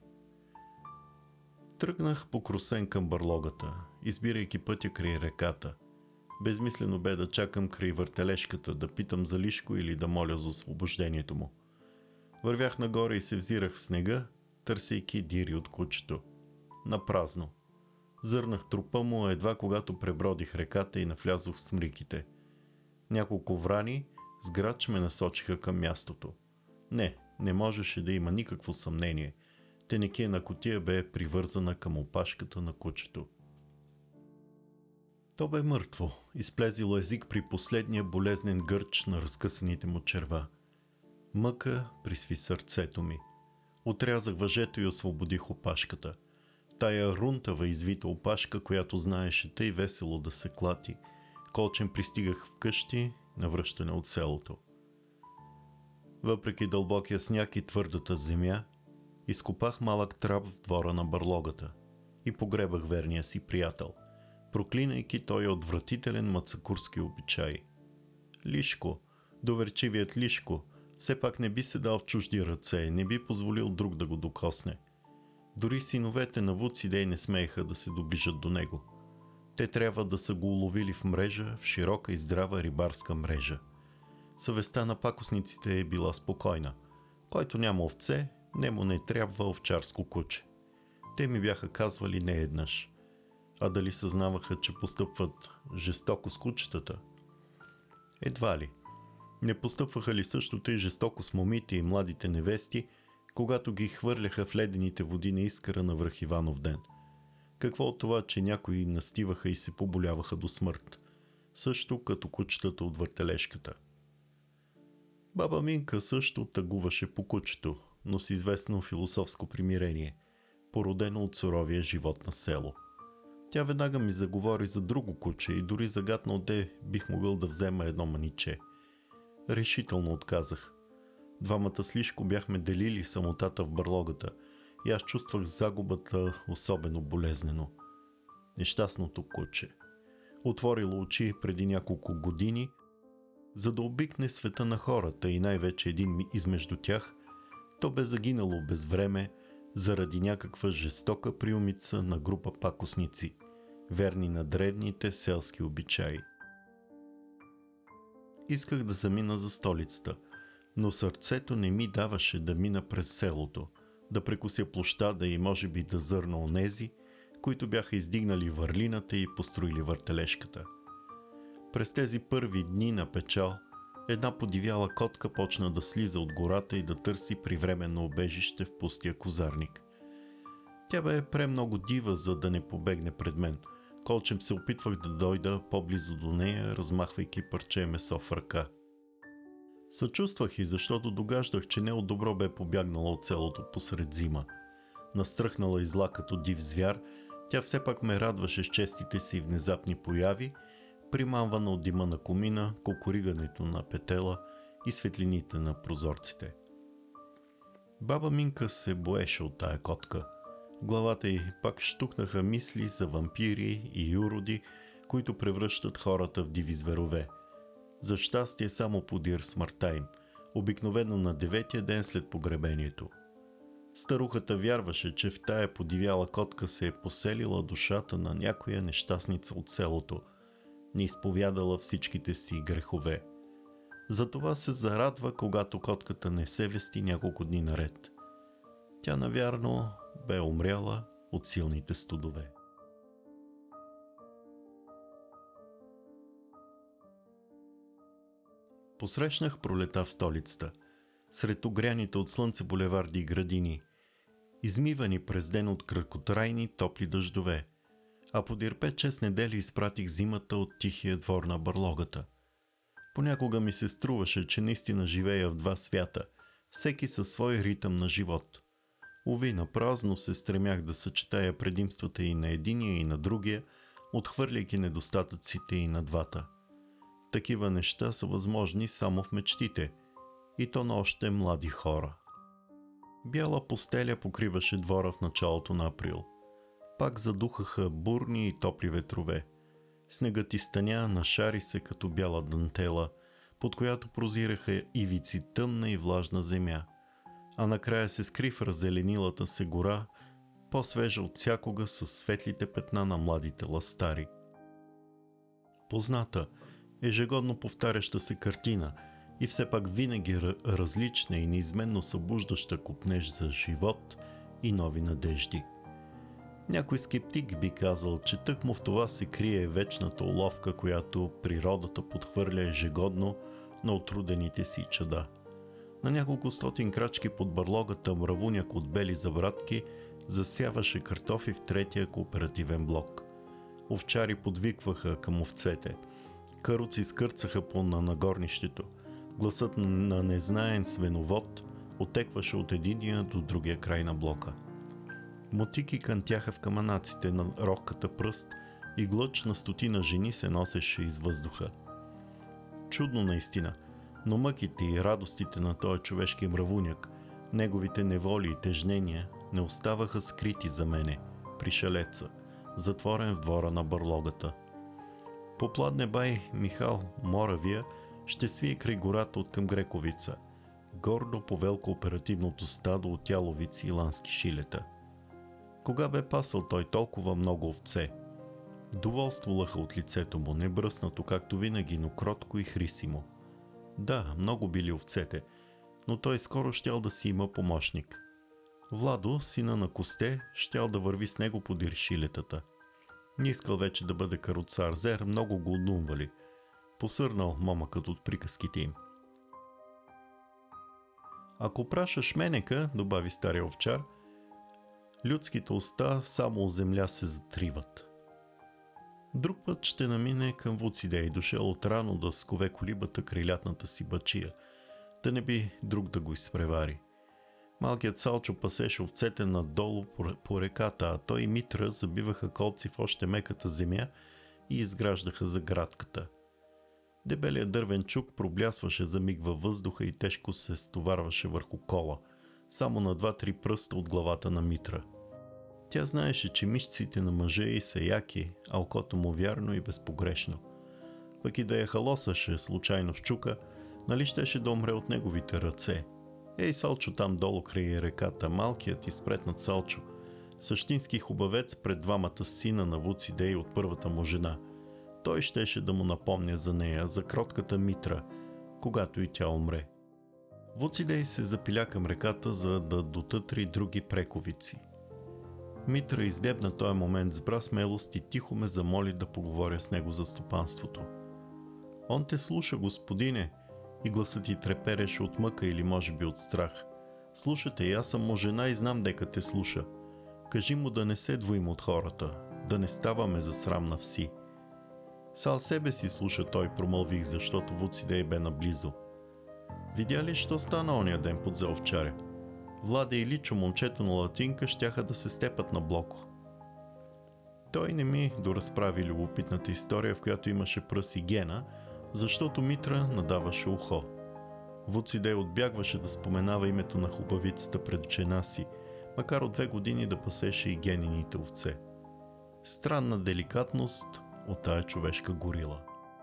Тръгнах покрусен към бърлогата, избирайки пътя край реката. Безмислено бе да чакам край въртележката, да питам за Лишко или да моля за освобождението му. Вървях нагоре и се взирах в снега, търсейки дири от кучето. Напразно. Зърнах трупа му едва когато пребродих реката и навлязох в смриките. Няколко врани с грач ме насочиха към мястото. Не можеше да има никакво съмнение. Тенекия кутия бе привързана към опашката на кучето. То бе мъртво, изплезило език при последния болезнен гърч на разкъсаните му черва. Мъка присви сърцето ми. Отрязах въжето и освободих опашката. Тая рунтава извита опашка, която знаеше тъй весело да се клати, колчен пристигах вкъщи на връщане от селото. Въпреки дълбокия сняг и твърдата земя, изкопах малък трап в двора на бърлогата и погребах верния си приятел, проклинайки той отвратителен мацакурски обичай. Лишко, доверчивият Лишко, все пак не би се дал в чужди ръце, не би позволил друг да го докосне. Дори синовете на Вуцидей не смееха да се доближат до него. Те трябва да са го уловили в мрежа, в широка и здрава рибарска мрежа. Съвестта на пакосниците е била спокойна. Който няма овце, нему не трябва овчарско куче. Те ми бяха казвали не еднъж. А дали съзнаваха, че постъпват жестоко с кучетата? Едва ли. Не постъпваха ли същото и жестоко с момите и младите невести, когато ги хвърляха в ледените води на Искъра на връх Иванов ден. Какво от това, че някои настиваха и се поболяваха до смърт, също като кучетата от въртележката. Баба Минка също тъгуваше по кучето, но с известно философско примирение, породено от суровия живот на село. Тя веднага ми заговори за друго куче и дори загадна отде бих могъл да взема едно маниче. Решително отказах. Двамата с Лишко бяхме делили самотата в бърлогата и аз чувствах загубата особено болезнено. Нещастното куче. Отворило очи преди няколко години, за да обикне света на хората и най-вече един измежду тях, то бе загинало без време заради някаква жестока приумица на група пакосници, верни на древните селски обичаи. Исках да замина за столицата, но сърцето не ми даваше да мина през селото, да прекуся площада и може би да зърна онези, които бяха издигнали върлината и построили въртележката. През тези първи дни на печал, една подивяла котка почна да слиза от гората и да търси привременно убежище в пустия козарник. Тя бе премного дива, за да не побегне пред мен, колчем се опитвах да дойда по-близо до нея, размахвайки парче месо в ръка. Съчувствах и защото догаждах, че не от добро бе побягнала от селото посред зима. Настръхнала и зла като див звяр, тя все пак ме радваше с честите си внезапни появи, примамвана от дима на комина, кукуригането на петела и светлините на прозорците. Баба Минка се боеше от тая котка. В главата й пак щукнаха мисли за вампири и юроди, които превръщат хората в диви зверове. За щастие само подир смъртта им, обикновено на 9-я ден след погребението. Старухата вярваше, че в тая подивяла котка се е поселила душата на някоя нещастница от селото, не изповядала всичките си грехове. Затова се зарадва, когато котката не се вести няколко дни наред. Тя, навярно, бе умряла от силните студове. Посрещнах пролета в столицата, сред огряните от слънце булеварди и градини, измивани през ден от краткотрайни топли дъждове, а подир 5-6 недели изпратих зимата от тихия двор на бърлогата. Понякога ми се струваше, че наистина живея в два свята, всеки със свой ритъм на живот. Уви, напразно се стремях да съчетая предимствата и на единия и на другия, отхвърляйки недостатъците и на двата. Такива неща са възможни само в мечтите, и то на още млади хора. Бяла постеля покриваше двора в началото на април. Пак задухаха бурни и топли ветрове. Снегът изтъня, нашари се като бяла дантела, под която прозираха ивици тъмна и влажна земя, а накрая се скри в раззеленилата се гора, по-свежа от всякога със светлите петна на младите ластари. Позната, ежегодно повтаряща се картина и все пак винаги различна и неизменно събуждаща копнеж за живот и нови надежди. Някой скептик би казал, че тъкмо в това се крие вечната уловка, която природата подхвърля ежегодно на отрудените си чада. На няколко стотин крачки под бърлогата мравуняк от бели забратки засяваше картофи в третия кооперативен блок. Овчари подвикваха към овцете. Каруци скърцаха по нагорнището. Гласът на незнаен свиновод отекваше от единия до другия край на блока. Мотики кантяха в каманаците на рокката пръст и глъч на стотина жени се носеше из въздуха. Чудно наистина, но мъките и радостите на този човешки мравуняк, неговите неволи и тежнения не оставаха скрити за мене, пришелеца, затворен в двора на бърлогата. Попладне бай Михал Моравия ще свие край гората от към Грековица, гордо повел кооперативното стадо от яловици и лански шилета. Кога бе пасал той толкова много овце? Доволство лъха от лицето му, не бръснато както винаги, но кротко и хрисимо. Да, много били овцете, но той скоро щял да си има помощник. Владо, сина на Косте, щял да върви с него подир шилетата. Не искал вече да бъде каруцар, зер много го одумвали. Посърнал момъкът от приказките им. Ако прашаш менека, добави стария овчар, людските уста само у земя се затриват. Друг път ще намине към Вуцидей, дошъл отрано да скове колибата край лятната си бачия, да не би друг да го изпревари. Малкият Салчо пасеше овцете надолу по реката, а той и Митра забиваха колци в още меката земя и изграждаха заградката. Дебелият дървен чук проблясваше за миг във въздуха и тежко се стоварваше върху кола, само на 2-3 пръста от главата на Митра. Тя знаеше, че мишците на мъжа й са яки, а окото му вярно и безпогрешно. Пък и да я халосаше случайно с чука, нали щеше да умре от неговите ръце. Ей, Салчо там долу край реката, малкият и спретнат Салчо, същински хубавец пред двамата сина на Вуцидей от първата му жена. Той щеше да му напомня за нея, за кротката Митра, когато и тя умре. Вуцидей се запиля към реката, за да дотътри други прековици. Митра издебна този момент, сбра смелост и тихо ме замоли да поговоря с него за стопанството. Он те слуша, господине, и гласът ти трепереше от мъка или може би от страх. Слушате, аз съм му жена и знам дека те слуша. Кажи му да не се двоим от хората, да не ставаме за срам на вси. Сал себе си слуша той, промълвих, защото Вуцидей бе наблизо. Видя ли, що стана ония ден под за овчаря? Владе и Личо, момчето на Латинка, щяха да се степат на Блоко. Той не ми доразправи любопитната история, в която имаше пръс и Гена, защото Митра надаваше ухо. Вуцидей отбягваше да споменава името на хубавицата пред жена си, макар от 2 години да пасеше и Генините овце. Странна деликатност от тая човешка горила.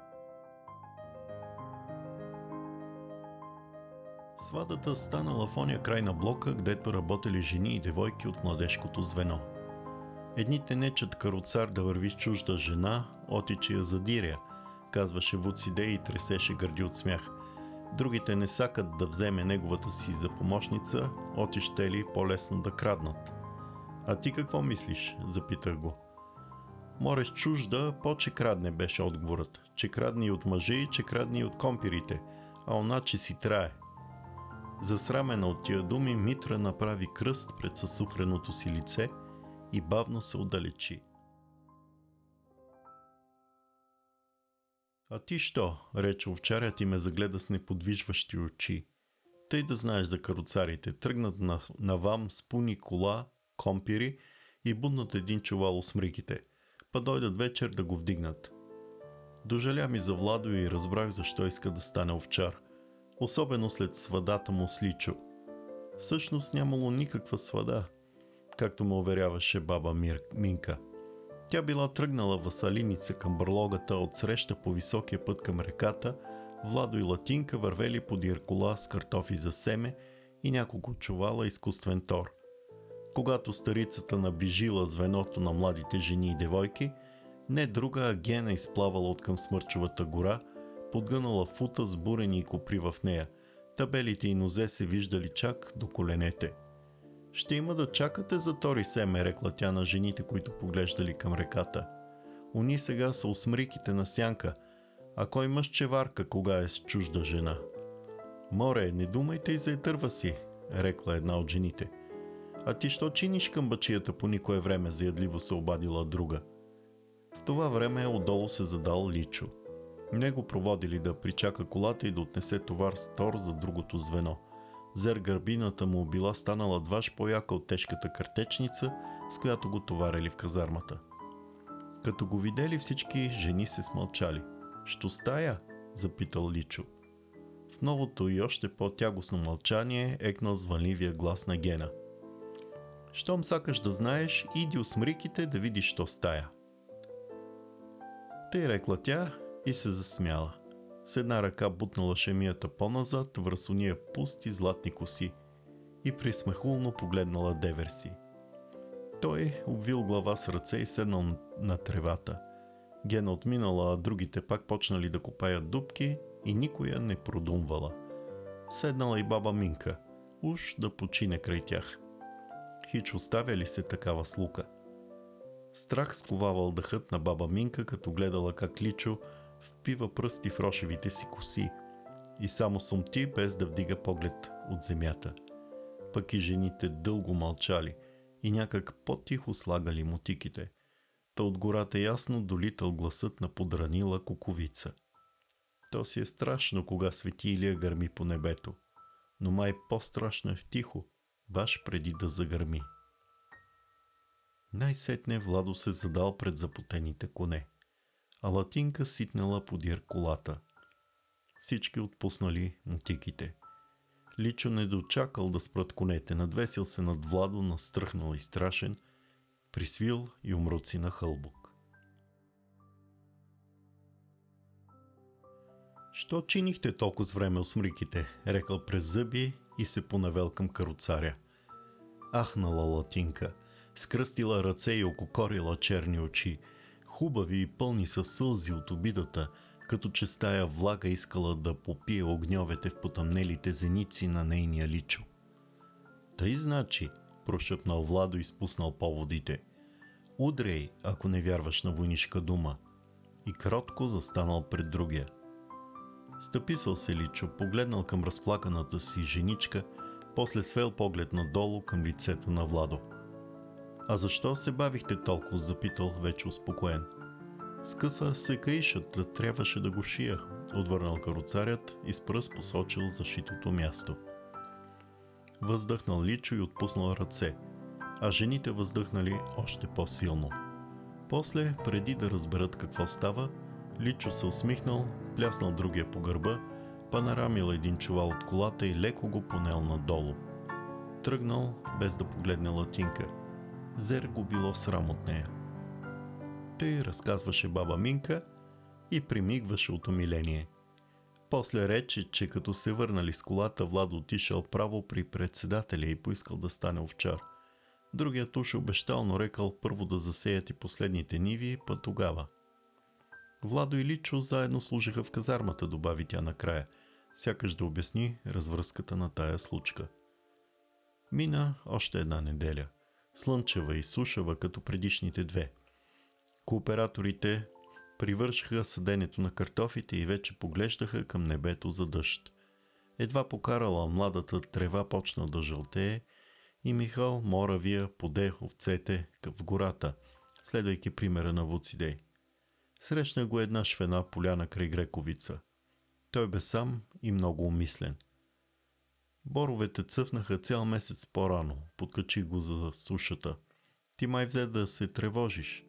Сватата станала в оня край на блока, гдето работели жени и девойки от младежкото звено. Едните нечат каруцар да върви с чужда жена, отиче я задиря, казваше Вуцидей и тресеше гърди от смях. Другите не сакат да вземе неговата си за помощница, отище ли по-лесно да краднат. А ти какво мислиш? Запитах го. Море с чужда, по-че крадне, беше отговорът. Че крадни и от мъже и че крадни и от компирите, а она, че си трае. Засрамена от тия думи, Митра направи кръст пред съсухреното си лице и бавно се отдалечи. А ти що? Рече овчарят и ме загледа с неподвижващи очи. Тъй да знаеш за каруцарите, тръгнат на вам с пуни кола, компири и буднат един чувал усмриките, па дойдат вечер да го вдигнат. Дожаля ми за Владо и разбрах защо иска да стане овчар, особено след свадата му с Личо. Всъщност нямало никаква свада, както ме уверяваше баба Минка. Тя била тръгнала васалиница към бърлогата, отсреща по високия път към реката, Владо и Латинка вървели подир кола с картофи за семе и няколко чувала изкуствен тор. Когато старицата наближила звеното на младите жени и девойки, не друга, а Гена изплавала от към Смърчевата гора, подгънала фута с бурени и копри в нея. Табелите и нозе се виждали чак до коленете. Ще има да чакате за тори семе, рекла тя на жените, които поглеждали към реката. Уни сега са усмриките на сянка, а кой мъж чеварка, кога е с чужда жена? Море, не думайте и за етърва си, рекла една от жените. А ти що чиниш към бачията по никое време, заядливо се обадила друга. В това време отдолу се задал Личо. Него проводили да причака колата и да отнесе товар с тор за другото звено. Зер гърбината му била станала дваж по-яка от тежката картечница, с която го товарили в казармата. Като го видели, всички жени се смълчали. «Що стая?» запитал Личо. В новото и още по-тягостно мълчание екнал звънливия глас на Гена. «Щом сакаш да знаеш, иди усмриките да видиш що стая». Тъй рекла тя и се засмяла. С една ръка бутнала шемията по-назад върху уния пусти златни коси и присмехулно погледнала девер си. Той обвил глава с ръце и седнал на тревата. Гена отминала, а другите пак почнали да копаят дупки и никоя не продумвала. Седнала и баба Минка, уж да почине край тях. Хич оставя ли се такава слука? Страх сковавал дъхът на баба Минка, като гледала как Личо впива пръсти в рошевите си коси и само сумти, без да вдига поглед от земята. Пък и жените дълго мълчали и някак по-тихо слагали мотиките. Та от гората ясно долитал гласът на подранила куковица. То си е страшно, кога свети Илия гърми по небето, но май по-страшно е в тихо, баш преди да загърми. Най-сетне Владо се задал пред запотените коне, а Латинка ситнала подир колата. Всички отпуснали мотиките. Личо не дочакал да спрат конете, надвесил се над Владо, настръхнал и страшен, присвил и умруци на хълбок. Що чинихте толкова с време осмриките, рекал през зъби и се понавел към каруцаря. Ахнала Латинка, скръстила ръце и ококорила черни очи, хубави и пълни със сълзи от обидата, като че стая влага искала да попие огньовете в потъмнелите зеници на нейния личо. Тъй значи, прошепнал Владо и спуснал поводите. Удрей, ако не вярваш на войнишка дума. И кротко застанал пред другия. Стъписал се Личо, погледнал към разплаканата си женичка, после свел поглед надолу към лицето на Владо. А защо се бавихте толкова, запитал вече успокоен. Скъса се каишът, трябваше да го шия, отвърнал каруцарят и с пръст посочил зашитото място. Въздъхнал Личо и отпуснал ръце, а жените въздъхнали още по-силно. После, преди да разберат какво става, Личо се усмихнал, пляснал другия по гърба, панарамил един чувал от колата и леко го понел надолу. Тръгнал, без да погледне Латинка. Зер го било срам от нея. Тъй разказваше баба Минка и примигваше от умиление. После рече, че като се върнали с колата, Владо отишъл право при председателя и поискал да стане овчар. Другият уж обещал, но рекал първо да засеят и последните ниви, па тогава. Владо и Личо заедно служиха в казармата, добави тя накрая, сякаш да обясни развръзката на тая случка. Мина още една неделя, слънчева и сушава като предишните две. Кооператорите привършиха съденето на картофите и вече поглеждаха към небето за дъжд. Едва покарала младата трева почна да жълтее и Михал Моравия поде овцете в гората, следвайки примера на Вуцидей. Срещна го една швена поляна край Грековица. Той бе сам и много умислен. Боровете цъфнаха цял месец по-рано, подкачи го за сушата. Ти май взе да се тревожиш.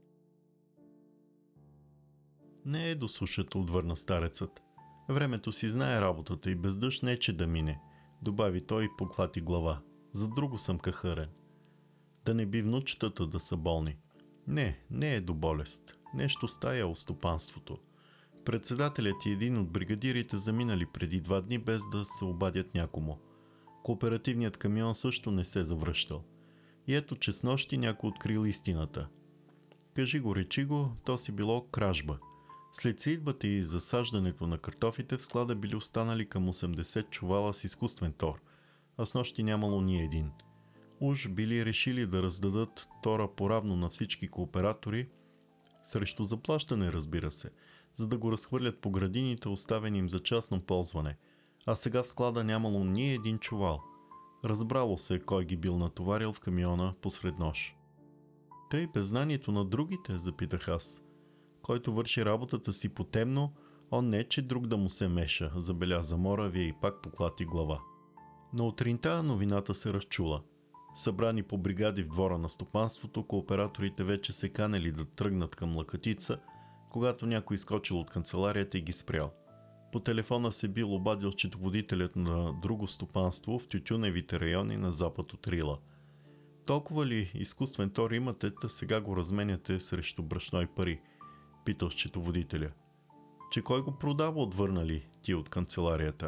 Не е до сушата, отвърна старецът. Времето си знае работата и без дъжд нече да мине, добави той и поклати глава. За друго съм кахърен. Да не би внучетата да са болни. Не е до болест. Нещо стая от стопанството. Председателят и един от бригадирите заминали преди 2 дни без да се обадят някому. Кооперативният камион също не се завръщал. И ето, че снощи някой открил истината. Кажи го, речи го, то си било кражба. След сеитбата и засаждането на картофите в склада били останали към 80 чувала с изкуствен тор, а снощи нямало ни един. Уж били решили да раздадат тора поравно на всички кооператори, срещу заплащане, разбира се, за да го разхвърлят по градините, оставени им за частно ползване, а сега в склада нямало ни един чувал. Разбрало се кой ги бил натоварил в камиона посред нощ. Тъй без знанието на другите, запитах аз. Който върши работата си потемно, он не е, че друг да му се меша, забеляза Моравия и пак поклати глава. На утринта новината се разчула. Събрани по бригади в двора на стопанството, кооператорите вече се канели да тръгнат към Лъкатица, когато някой изкочил от канцеларията и ги спрял. По телефона се бил обадил счетоводителят на друго стопанство в тютюневите райони на запад от Рила. Толкова ли изкуствен тор имате, та сега го разменяте срещу брашно и пари? Питал счетоводителя. Че кой го продава, отвърнали ти от канцеларията?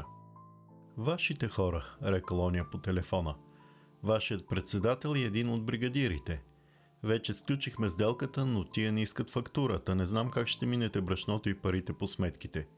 Вашите хора, рекал оня по телефона. Вашият председател и един от бригадирите. Вече сключихме сделката, но тия не искат фактурата. Не знам как ще минете брашното и парите по сметките.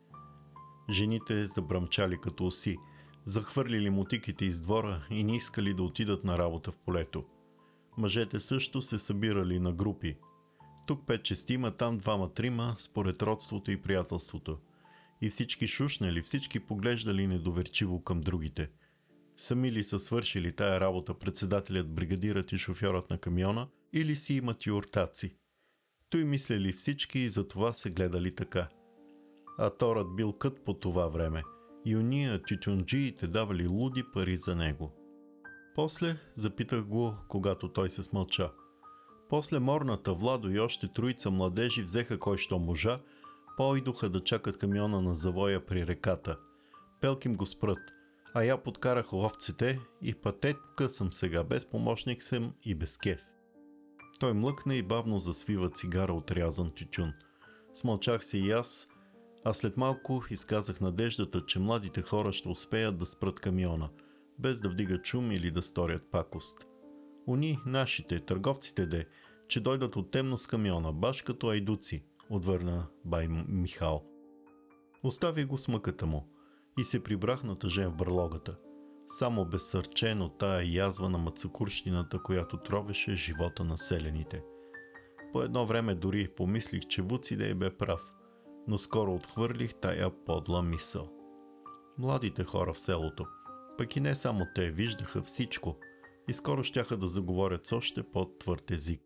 Жените забръмчали като оси, захвърлили мотиките из двора и не искали да отидат на работа в полето. Мъжете също се събирали на групи. Тук 5-6, там 2-3, според родството и приятелството. И всички шушнали, всички поглеждали недоверчиво към другите. Сами ли са свършили тая работа председателят, бригадирът и шофьорът на камиона, или си имат и ортаци? Той мислели всички и за това се гледали така. А торът бил кът по това време и уния тютюнджиите давали луди пари за него. После запитах го, когато той се смълча. После морната Владо и още троица младежи взеха кой що можа, пойдоха да чакат камиона на завоя при реката. Пелким го спрат, а я подкарах овците и пътетка съм сега, без помощник съм и без кеф. Той млъкна и бавно засвива цигара от рязан тютюн. Смълчах се и аз, а след малко изказах надеждата, че младите хора ще успеят да спрат камиона, без да вдигат шум или да сторят пакост. Уни, нашите, търговците де, че дойдат от темно с камиона, баш като айдуци, отвърна бай Михал. Остави го с мъката му и се прибрах на тъжен в барлогата, само безсърчен от тая язва на мацакурщината, която тровеше живота на селените. По едно време дори помислих, че Вуцидей бе прав, но скоро отхвърлих тая подла мисъл. Младите хора в селото, пък и не само те, виждаха всичко и скоро щяха да заговорят с още по-твърд език.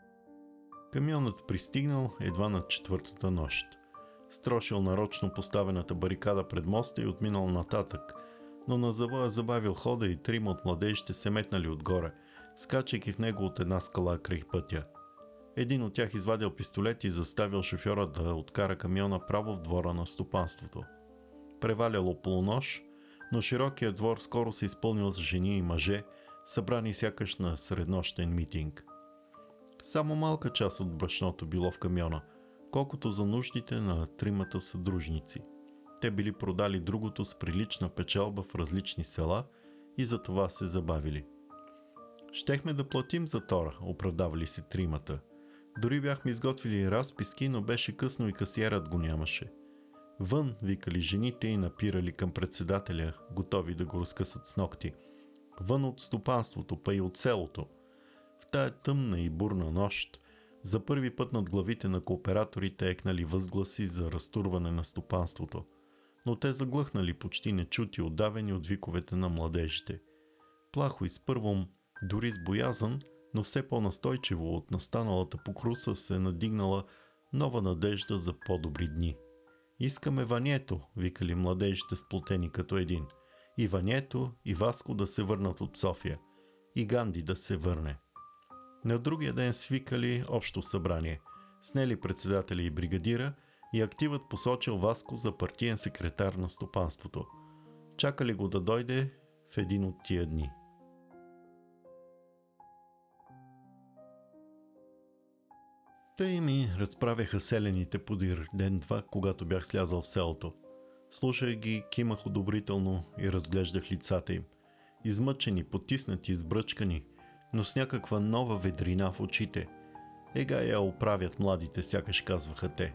Камионът пристигнал едва на 4-та нощ. Строшил нарочно поставената барикада пред моста и отминал нататък, но на завоя забавил хода и трима от младежите се метнали отгоре, скачайки в него от една скала край пътя. Един от тях извадил пистолет и заставил шофьора да откара камиона право в двора на стопанството. Преваляло полунощ, но широкият двор скоро се изпълнил с жени и мъже, събрани сякаш на среднощен митинг. Само малка част от брашното било в камиона, колкото за нуждите на тримата съдружници. Те били продали другото с прилична печалба в различни села и за това се забавили. Щехме да платим за тора, оправдавали се тримата. Дори бяхме изготвили разписки, но беше късно и касиерът го нямаше. Вън, викали жените и напирали към председателя, готови да го разкъсат с ногти. Вън от стопанството, па и от селото. В тая тъмна и бурна нощ, за първи път над главите на кооператорите екнали възгласи за разтурване на стопанството, но те заглъхнали почти нечути, отдавени от виковете на младежите. Плахо и с първом, дори с боязън, но все по-настойчиво от настаналата покруса се надигнала нова надежда за по-добри дни. Искаме Ването, викали младежите сплотени като един. И Ването, и Васко да се върнат от София. И Ганди да се върне. На другия ден свикали общо събрание. Снели председателя и бригадира и активът посочил Васко за партиен секретар на стопанството. Чакали го да дойде в един от тия дни. Тъй ми разправяха селените подир ден-два, когато бях слязал в селото. Слушах ги, кимах одобрително и разглеждах лицата им. Измъчени, потиснати, избръчкани, но с някаква нова ведрина в очите. Ега я оправят младите, сякаш казваха те.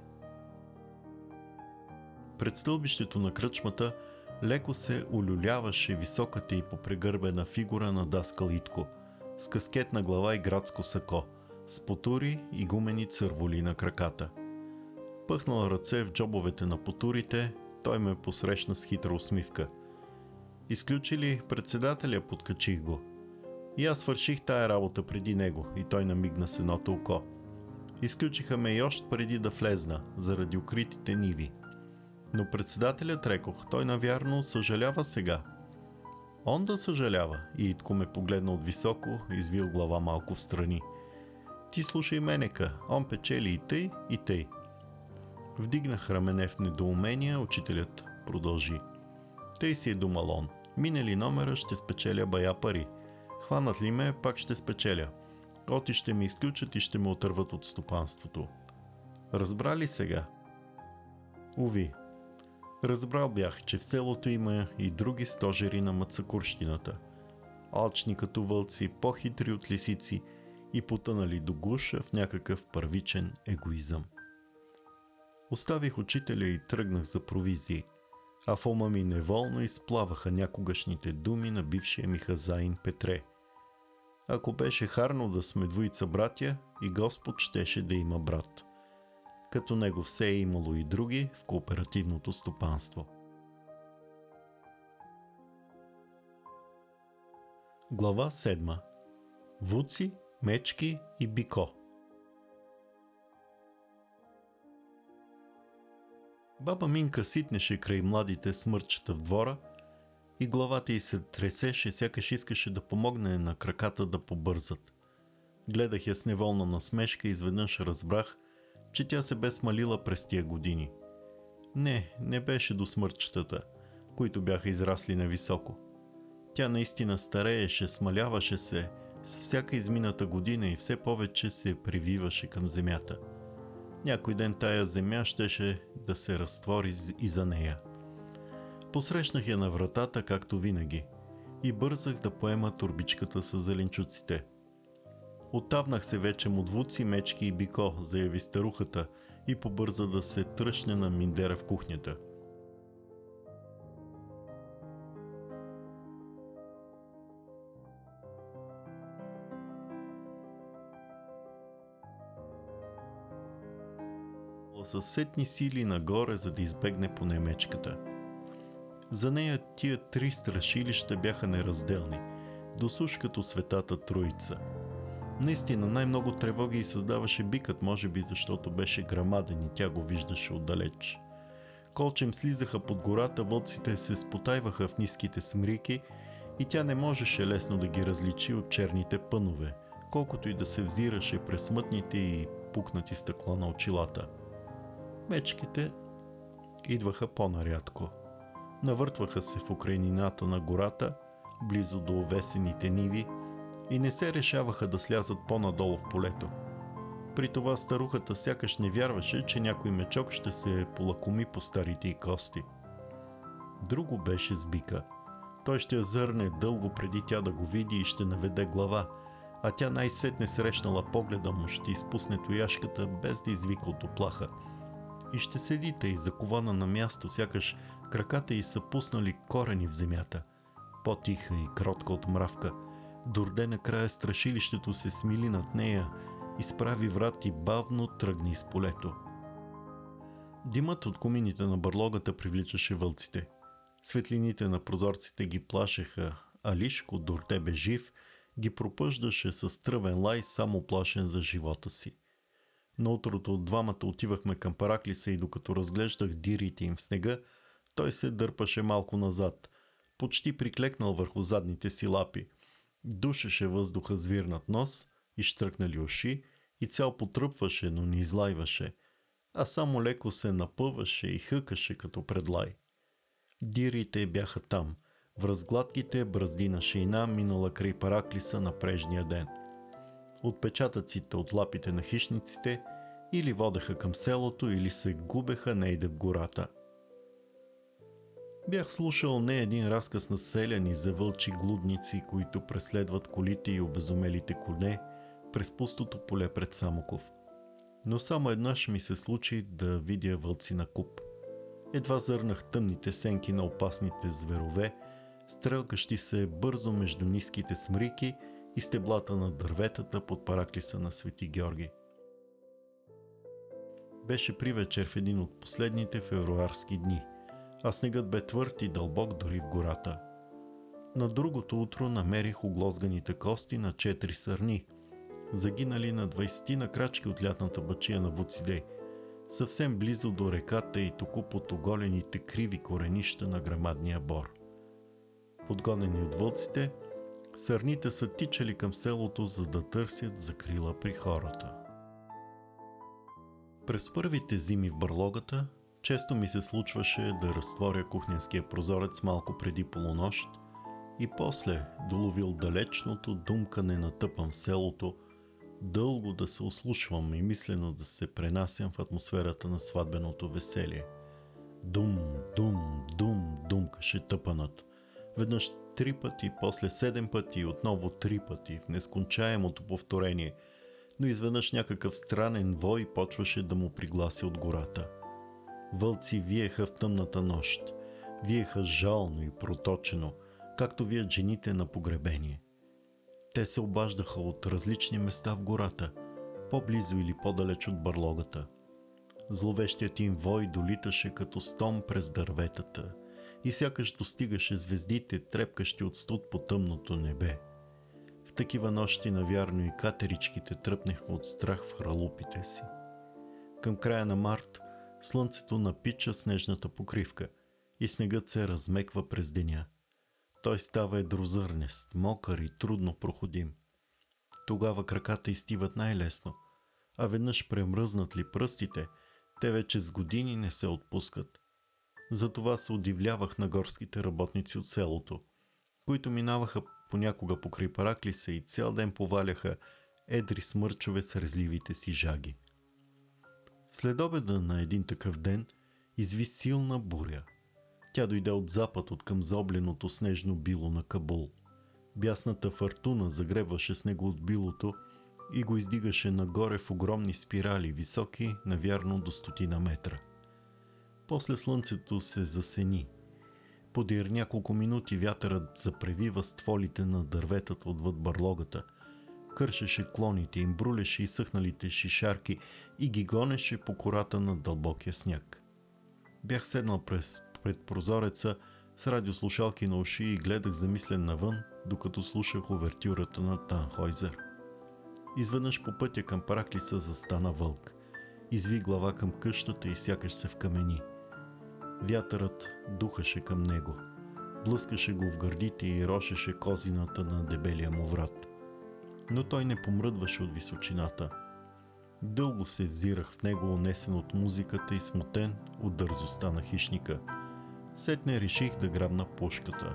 Пред стълбището на кръчмата леко се улюляваше високата и попрегърбена фигура на даскал Итко, с каскетна глава и градско сако, с потури и гумени църволи на краката. Пъхнал ръце в джобовете на потурите, той ме посрещна с хитра усмивка. Изключили председателя, подкачих го. И аз свърших тая работа преди него и той намигна с едното око. Изключиха ме и още преди да влезна, заради укритите ниви. Но председателят, рекох, той навярно съжалява сега. Он да съжалява, и Итко ме погледна от високо, извил глава малко в страни. Ти слушай менека, он печели и тъй, и тъй. Вдигнах рамене в недоумение, учителят продължи. Тъй си е думал он. Минали номера, ще спечеля бая пари. Хванат ли ме, пак ще спечеля. Оти ще ме изключат и ще ме отърват от стопанството. Разбрали сега? Уви. Разбрал бях, че в селото има и други стожери на мацакурщината. Алчни като вълци, по-хитри от лисици и потънали до гуша в някакъв първичен егоизъм. Оставих учителя и тръгнах за провизии, а в ума ми неволно изплаваха някогашните думи на бившия ми хазаин Петре. Ако беше харно да сме двоица братя, и Господ щеше да има брат. Като него все е имало и други в кооперативното стопанство. Глава 7. Вуци, мечки и бико. Баба Минка ситнеше край младите смърчета в двора и главата й се тресеше, сякаш искаше да помогне на краката да побързат. Гледах я с неволна насмешка и изведнъж разбрах, че тя се бе смалила през тия години. Не беше до смърчетата, които бяха израсли нависоко. Тя наистина старееше, смаляваше се с всяка измината година и все повече се прививаше към земята. Някой ден тая земя щеше да се разтвори и за нея. Посрещнах я на вратата, както винаги, и бързах да поема турбичката с зеленчуците. Оттавнах се вече от Вуци, мечки и бико, заяви старухата и побърза да се тръщне на миндера в кухнята. Със сетни сили нагоре, за да избегне поне мечката. За нея тия 3 страшилища бяха неразделни, досуж като Светата Троица. Наистина най-много тревоги й създаваше бикът, може би защото беше грамаден и тя го виждаше отдалеч. Колчем слизаха под гората, вълците се спотайваха в ниските смрики и тя не можеше лесно да ги различи от черните пънове, колкото и да се взираше през смътните и пукнати стъкла на очилата. Мечките идваха по-нарядко. Навъртваха се в окрайнината на гората, близо до овесените ниви, и не се решаваха да слязат по-надолу в полето. При това старухата сякаш не вярваше, че някой мечок ще се полакоми по старите й кости. Друго беше с бика. Той ще я зърне дълго преди тя да го види и ще наведе глава, а тя най-сетне срещнала погледа му, ще изпусне тояшката без да извика от уплаха. И ще седи тъй закована на място, сякаш краката й са пуснали корени в земята. По-тиха и кротка от мравка. Дорде накрая страшилището се смили над нея, изправи врат и бавно тръгна из полето. Димът от комините на барлогата привличаше вълците. Светлините на прозорците ги плашеха, а Лишко, Дорде бе жив, ги пропъждаше с тръвен лай, само плашен за живота си. На утрото двамата отивахме към Параклиса и докато разглеждах дирите им в снега, той се дърпаше малко назад, почти приклекнал върху задните си лапи. Душеше въздуха с вирнат нос, изштръкнали уши и цял потръпваше, но не излайваше, а само леко се напъваше и хъкаше като предлай. Дирите бяха там, в разгладките бръзди на шейна, минала край Параклиса на прежния ден. Отпечатъците от лапите на хищниците или водеха към селото, или се губеха нейде в гората. Бях слушал не един разказ на селяни за вълчи глудници, които преследват колите и обезумелите коне през пустото поле пред Самоков. Но само еднъж ми се случи да видя вълци на куп. Едва зърнах тъмните сенки на опасните зверове, стрелкащи се бързо между ниските смрики и стеблата на дърветата под Параклиса на Свети Георги. Беше привечер в един от последните февруарски дни, а снегът бе твърд и дълбок дори в гората. На другото утро намерих оглозганите кости на 4 сърни, загинали на 20 на крачки от лятната бачия на Вуцидей, съвсем близо до реката и току под оголените криви коренища на грамадния бор. Подгонени от вълците, сърните са тичали към селото, за да търсят закрила при хората. През първите зими в барлогата често ми се случваше да разтворя кухненския прозорец малко преди полунощ и после доловил далечното думкане на тъпъм в селото, дълго да се ослушвам и мислено да се пренасям в атмосферата на сватбеното веселие. Дум, дум, дум, думкаше тъпанът. Веднъж 3 пъти, после 7 пъти и отново 3 пъти в нескончаемото повторение, но изведнъж някакъв странен вой почваше да му приглася от гората. Вълци виеха в тъмната нощ, виеха жално и проточено, както вият жените на погребение. Те се обаждаха от различни места в гората, по-близо или по-далеч от барлогата. Зловещият им вой долиташе като стон през дърветата и сякаш достигаше звездите, трепкащи от студ по тъмното небе. В такива нощи навярно и катеричките тръпнеха от страх в хралупите си. Към края на март слънцето напича снежната покривка и снегът се размеква през деня. Той става едрозърнест, мокър и трудно проходим. Тогава краката изстиват най-лесно, а веднъж премръзнат ли пръстите, те вече с години не се отпускат. Затова се удивлявах на горските работници от селото, които минаваха понякога покрай Параклиса и цял ден поваляха едри смърчове с резливите си жаги. В следобеда на един такъв ден изви силна буря. Тя дойде от запад, от към заобленото снежно било на Кабул. Бясната фортуна загребваше снего от билото и го издигаше нагоре в огромни спирали, високи навярно до 100 метра. После слънцето се засени. Подир няколко минути вятърът запревива стволите на дърветата отвъд барлогата, кършеше клоните им, брулеше изсъхналите шишарки и ги гонеше по кората на дълбокия сняг. Бях седнал пред прозореца с радиослушалки на уши и гледах замислен навън, докато слушах увертюрата на Танхойзер. Изведнъж по пътя към Параклиса застана вълк. Изви глава към къщата и сякаш се вкамени. Вятърът духаше към него. Блъскаше го в гърдите и рошеше козината на дебелия му врат. Но той не помръдваше от височината. Дълго се взирах в него, унесен от музиката и смутен от дързостта на хищника. Сетне реших да грабна пушката.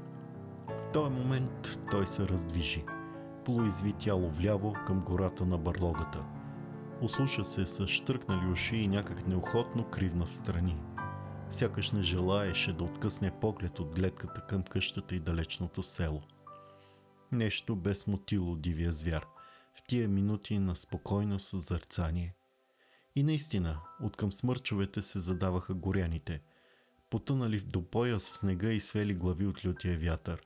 В този момент той се раздвижи. Полуизви тяло вляво към гората на барлогата. Услуша се с щръкнали уши и някак неохотно кривна в страни. Сякаш не желаеше да откъсне поглед от гледката към къщата и далечното село. Нещо бе смутило дивия звяр в тия минути на спокойно съзърцание. И наистина, откъм смърчовете се задаваха горяните, потънали до пояс в снега и свели глави от лютия вятър.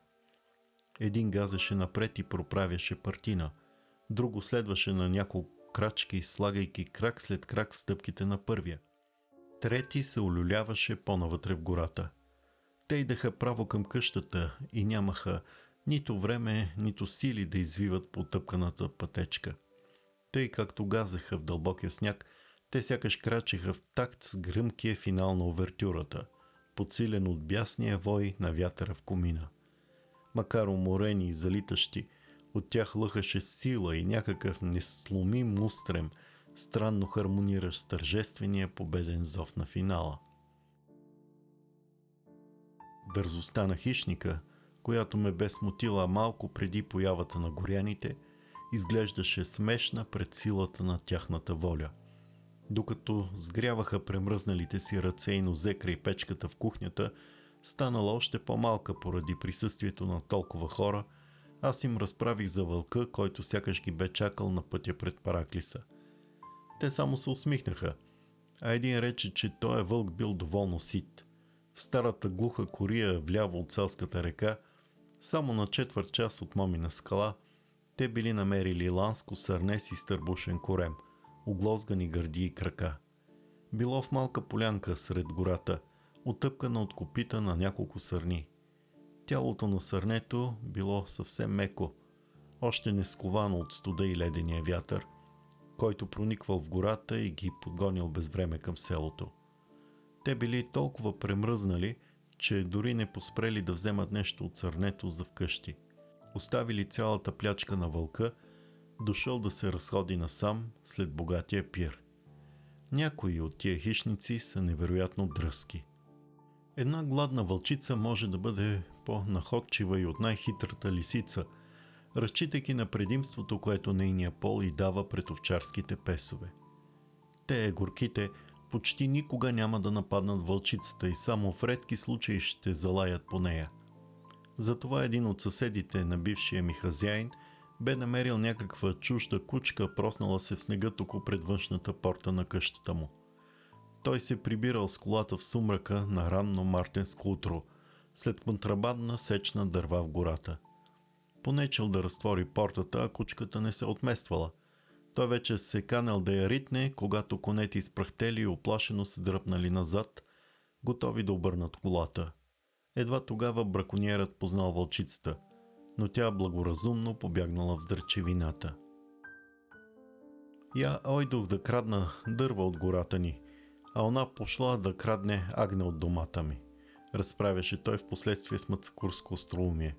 Един газеше напред и проправяше партина, друго следваше на няколко крачки, слагайки крак след крак в стъпките на първия. Трети се улюляваше по-навътре в гората. Те идеха право към къщата и нямаха нито време, нито сили да извиват по тъпканата пътечка. Тъй както газеха в дълбокия сняг, те сякаш крачеха в такт с гръмкия финал на овертюрата, подсилен от бясния вой на вятъра в комина. Макар уморени и залитащи, от тях лъхаше сила и някакъв несломим устрем, странно хармониращ с тържествения победен зов на финала. Дързостта на хищника, която ме бе смутила малко преди появата на горяните, изглеждаше смешна пред силата на тяхната воля. Докато сгряваха премръзналите си ръце и нозе край печката в кухнята, станала още по-малка поради присъствието на толкова хора, аз им разправих за вълка, който сякаш ги бе чакал на пътя пред Параклиса. Те само се усмихнаха, а един рече, че той вълк бил доволно сит. В старата глуха кория вляво от селската река, само на 1/4 час от Момина скала, те били намерили ланско сърне с изтърбушен корем, оглозгани гърди и крака. Било в малка полянка сред гората, отъпкана от копита на няколко сърни. Тялото на сърнето било съвсем меко, още не сковано от студа и ледения вятър, който прониквал в гората и ги подгонил без време към селото. Те били толкова премръзнали, че дори не поспрели да вземат нещо от сърнето за вкъщи. Оставили цялата плячка на вълка, дошъл да се разходи насам след богатия пир. Някои от тия хищници са невероятно дръзки. Една гладна вълчица може да бъде по-находчива и от най-хитрата лисица, разчитайки на предимството, което нейния пол й дава пред овчарските песове. Те, горките, почти никога няма да нападнат вълчицата и само в редки случаи ще залаят по нея. Затова един от съседите на бившия ми хазяин бе намерил някаква чужда кучка, проснала се в снега току пред външната порта на къщата му. Той се прибирал с колата в сумрака на ранно мартенско утро, след контрабандна сеч на дърва в гората. Понечел да разтвори портата, а кучката не се отмествала. Той вече се канал да я ритне, когато конете изпрахтели и оплашено се дръпнали назад, готови да обърнат колата. Едва тогава бракониерът познал вълчицата, но тя благоразумно побягнала в здрачевината. Я ойдох да крадна дърва от гората ни, а она пошла да крадне агне от домата ми, разправяше той в последствие с мацакурско остроумие.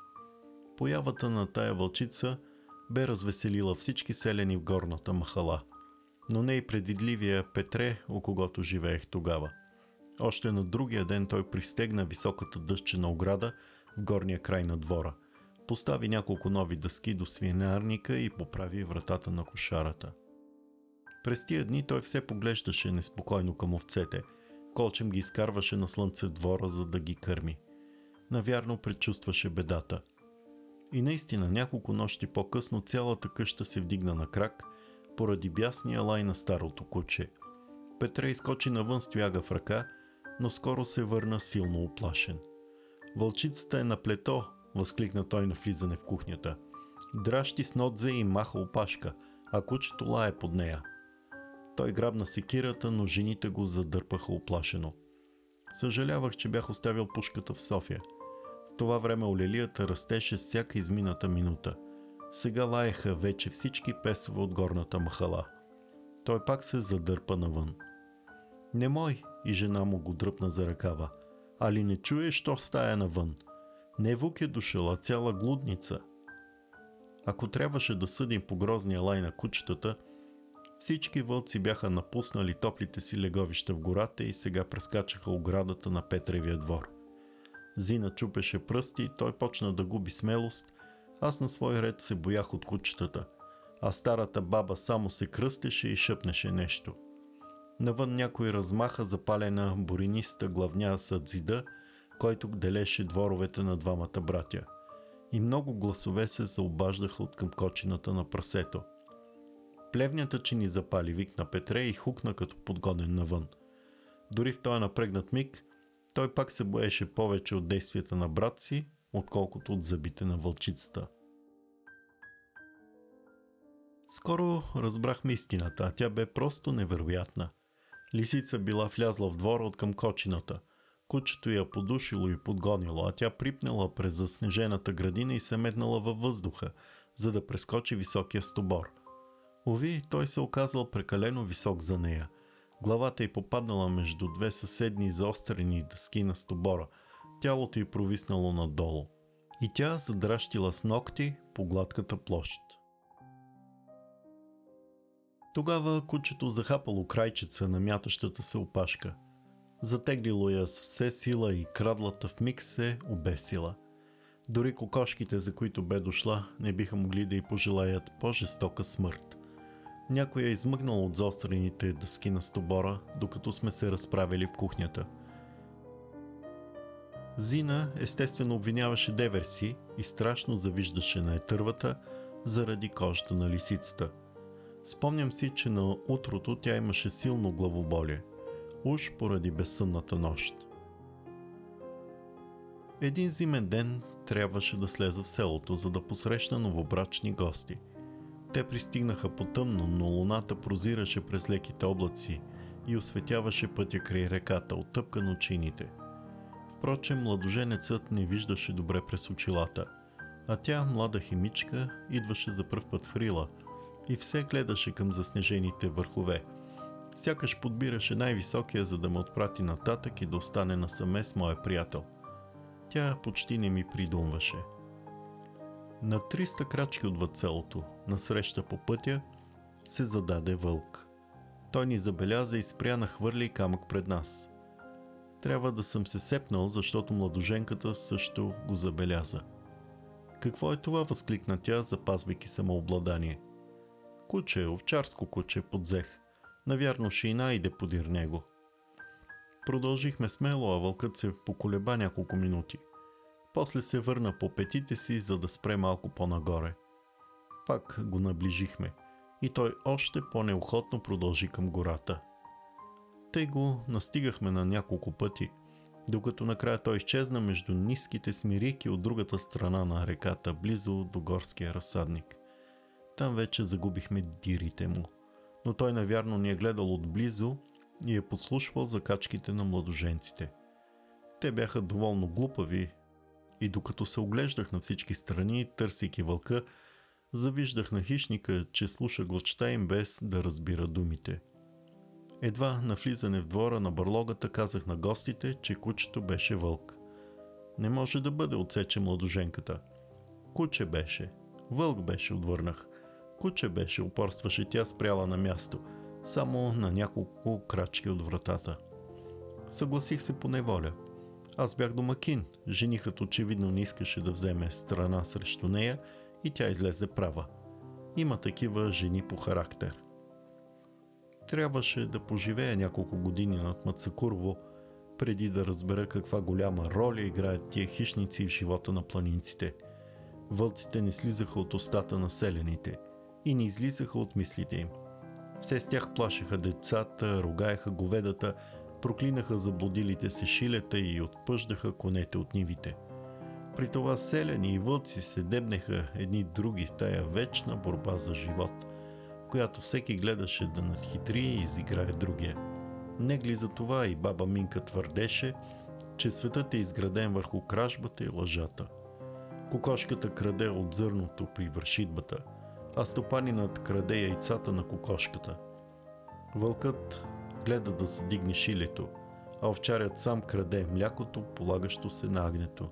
Появата на тая вълчица бе развеселила всички селяни в горната махала, но не и предвидливия Петре, у когото живеех тогава. Още на другия ден той пристегна високата дъсчена ограда в горния край на двора, постави няколко нови дъски до свинарника и поправи вратата на кошарата. През тия дни той все поглеждаше неспокойно към овцете, колчем ги изкарваше на слънце в двора, за да ги кърми. Навярно предчувстваше бедата. И наистина няколко нощи по-късно цялата къща се вдигна на крак поради бясния лай на старото куче. Петре изкочи навън с тояга в ръка, но скоро се върна силно уплашен. Вълчицата е на плето, възкликна той на влизане в кухнята. Дращи с нодзе и маха опашка, а кучето лае под нея. Той грабна секирата, но жените го задърпаха уплашено. Съжалявах, че бях оставил пушката в София. В това време олелията растеше всяка измината минута. Сега лаеха вече всички песове от горната махала. Той пак се задърпа навън. Не мой, и жена му го дръпна за ръкава. Али не чуеш, що стая навън? Не вук е дошъл, а цяла глудница. Ако трябваше да съдим по грозния лай на кучетата, всички вълци бяха напуснали топлите си леговища в гората и сега прескачаха оградата на Петревия двор. Зина чупеше пръсти, той почна да губи смелост, аз на свой ред се боях от кучетата, а старата баба само се кръстеше и шъпнеше нещо. Навън някой размаха запалена бурениста главня садзида, който делеше дворовете на двамата братя. И много гласове се заобаждаха от към кочината на прасето. Плевнята, че ни запали, викна Петре и хукна като подгонен навън. Дори в този напрегнат миг, той пак се боеше повече от действията на брат си, отколкото от зъбите на вълчицата. Скоро разбрахме истината, а тя бе просто невероятна. Лисица била влязла в двора от към кочината. Кучето я подушило и подгонило, а тя припнала през заснежената градина и се метнала във въздуха, за да прескочи високия стобор. Уви, той се оказал прекалено висок за нея. Главата й попаднала между две съседни заострени дъски на стобора, тялото й провиснало надолу. И тя задращила с ногти по гладката площ. Тогава кучето захапало крайчеца на мятащата се опашка. Затеглило я с все сила и крадлата в миг се обесила. Дори кокошките, за които бе дошла, не биха могли да й пожелаят по-жестока смърт. Някой я измъгнал от заострените дъски на стобора, докато сме се разправили в кухнята. Зина естествено обвиняваше девер си и страшно завиждаше на етървата заради кожата на лисицата. Спомням си, че на утрото тя имаше силно главоболие, уж поради безсънната нощ. Един зимен ден трябваше да слеза в селото, за да посрещна новобрачни гости. Те пристигнаха потъмно, но луната прозираше през леките облаци и осветяваше пътя край реката, оттъпкан от чините. Впрочем, младоженецът не виждаше добре през очилата, а тя, млада химичка, идваше за пръв път в Рила и все гледаше към заснежените върхове. Сякаш подбираше най-високия, за да ме отпрати нататък и да остане насаме с моя приятел. Тя почти не ми придумваше. На 300 крачки отвъд селото, насреща по пътя, се зададе вълк. Той ни забеляза и спря на хвърли камък пред нас. Трябва да съм се сепнал, защото младоженката също го забеляза. Какво е това? Възкликна тя, запазвайки самообладание. Куче, овчарско куче, подзех. Навярно шийна иде подир него. Продължихме смело, а вълкът се поколеба няколко минути. После се върна по петите си, за да спре малко по-нагоре. Пак го наближихме и той още по-неохотно продължи към гората. Тъй го настигахме на няколко пъти, докато накрая той изчезна между ниските смирики от другата страна на реката, близо до горския разсадник. Там вече загубихме дирите му, но той навярно ни е гледал отблизо и е подслушвал закачките на младоженците. Те бяха доволно глупави и докато се оглеждах на всички страни, търсейки вълка, завиждах на хищника, че слуша глъчта им без да разбира думите. Едва на влизане в двора на барлогата казах на гостите, че кучето беше вълк. Не може да бъде, отсече младоженката. Куче беше. Вълк беше, отвърнах. Куче беше, упорстваше тя, спряла на място, само на няколко крачки от вратата. Съгласих се по неволя. Аз бях домакин, женихът очевидно не искаше да вземе страна срещу нея и тя излезе права. Има такива жени по характер. Трябваше да поживея няколко години над Мацакурово, преди да разбера каква голяма роля играят тия хищници в живота на планинците. Вълците не слизаха от устата на селяните и не излизаха от мислите им. Все с тях плашеха децата, ругаеха говедата, проклинаха заблудилите се шилета и отпъждаха конете от нивите. При това селяни и вълци се дебнеха едни други в тая вечна борба за живот, в която всеки гледаше да надхитри и изиграе другия. Негли за това и баба Минка твърдеше, че светът е изграден върху кражбата и лъжата. Кокошката краде от зърното при вършитбата, а стопанинът краде яйцата на кокошката. Вълкът гледа да задигне шилето, а овчарят сам краде млякото, полагащо се на агнето.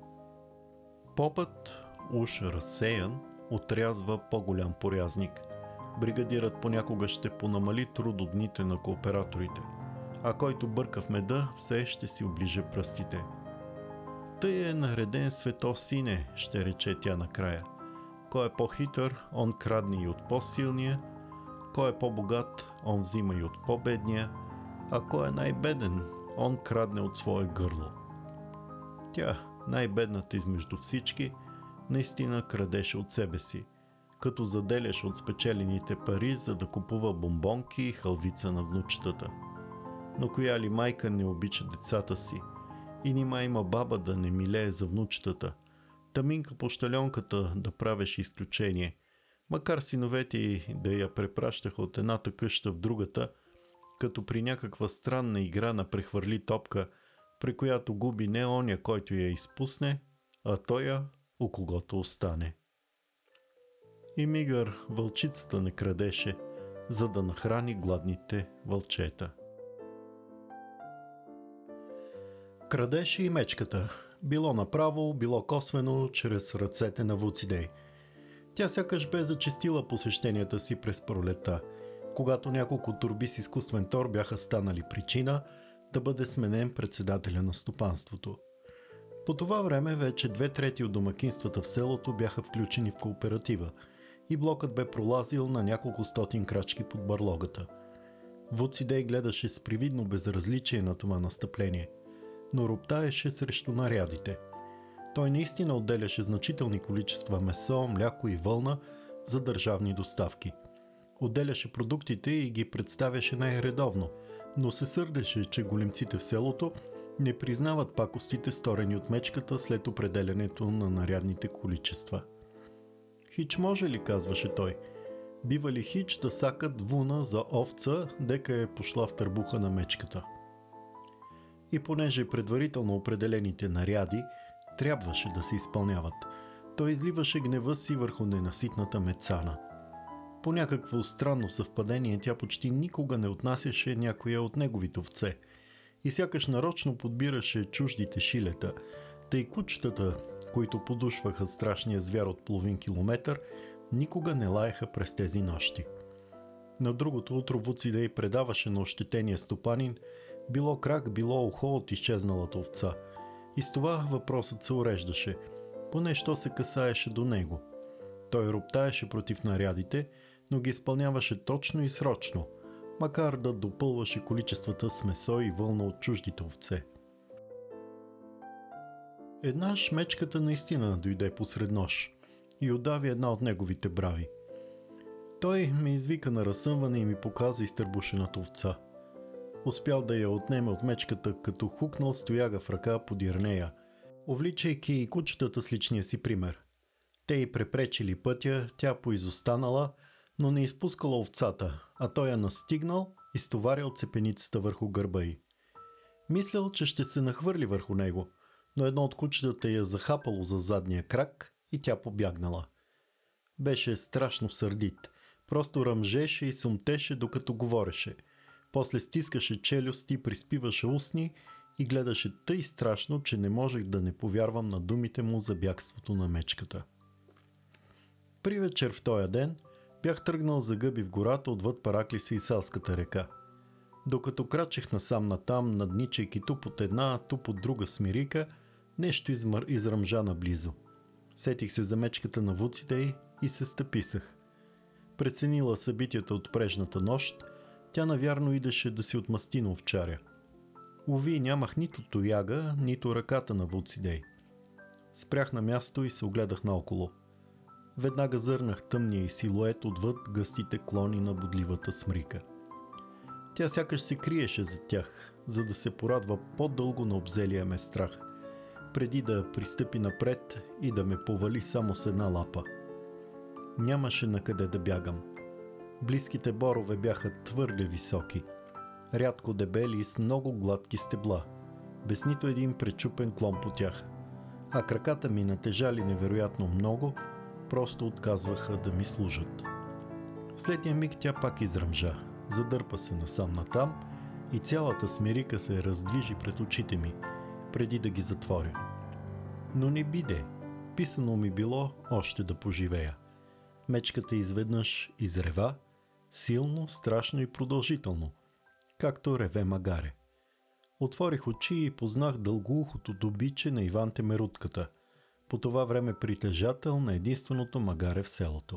Попът, уж разсеян, отрязва по-голям порязник. Бригадирът понякога ще понамали трудодните на кооператорите, а който бърка в меда, все ще си оближа пръстите. Тъй е нареден свето, сине, ще рече тя накрая. Кой е по-хитър, он крадне и от по-силния, кой е по-богат, он взима и от по-бедния, а кой е най-беден, он крадне от свое гърло. Тя, най-бедната измежду всички, наистина крадеше от себе си, като заделяше от спечелените пари, за да купува бомбонки и халвица на внучетата. Но коя ли майка не обича децата си? И нима има баба да не милее за внучетата. Таминка пощалионката да правеше изключение. Макар синовете й да я препращаха от едната къща в другата, като при някаква странна игра на прехвърли топка, при която губи не оня, който я изпусне, а тоя, у когото остане. И мигър вълчицата не крадеше, за да нахрани гладните вълчета. Крадеше и мечката, било направо, било косвено, чрез ръцете на Вуцидей. Тя сякаш бе зачестила посещенията си през пролета, когато няколко торби с изкуствен тор бяха станали причина да бъде сменен председателя на стопанството. По това време вече 2/3 от домакинствата в селото бяха включени в кооператива и блокът бе пролазил на няколко стотин крачки под барлогата. Вуцидей гледаше с привидно безразличие на това настъпление, но роптаеше срещу нарядите. Той наистина отделяше значителни количества месо, мляко и вълна за държавни доставки. Отделяше продуктите и ги представяше най-редовно, но се сърдеше, че големците в селото не признават пакостите, сторени от мечката след определянето на нарядните количества. Хич може ли, казваше той, бива ли хич да сакат вуна за овца, дека е пошла в търбуха на мечката? И понеже предварително определените наряди трябваше да се изпълняват, той изливаше гнева си върху ненаситната мецана. По някакво странно съвпадение тя почти никога не отнасяше някоя от неговите овце и сякаш нарочно подбираше чуждите шилета, тъй кучетата, които подушваха страшния звяр от половин километър, никога не лаеха през тези нощи. На другото утро Вуцидей предаваше на ощетения стопанин било крак, било ухо от изчезналата овца. И с това въпросът се уреждаше, поне що се касаеше до него. Той роптаеше против нарядите, но ги изпълняваше точно и срочно, макар да допълваше количествата с месо и вълна от чуждите овце. Еднаш мечката наистина дойде посред нощ и удави една от неговите брави. Той ме извика на разсъмване и ми показа изтърбушената овца. Успял да я отнеме от мечката, като хукнал стояга в ръка подир нея, увличайки и кучетата с личния си пример. Те й препречили пътя, тя поизостанала, но не изпускала овцата, а той я настигнал и стоварил цепеницата върху гърба й. Мислял, че ще се нахвърли върху него, но едно от кучетата я захапало за задния крак и тя побягнала. Беше страшно сърдит. Просто ръмжеше и сумтеше, докато говореше. После стискаше челюсти, приспиваше устни и гледаше тъй страшно, че не можех да не повярвам на думите му за бягството на мечката. При вечер в този ден бях тръгнал за гъби в гората отвъд Параклиса и Селската река. Докато крачех насам-натам, надничайки ту под една, ту под друга смирика, нещо изръмжа наблизо. Сетих се за мечката на вуците и се стъписах. Преценила събитията от прежната нощ, тя навярно идеше да си отмъсти на овчаря. Уви, нямах нито тояга, нито ръката на Вуцидей. Спрях на място и се огледах наоколо. Веднага зърнах тъмния силует отвъд гъстите клони на бодливата смрика. Тя сякаш се криеше зад тях, за да се порадва по-дълго на обзелия ме страх, преди да пристъпи напред и да ме повали само с една лапа. Нямаше накъде да бягам. Близките борове бяха твърде високи, рядко дебели и с много гладки стебла, без нито един пречупен клон по тях, а краката ми натежали невероятно много, просто отказваха да ми служат. В следния миг тя пак изръмжа, задърпа се насам-натам и цялата смирика се раздвижи пред очите ми, преди да ги затворя. Но не биде, писано ми било още да поживея. Мечката изведнъж изрева, силно, страшно и продължително, както реве магаре. Отворих очи и познах дългоухото добиче на Иван Темерутката, по това време притежател на единственото магаре в селото.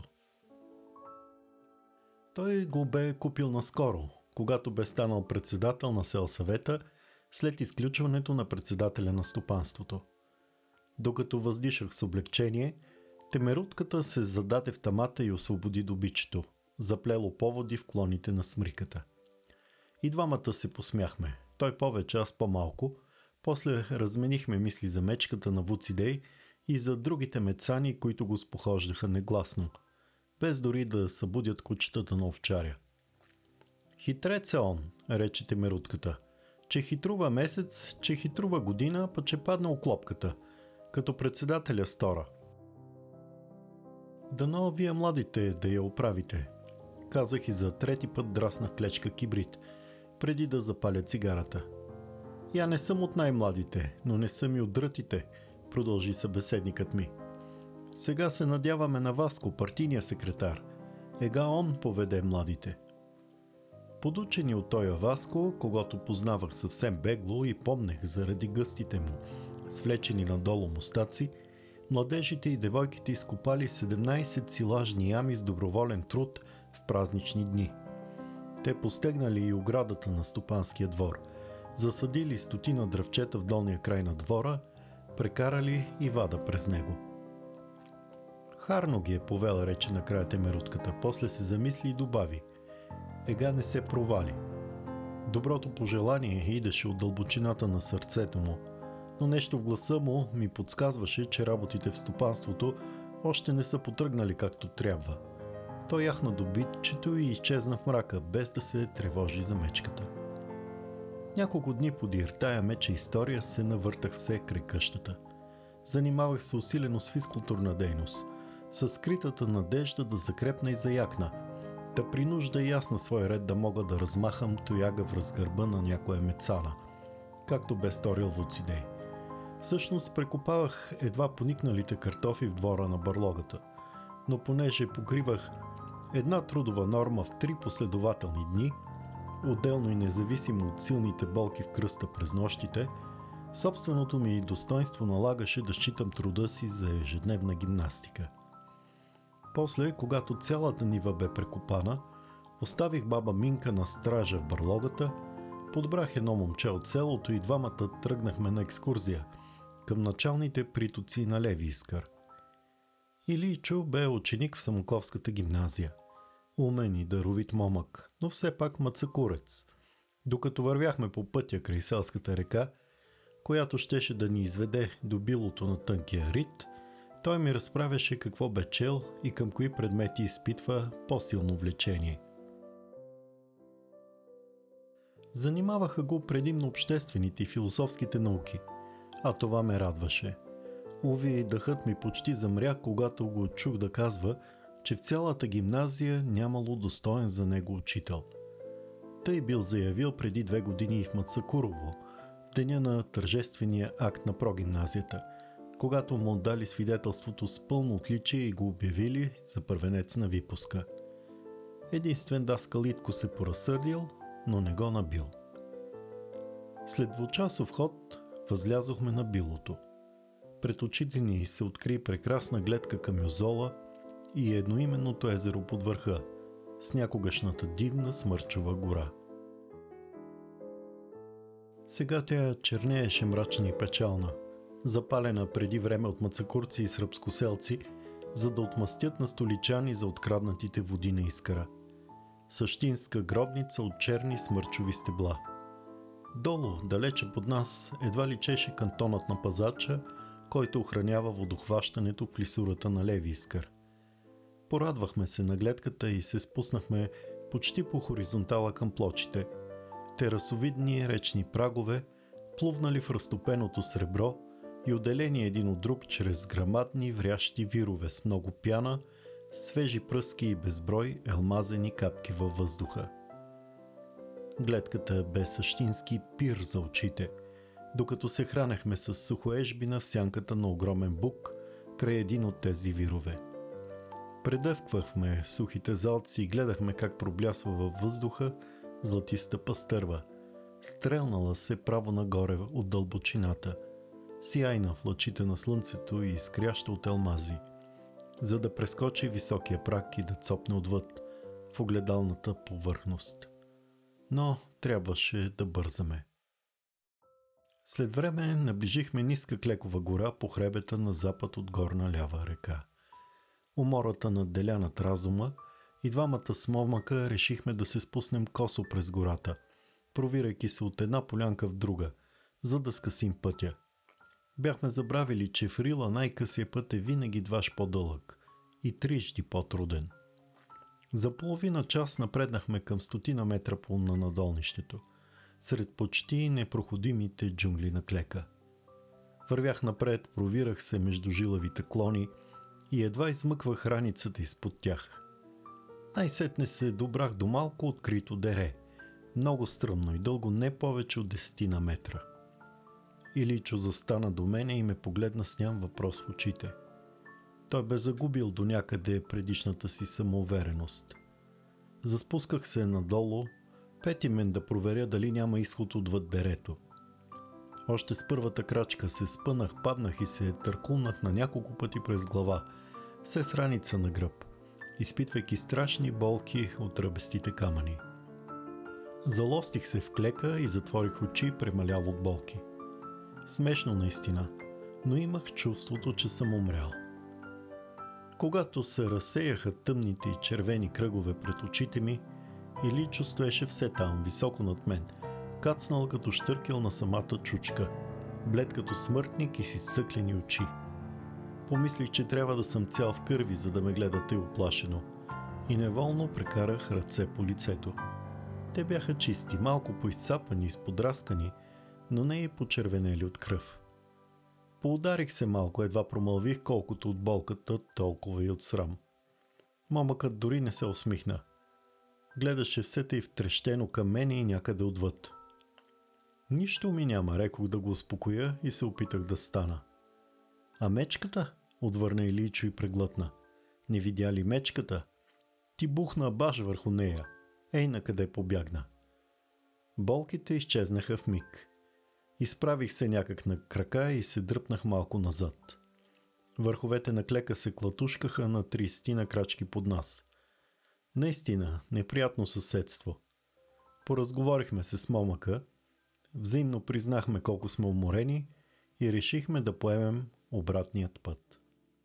Той го бе купил наскоро, когато бе станал председател на селсъвета след изключването на председателя на стопанството. Докато въздишах с облегчение, Темерутката се зададе в тамата и освободи добичето, заплело поводи в клоните на смриката. И двамата се посмяхме, той повече, аз по-малко. После разменихме мисли за мечката на Вуцидей и за другите мецани, които го спохождаха негласно, без дори да събудят кучетата на овчаря. Хитрец е он, рече Темерутката, че хитрува месец, че хитрува година, па че падна оклопката, като председателя стора. Дано вие младите да я оправите, казах и за трети път драснах клечка кибрид, преди да запаля цигарата. Я не съм от най-младите, но не съм и от дрътите, продължи събеседникът ми. Сега се надяваме на Васко, партийния секретар. Ега он поведе младите. Подучени от тоя Васко, когато познавах съвсем бегло и помнех заради гъстите му, свлечени надолу мустаци, младежите и девойките изкопали 17 силажни ями с доброволен труд в празнични дни. Те постегнали и оградата на стопанския двор, засадили стотина дръвчета в долния край на двора, прекарали и вада през него. Харно ги е повела, рече накрая Темерутката, после се замисли и добави: ега не се провали. Доброто пожелание идеше от дълбочината на сърцето му, но нещо в гласа му ми подсказваше, че работите в стопанството още не са потръгнали както трябва. Той яхна добитчето и изчезна в мрака, без да се тревожи за мечката. Няколко дни подир тая меча история се навъртах все край къщата. Занимавах се усилено с физкултурна дейност, със скритата надежда да закрепна и заякна, да принужда и аз на свой ред да мога да размахам тояга в разгърба на някоя мецана, както бе сторил Вуцидей. Всъщност прекопавах едва поникналите картофи в двора на барлогата, но понеже покривах една трудова норма в 3 последователни дни, отделно и независимо от силните болки в кръста през нощите, собственото ми достоинство налагаше да считам труда си за ежедневна гимнастика. После, когато цялата нива бе прекопана, оставих баба Минка на стража в барлогата, подбрах едно момче от селото и двамата тръгнахме на екскурзия към началните притоци на Леви Искър. Илийчо бе ученик в Самоковската гимназия. Умен и даровит момък, но все пак мацакурец. Докато вървяхме по пътя край Селската река, която щеше да ни изведе до билото на тънкия рит, Той ми разправяше какво бе чел и към кои предмети изпитва по-силно влечение. Занимаваха го предимно обществените и философските науки, а това ме радваше. Уви, дъхът ми почти замря, когато го чух да казва, че в цялата гимназия нямало достоен за него учител. Тъй бил заявил преди 2 години и в Мацакурово, в деня на тържествения акт на прогимназията, когато му дали свидетелството с пълно отличие и го обявили за първенец на випуска. Единствен даскал Итко се поразсърдил, но не го набил. След двучасов ход възлязохме на билото. Пред очите ни се откри прекрасна гледка към Юзола и едноименното езеро под върха, с някогашната дивна смърчова гора. Сега тя чернееше мрачна и печална, запалена преди време от мацакурци и сръбскоселци, за да отмъстят на столичани за откраднатите води на Искъра. Същинска гробница от черни смърчови стебла. Долу, далече под нас, едва личеше кантонът на пазача, който охранява водохващането в клисурата на Леви Искър. Порадвахме се на гледката и се спуснахме почти по хоризонтала към плочите. Терасовидни речни прагове, плувнали в разтопеното сребро и отделени един от друг чрез грамадни врящи вирове с много пяна, свежи пръски и безброй елмазени капки във въздуха. Гледката бе същински пир за очите, докато се хранехме с сухоежбина в сянката на огромен бук край един от тези вирове. Предъвквахме сухите залци и гледахме как проблясва във въздуха златиста пастърва, стрелнала се право нагоре от дълбочината, сияйна в лъчите на слънцето и изкряща от елмази, за да прескочи високия праг и да цопне отвъд в огледалната повърхност. Но трябваше да бързаме. След време наближихме ниска клекова гора по хребета на запад от горна лява река. Умората надделя над разума и двамата с момъка решихме да се спуснем косо през гората, провирайки се от една полянка в друга, за да скъсим пътя. Бяхме забравили, че в Рила най-късия път е винаги дваж по-дълъг и трижди по-труден. За половина час напреднахме към 100 метра по на надолнището, сред почти непроходимите джунгли на клека. Вървях напред, провирах се между жилавите клони и едва измъквах раницата изпод тях. Най-сетне се добрах до малко открито дере, много стръмно и дълго не повече от 10 метра. Иличо застана до мене и ме погледна с ням въпрос в очите. Той бе загубил до някъде предишната си самоувереност. Заспусках се надолу, пети мен да проверя дали няма изход отвъд дерето. Още с първата крачка се спънах, паднах и се търкулнах на няколко пъти през глава, все с раница на гръб, изпитвайки страшни болки от ръбестите камъни. Залостих се в клека и затворих очи, премалял от болки. Смешно наистина, но имах чувството, че съм умрял. Когато се разсеяха тъмните и червени кръгове пред очите ми, Иличо стоеше все там, високо над мен, кацнал като щъркел на самата чучка, блед като смъртник и с изцъклени очи. Помислих, че трябва да съм цял в кърви, за да ме гледа тъй уплашено, и неволно прекарах ръце по лицето. Те бяха чисти, малко поизцапани и сподраскани, но не и почервенели от кръв. Поударих се малко, едва промълвих колкото от болката, толкова и от срам. Момъкът дори не се усмихна. Гледаше все тъй втрещено към мене и някъде отвъд. Нищо ми няма, рекох да го успокоя и се опитах да стана. А мечката? Отвърна Иличо и преглътна. Не видя ли мечката? Ти бухна баш върху нея. Ей, накъде побягна. Болките изчезнаха в миг. Изправих се някак на крака и се дръпнах малко назад. Върховете на клека се клатушкаха на 30 на крачки под нас. Наистина, неприятно съседство. Поразговорихме се с момъка, взаимно признахме колко сме уморени и решихме да поемем обратният път.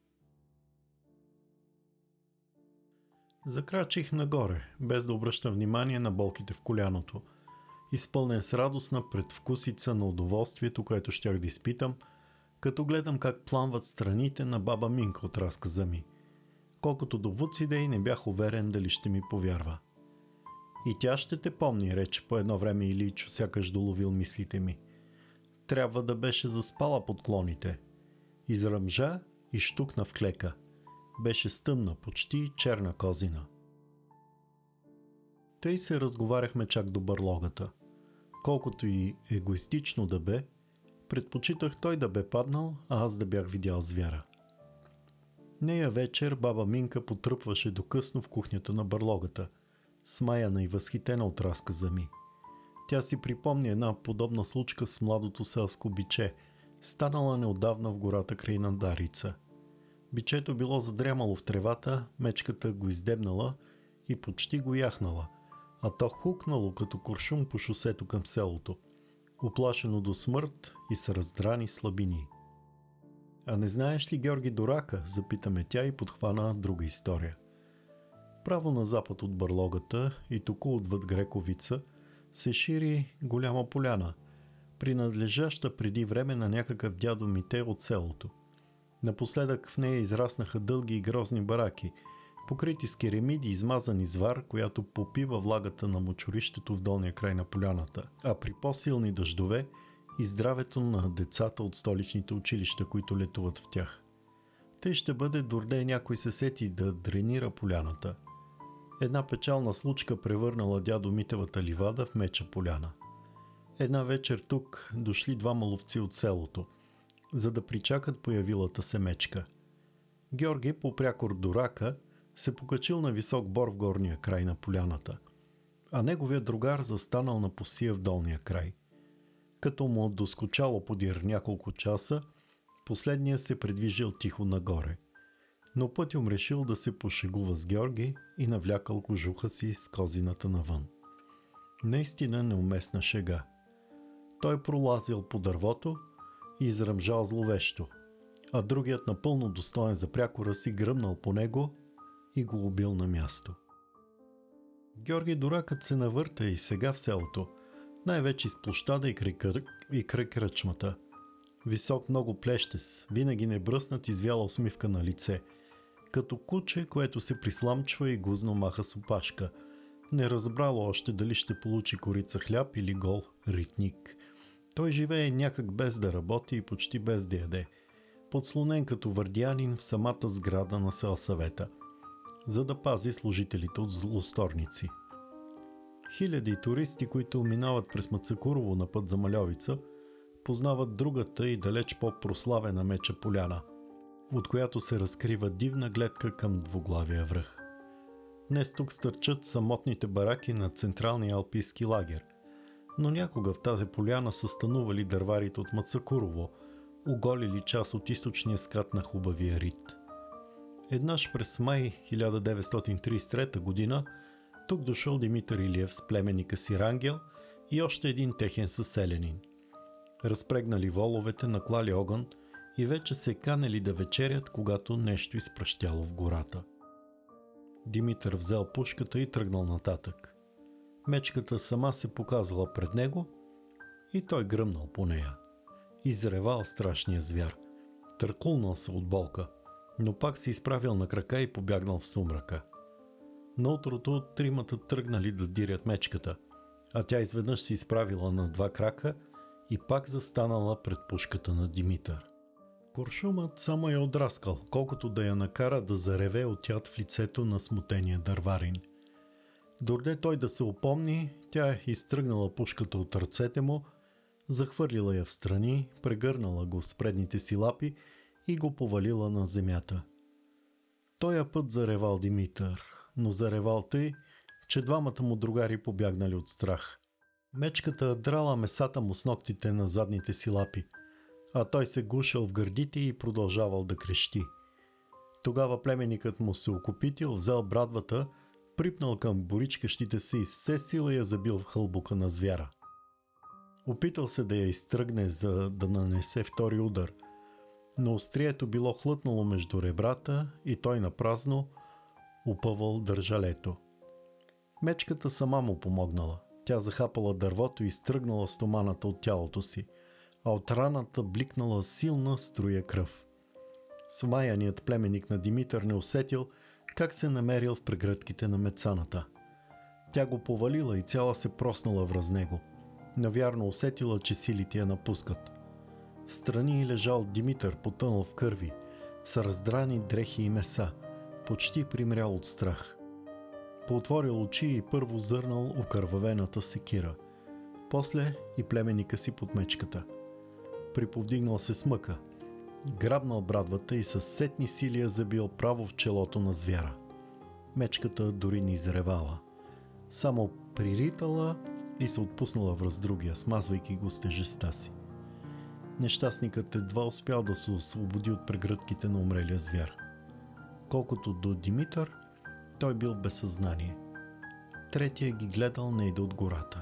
Закрачих нагоре, без да обръщам внимание на болките в коляното, изпълнен с радостна предвкусица на удоволствието, което щях да изпитам, като гледам как пламват страните на баба Минка от разказа ми. Колкото до Вуцидей, не бях уверен дали ще ми повярва. И тя ще те помни, рече по едно време Илийчо, сякаш доловил мислите ми. Трябва да беше заспала под клоните. Изръмжа и щукна в клека. Беше стъмна, почти черна козина. Тъй се разговаряхме чак до бърлогата. Колкото и егоистично да бе, предпочитах той да бе паднал, а аз да бях видял звяра. Нея вечер баба Минка потръпваше до късно в кухнята на бърлогата, смаяна и възхитена от разказа ми. Тя си припомни една подобна случка с младото селско биче, станала неотдавна в гората край Надарица. Бичето било задрямало в тревата, мечката го издебнала и почти го яхнала, а то хукнало като куршум по шосето към селото, уплашено до смърт и с раздрани слабини. А не знаеш ли Георги Дурака? Запитаме тя и подхвана друга история. Право на запад от бърлогата и току отвъд Грековица се шири голяма поляна, принадлежаща преди време на някакъв дядо Мите от селото. Напоследък в нея израснаха дълги и грозни бараки, покрити с керемиди, измазани с вар, която попива влагата на мочурището в долния край на поляната, а при по-силни дъждове и здравето на децата от столичните училища, които летуват в тях. Тъй ще бъде дорде някой се сети да дренира поляната. Една печална случка превърнала дядо Митевата ливада в меча поляна. Една вечер тук дошли двама ловци от селото, за да причакат появилата се мечка. Георги, по прякор Дурака, се покачил на висок бор в горния край на поляната, а неговия другар застанал на посия в долния край. Като му доскочало подир няколко часа, последния се придвижил тихо нагоре. Но пътюм решил да се пошегува с Георги и навлякал кожуха си с козината навън. Наистина неуместна шега. Той пролазил по дървото и изръмжал зловещо, а другият напълно достоен за прякора си гръмнал по него и го убил на място. Георги Дуракът се навърта и сега в селото, най-вече из площада и край кръчмата. Висок, много плещес, винаги небръснат, извяла усмивка на лице, като куче, което се присламчва и гузно маха с опашка. Не разбрало още дали ще получи корица хляб или гол ритник. Той живее някак без да работи и почти без да яде, подслонен като върдянин в самата сграда на селсъвета, за да пази служителите от злосторници. Хиляди туристи, които минават през Мацакурово на път за Мальовица, познават другата и далеч по-прославена меча поляна, от която се разкрива дивна гледка към двуглавия връх. Днес тук стърчат самотните бараки на Централния алпийски лагер, но някога в тази поляна са станували дърварите от Мацакурово, оголили част от източния скат на хубавия рит. Еднъж през май 1933 година тук дошъл Димитър Илиев с племенника си Рангел и още един техен съселянин. Разпрегнали воловете, наклали огън и вече се канели да вечерят, когато нещо изпращяло в гората. Димитър взел пушката и тръгнал нататък. Мечката сама се показала пред него и той гръмнал по нея. Изревал страшния звяр. Търкулнал се от болка, но пак се изправил на крака и побягнал в сумрака. Наутрото тримата тръгнали да дирят мечката, а тя изведнъж се изправила на два крака и пак застанала пред пушката на Димитър. Куршумът само я отраскал, колкото да я накара да зареве от яд в лицето на смутения дърварин. Дорде той да се опомни, тя е изтръгнала пушката от ръцете му, захвърлила я в страни, прегърнала го с предните си лапи и го повалила на земята. Тоя път заревал Димитър, но заревал тъй, че двамата му другари побягнали от страх. Мечката драла месата му с ногтите на задните си лапи, а той се гушал в гърдите и продължавал да крещи. Тогава племенникът му се окопитил, взел брадвата, припнал към боричкащите се и все сила я забил в хълбука на звяра. Опитал се да я изтръгне, за да нанесе втори удар, но острието било хлътнало между ребрата и той напразно упъвал държалето. Мечката сама му помогнала. Тя захапала дървото и изтръгнала стоманата от тялото си, а от раната бликнала силна струя кръв. Смаяният племенник на Димитър не усетил как се намерил в прегръдките на мецаната. Тя го повалила и цяла се проснала враз него. Навярно усетила, че силите я напускат. Встрани лежал Димитър, потънал в кърви, с раздрани дрехи и меса, почти примрял от страх. Поотворил очи и първо зърнал окървавената секира. После и племенника си под мечката. Приповдигнал се с мъка, грабнал брадвата и със сетни сили я забил право в челото на звяра. Мечката дори не изревала. Само приритала и се отпуснала враз другия, смазвайки го с тежестта си. Нещастникът едва успял да се освободи от прегръдките на умрелия звяр. Колкото до Димитър, той бил без съзнание. Третия ги гледал не иде от гората.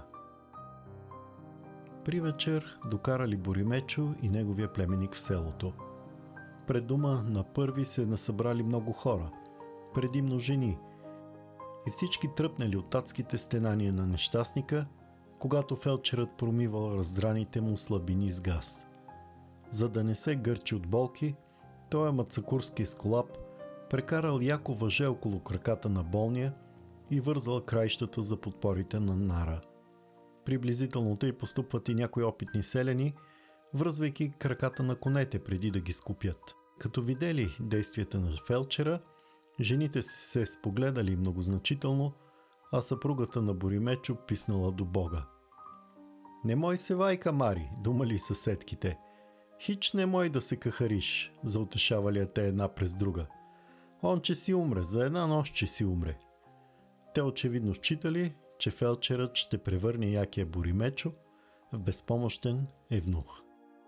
При вечер докарали Боримечо и неговия племенник в селото. Пред дома на първи се насъбрали много хора, предимно жени, и всички тръпнали от адските стенания на нещастника, когато фелчерът промивал раздраните му слабини с газ. За да не се гърчи от болки, той мацакурски ескулап прекарал яко въже около краката на болния и вързал краищата за подпорите на нара. Приблизително тъй постъпват и някои опитни селяни, връзвайки краката на конете преди да ги скупят. Като видели действията на фелчера, жените се спогледали многозначително, а съпругата на Боримечо писнала до Бога. «Не мой се вайка, Мари», думали съседките. «Хич не мой да се кахариш», заутешавали те една през друга. «Он, че си умре, за една нощ, че си умре». Те очевидно считали, че фелчерът ще превърне якия Боримечо в безпомощен евнух.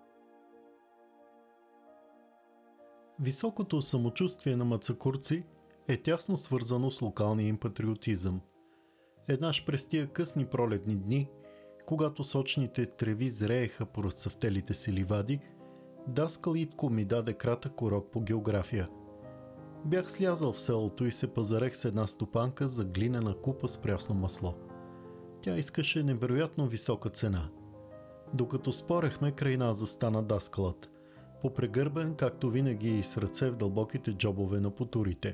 Високото самочувствие на мацакурци е тясно свързано с локалния им патриотизъм. Еднаш през тия късни пролетни дни, когато сочните треви зрееха по разцъфтелите си ливади, даскал Итко ми даде кратък урок по география. Бях слязал в селото и се пазарех с една стопанка за глинена купа с прясно масло. Тя искаше невероятно висока цена. Докато спорехме, край нас застана даскалът, попрегърбен, както винаги, и с ръце в дълбоките джобове на потурите.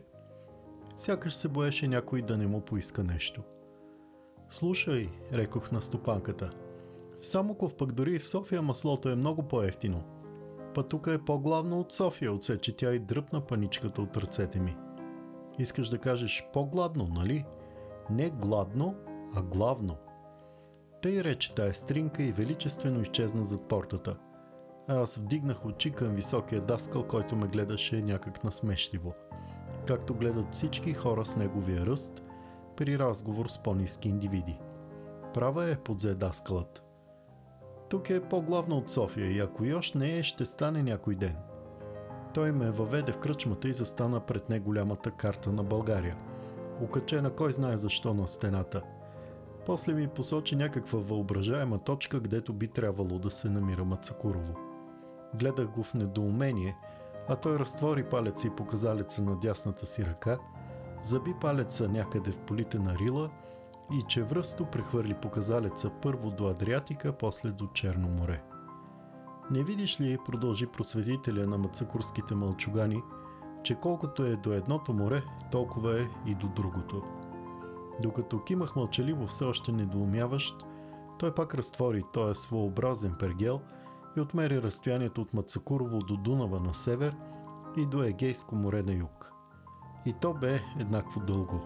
Сякаш се боеше някой да не му поиска нещо. «Слушай», рекох на стопанката, «в Самоков, пък дори и в София маслото е много по-евтино. Па тук е по-главно от София», отсече тя и дръпна паничката от ръцете ми. «Искаш да кажеш по-гладно, нали? Не гладно, а главно». Тъй рече тая стринка и величествено изчезна зад портата. Аз вдигнах очи към високия даскал, който ме гледаше някак насмешливо, както гледат всички хора с неговия ръст при разговор с по-ниски индивиди. «Права е», подзе даскалът. «Тук е по-главно от София и ако и още не е, ще стане някой ден». Той ме въведе в кръчмата и застана пред неголямата карта на България, окачена кой знае защо на стената. После ми посочи някаква въображаема точка, гдето би трябвало да се намира Мацакурово. Гледах го в недоумение, а той разтвори палеца и показалеца на дясната си ръка, заби палеца някъде в полите на Рила и чевръсто прехвърли показалеца първо до Адриатика, после до Черно море. «Не видиш ли», продължи просветителя на мацакурските мълчугани, «че колкото е до едното море, толкова е и до другото». Докато кимах мълчаливо, все още недоумяващ, той пак разтвори този своеобразен пергел и отмери разстоянието от Мацакурово до Дунава на север и до Егейско море на юг. И то бе еднакво дълго.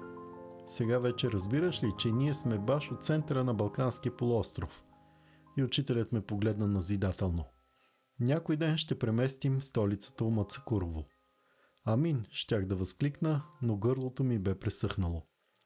«Сега вече разбираш ли, че ние сме баш от центъра на Балканския полуостров?» И учителят ме погледна назидателно. «Някой ден ще преместим столицата у Мацакурово». «Амин», щях да възкликна, но гърлото ми бе пресъхнало.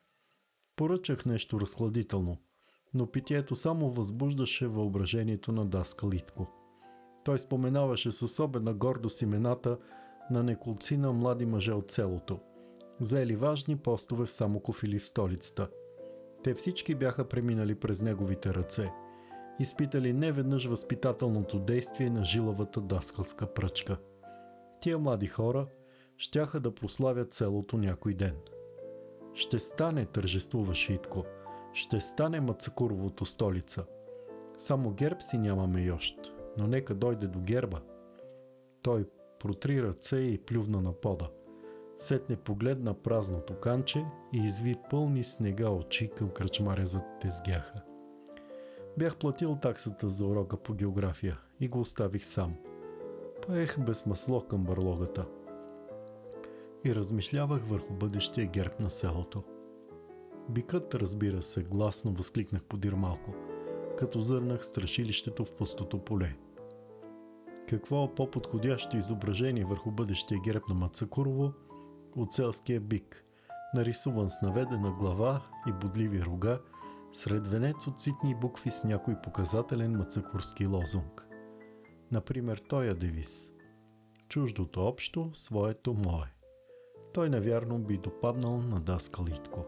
Поръчах нещо разхладително, но питието само възбуждаше въображението на даскал Итко. Той споменаваше с особена гордост имената на неколцина млади мъже от селото, заели важни постове в Самоков или в столицата. Те всички бяха преминали през неговите ръце, изпитали неведнъж възпитателното действие на жилавата даскалска пръчка. Тия млади хора щяха да прославят селото някой ден. «Ще стане», тържествуваше Итко, «ще стане Мацакуровото столица. Само герб си нямаме йощ». но нека дойде до герба. Той протри ръце и плювна на пода. Сетне погледна празното канче и изви пълни снега очи към кръчмаря зад тезгяха. Бях платил таксата за урока по география и го оставих сам. Поех без масло към барлогата и размишлявах върху бъдещия герб на селото. Бикът, разбира се, гласно възкликнах подир малко, като зърнах страшилището в пустото поле. Какво по-подходящо изображение върху бъдещия герб на Мацакурово от селския бик, нарисуван с наведена глава и бодливи рога, сред венец от ситни букви с някой показателен мацакурски лозунг. Например, тоя девиз: чуждото общо, своето мое. Той навярно би допаднал на даскал Итко.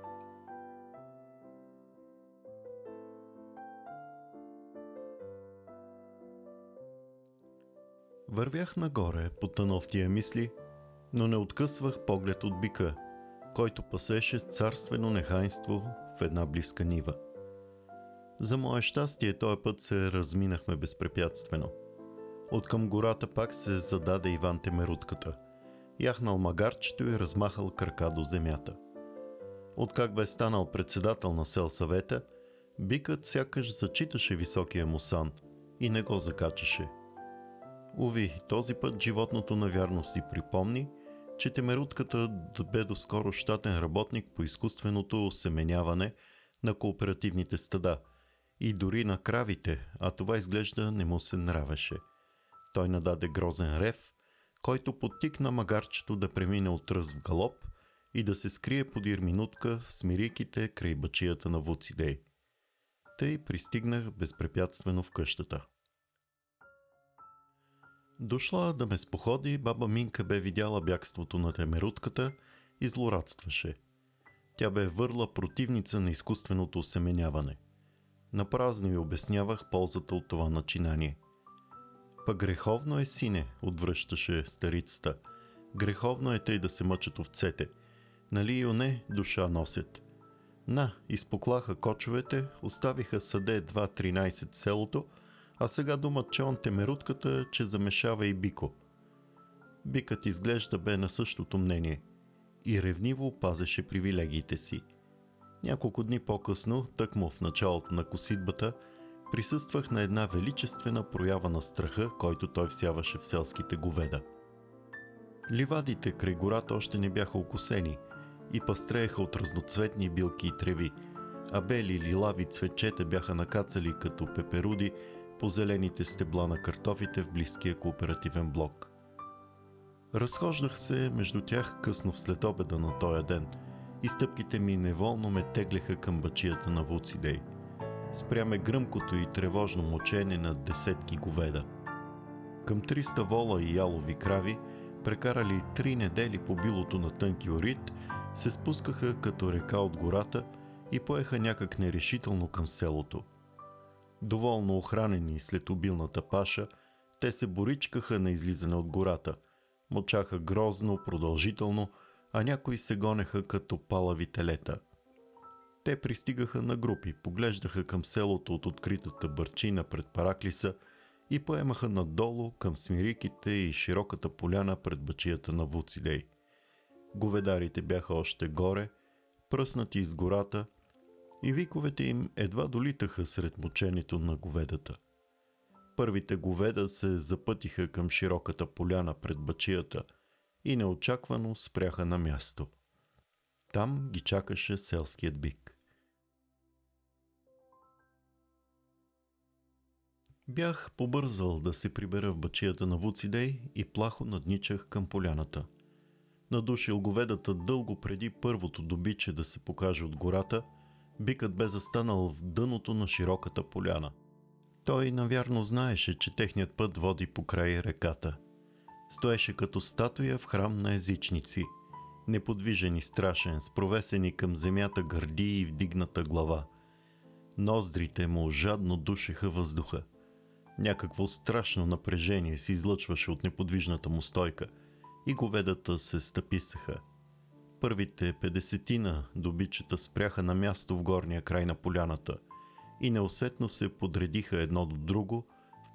Вървях нагоре, потънал в тия мисли, но не откъсвах поглед от бика, който пасеше с царствено нехайство в една близка нива. За мое щастие, този път се разминахме безпрепятствено. Откъм гората пак се зададе Иван Темерутката. Яхнал магарчето и размахал крака до земята. Откак бе станал председател на селсъвета, бикът сякаш зачиташе високия му сан и не го закачаше. Уви, този път животното навярно си припомни, че Темерутката бе доскоро щатен работник по изкуственото осеменяване на кооперативните стада и дори на кравите, а това изглежда не му се нравеше. Той нададе грозен рев, който подтикна магарчето да премине от ръз в галоп и да се скрие подир минутка в смириките край бачията на Вуцидей. Тъй пристигнах безпрепятствено в къщата. Дошла да ме споходи, баба Минка бе видяла бягството на Темерутката и злорадстваше. Тя бе върла противница на изкуственото осеменяване. Напразно й обяснявах ползата от това начинание. Па греховно е, сине, отвръщаше старицата. Греховно е тъй да се мъчат овцете. Нали и оне душа носят. Изпоклаха кочовете, оставиха съде 2-13 в селото, а сега думат, че он Темерутката, че замешава и бико. Бикът изглежда бе на същото мнение и ревниво пазеше привилегиите си. Няколко дни по-късно, тъкмо в началото на коситбата, присъствах на една величествена проява на страха, който той всяваше в селските говеда. Ливадите край гората още не бяха окосени и пастрееха от разноцветни билки и треви, а бели лилави цветчета бяха накацали като пеперуди по зелените стебла на картофите в близкия кооперативен блок. Разхождах се между тях късно в следобеда на тоя ден и стъпките ми неволно ме теглеха към бачията на Вуцидей. Спряме гръмкото и тревожно мочене на десетки говеда. Към 300 вола и ялови крави, прекарали 3 недели по билото на тънки орит, се спускаха като река от гората и поеха някак нерешително към селото. Доволно охранени след обилната паша, те се боричкаха на излизане от гората, мочаха грозно, продължително, а някои се гонеха като палави телета. Те пристигаха на групи, поглеждаха към селото от откритата бърчина пред Параклиса и поемаха надолу към смириките и широката поляна пред бачията на Вуцидей. Говедарите бяха още горе, пръснати из гората, и виковете им едва долитаха сред моченето на говедата. Първите говеда се запътиха към широката поляна пред бачията и неочаквано спряха на място. Там ги чакаше селският бик. Бях побързал да се прибера в бачията на Вуцидей и плахо надничах към поляната. Надушил говедата дълго преди първото добиче да се покаже от гората, бикът бе застанал в дъното на широката поляна. Той навярно знаеше, че техният път води покрай реката. Стоеше като статуя в храм на езичници, неподвижен и страшен, с провесени към земята гърди и вдигната глава. Ноздрите му жадно душеха въздуха. Някакво страшно напрежение се излъчваше от неподвижната му стойка и говедата се стъписаха. Първите 50 добичета спряха на място в горния край на поляната и неусетно се подредиха едно до друго в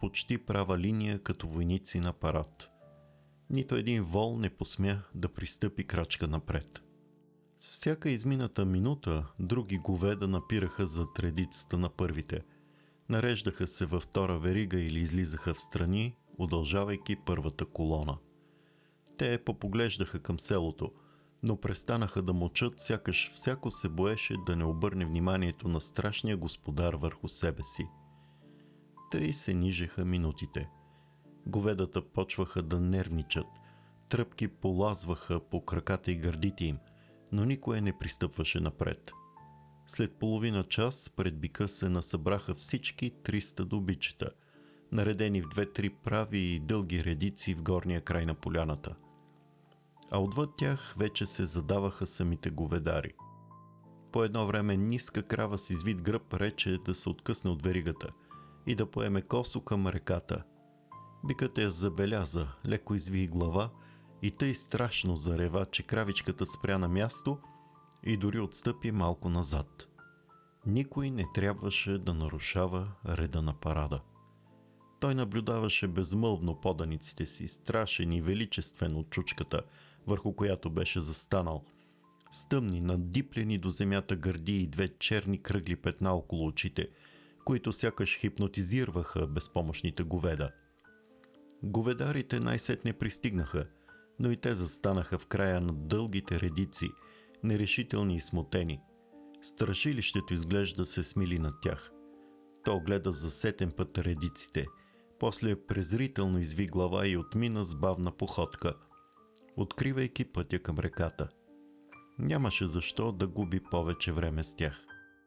почти права линия като войници на парад. Нито един вол не посмя да пристъпи крачка напред. С всяка измината минута други говеда напираха зад редицата на първите. Нареждаха се във втора верига или излизаха в страни, удължавайки първата колона. Те попоглеждаха към селото, но престанаха да мълчат, сякаш всяко се боеше да не обърне вниманието на страшния господар върху себе си. Тъй се нижеха минутите. Говедата почваха да нервничат, тръпки полазваха по краката и гърдите им, но никое не пристъпваше напред. След половина час пред бика се насъбраха всички 300 добичета, наредени в 2-3 прави и дълги редици в горния край на поляната. А отвъд тях вече се задаваха самите говедари. По едно време ниска крава с извит гръб рече да се откъсне от веригата и да поеме косо към реката. Бикът я забеляза, леко изви глава и тъй страшно зарева, че кравичката спря на място и дори отстъпи малко назад. Никой не трябваше да нарушава реда на парада. Той наблюдаваше безмълвно поданиците си, страшен и величествен от чучката, върху която беше застанал, с тъмни, надиплени до земята гърди и 2 черни кръгли петна около очите, които сякаш хипнотизирваха безпомощните говеда. Говедарите най-сетне пристигнаха, но и те застанаха в края на дългите редици, нерешителни и смутени. Страшилището изглежда се смили над тях. То гледа за сетен път редиците, после презрително изви глава и отмина с бавна походка, откривайки пътя към реката. Нямаше защо да губи повече време с тях.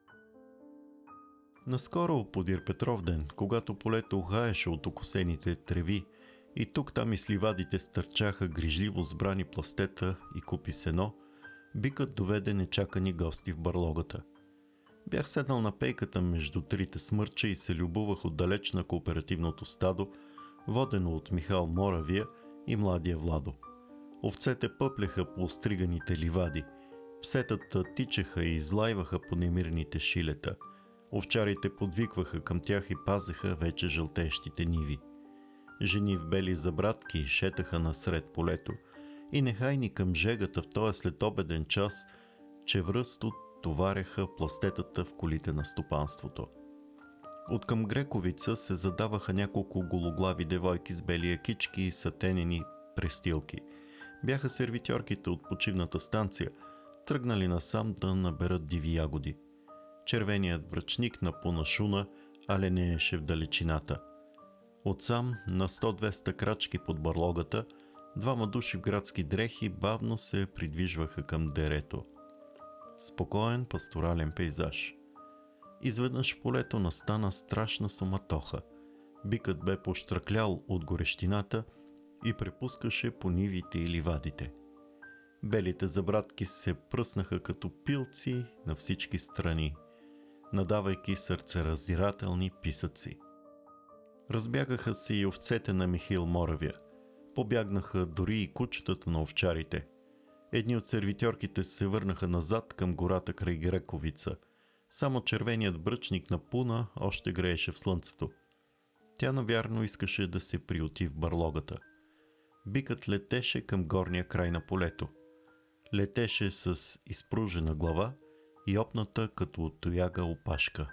Наскоро подир Петровден, когато полето ухаеше от окосените треви и тук-там и сливадите стърчаха грижливо сбрани пластета и купи сено, бикът доведе нечакани гости в барлогата. Бях седнал на пейката между трите смърча и се любувах отдалеч на кооперативното стадо, водено от Михал Моравия и младия Владо. Овцете пъплеха по остриганите ливади, псетата тичеха и излайваха по немирните шилета, овчарите подвикваха към тях и пазеха вече жълтеещите ниви. Жени в бели забратки шетаха насред полето и нехайни към жегата в този следобеден час, че връсто товареха пластетата в колите на стопанството. От към Грековица се задаваха няколко гологлави девойки с бели якички и сатенени престилки. Бяха сервитьорките от почивната станция, тръгнали насам да наберат диви ягоди. Червеният бръчник на Понашуна аленееше в далечината. Отсам на 100-200 крачки под барлогата, 2 души в градски дрехи бавно се придвижваха към дерето. Спокоен пасторален пейзаж. Изведнъж в полето настана страшна суматоха. Бикът бе пощръклял от горещината и препускаше по нивите и ливадите. Белите забратки се пръснаха като пилци на всички страни, надавайки сърцераздирателни писъци. Разбягаха се и овцете на Михил Моравия. Побягнаха дори и кучетата на овчарите. Едни от сервитьорките се върнаха назад към гората край Грековица. Само червеният бръчник на Пуна още грееше в слънцето. Тя навярно искаше да се приюти в барлогата. Бикът летеше към горния край на полето. Летеше с изпружена глава и опната като от тояга опашка.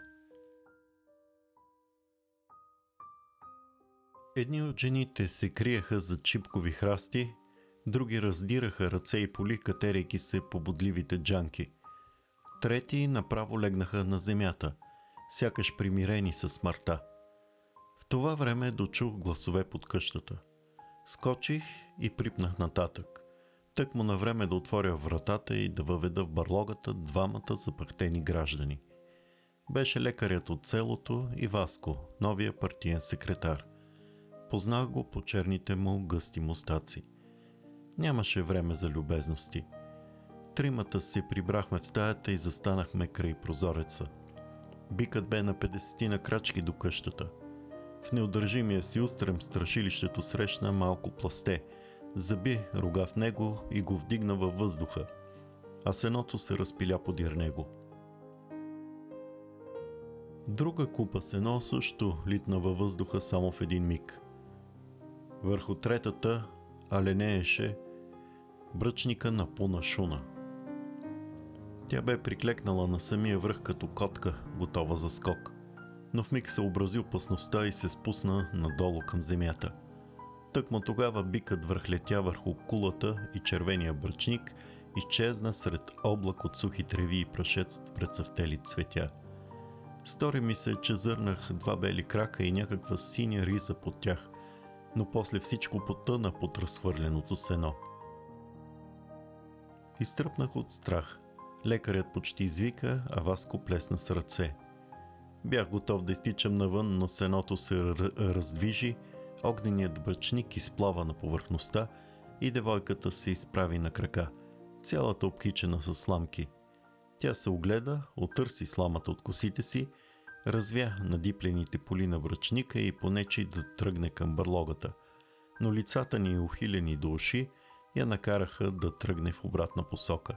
Едни от жените се криеха за чипкови храсти, други раздираха ръце и поли, катерейки се по бодливите джанки. Трети направо легнаха на земята, сякаш примирени със смъртта. В това време дочух гласове под къщата. Скочих и припнах нататък. Тъкмо на време да отворя вратата и да въведа в барлогата 2 запъхтени граждани. Беше лекарят от селото и Васко, новия партиен секретар. Познах го по черните му гъсти мустаци. Нямаше време за любезности. 3 се прибрахме в стаята и застанахме край прозореца. Бикът бе на 50 на крачки до къщата. В неудържимия си устрем страшилището срещна малко пласте, заби рога в него и го вдигна във въздуха, а сеното се разпиля подир него. Друга купа сено също литна във въздуха само в един миг. Върху третата аленееше бръчника на пуна шуна. Тя бе приклекнала на самия връх като котка, готова за скок, но в миг се образи опасността и се спусна надолу към земята. Тъкмо тогава бикът върхлетя върху кулата и червения бръчник изчезна сред облак от сухи треви и прашец прецъфтели цветя. Стори ми се, че зърнах два бели крака и някаква синя риза под тях, но после всичко потъна под разхвърленото сено. Изтръпнах от страх. Лекарят почти извика, а Васко плесна с ръце. Бях готов да изтичам навън, но сеното се раздвижи, огненият бръчник изплава на повърхността и девойката се изправи на крака, цялата обкичена с сламки. Тя се огледа, отърси сламата от косите си, развя надиплените поли на бръчника и понечи да тръгне към бърлогата. Но лицата ни, ухилени до уши, я накараха да тръгне в обратна посока.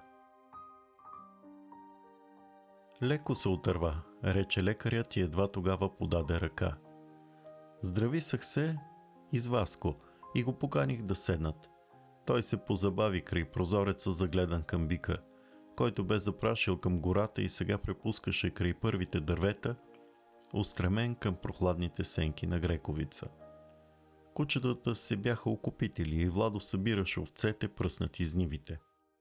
Леко се отърва, рече лекарят и едва тогава подаде ръка. Здрависах се и с Васко и го поканих да седнат. Той се позабави край прозореца, загледан към бика, който бе запрашил към гората и сега препускаше край първите дървета, устремен към прохладните сенки на Грековица. Кучетата се бяха окупители и Владо събираше овцете, пръснати из нивите.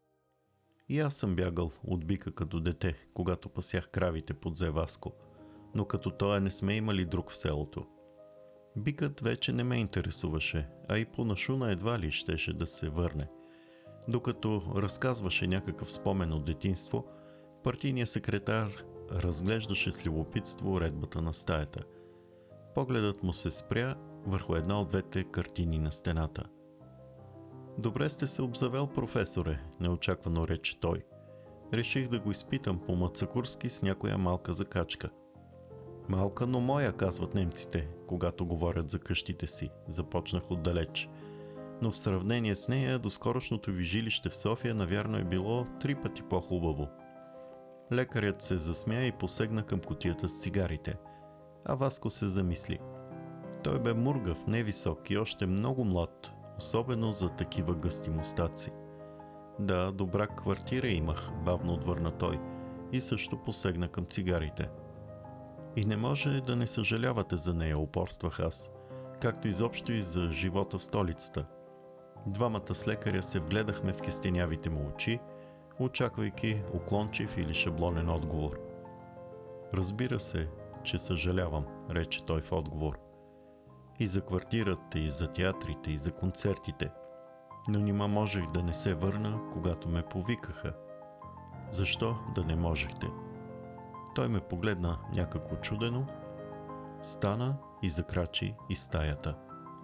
И аз съм бягал от бика като дете, когато пасях кравите под Васко, но като тоя не сме имали друг в селото. Бикът вече не ме интересуваше, а и по нашуна едва ли щеше да се върне. Докато разказваше някакъв спомен от детинство, партийният секретар разглеждаше с любопитство уредбата на стаята. Погледът му се спря върху една от двете картини на стената. Добре сте се обзавел, професоре, неочаквано рече той. Реших да го изпитам по-мацакурски с някоя малка закачка. Малка, но моя, казват немците, когато говорят за къщите си, започнах отдалеч. Но в сравнение с нея, доскорошното ви жилище в София навярно е било 3 пъти по-хубаво. Лекарят се засмя и посегна към кутията с цигарите, а Васко се замисли. Той бе мургав, невисок и още много млад, особено за такива гъсти мустаци. Да, добра квартира имах, бавно отвърна той и също посегна към цигарите. И не може да не съжалявате за нея, упорствах аз, както изобщо и за живота в столицата. Двамата с лекаря се вгледахме в кестенявите му очи, очаквайки уклончив или шаблонен отговор. Разбира се, че съжалявам, рече той в отговор. И за квартирата, и за театрите, и за концертите. Но нима можех да не се върна, когато ме повикаха. Защо да не можехте? Той ме погледна някак учудено, стана и закрачи из стаята.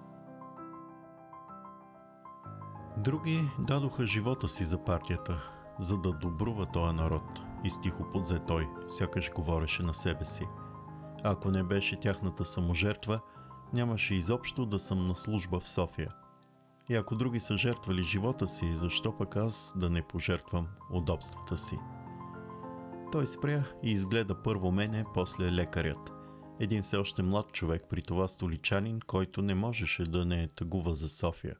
Други дадоха живота си за партията, за да добрува този народ, и стихо подзе той, сякаш говореше на себе си. Ако не беше тяхната саможертва, нямаше изобщо да съм на служба в София. И ако други са жертвали живота си, защо пък аз да не пожертвам удобствата си? Той спря и изгледа първо мене, после лекарят. Един все още млад човек, при това столичанин, който не можеше да не тъгува за София.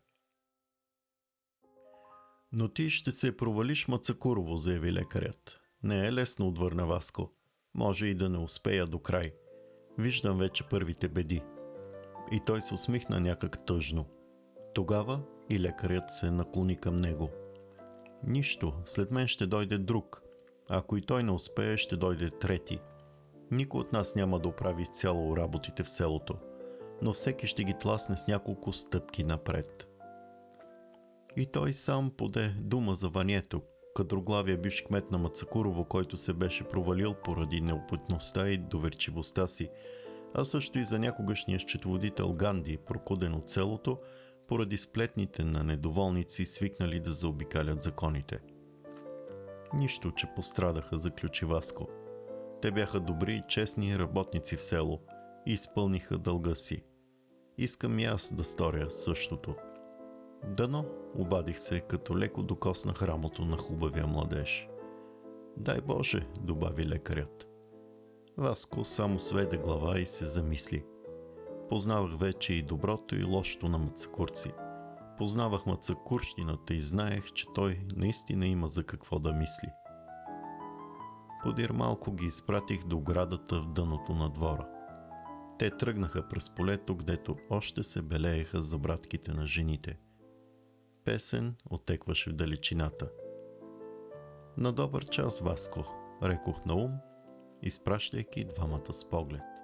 Но ти ще се провалиш Мацакурово, заяви лекарят. Не е лесно, отвърна Васко. Може и да не успея до край. Виждам вече първите беди. И той се усмихна някак тъжно. Тогава и лекарят се наклони към него. Нищо, след мен ще дойде друг. Ако и той не успее, ще дойде трети. Никой от нас няма да оправи цяло работите в селото, но всеки ще ги тласне с няколко стъпки напред. И той сам поде дума за Ванието, кадроглавия бивш кмет на Мацакурово, който се беше провалил поради неопитността и доверчивостта си, а също и за някогашния счетоводител Ганди, прокуден от селото, поради сплетните на недоволници, свикнали да заобикалят законите. Нищо, че пострадаха, заключи Васко. Те бяха добри и честни работници в село и изпълниха дълга си. Искам и аз да сторя същото. Дано, обадих се, като леко докоснах рамото на хубавия младеж. Дай Боже, добави лекарят. Васко само сведе глава и се замисли. Познавах вече и доброто и лошото на Мацакурци. Познавах мацакурщината и знаех, че той наистина има за какво да мисли. Подир малко ги изпратих до оградата в дъното на двора. Те тръгнаха през полето, гдето още се белееха за братките на жените. Песен отекваше в далечината. На добър час, Васко, рекох на ум, изпращайки двамата с поглед.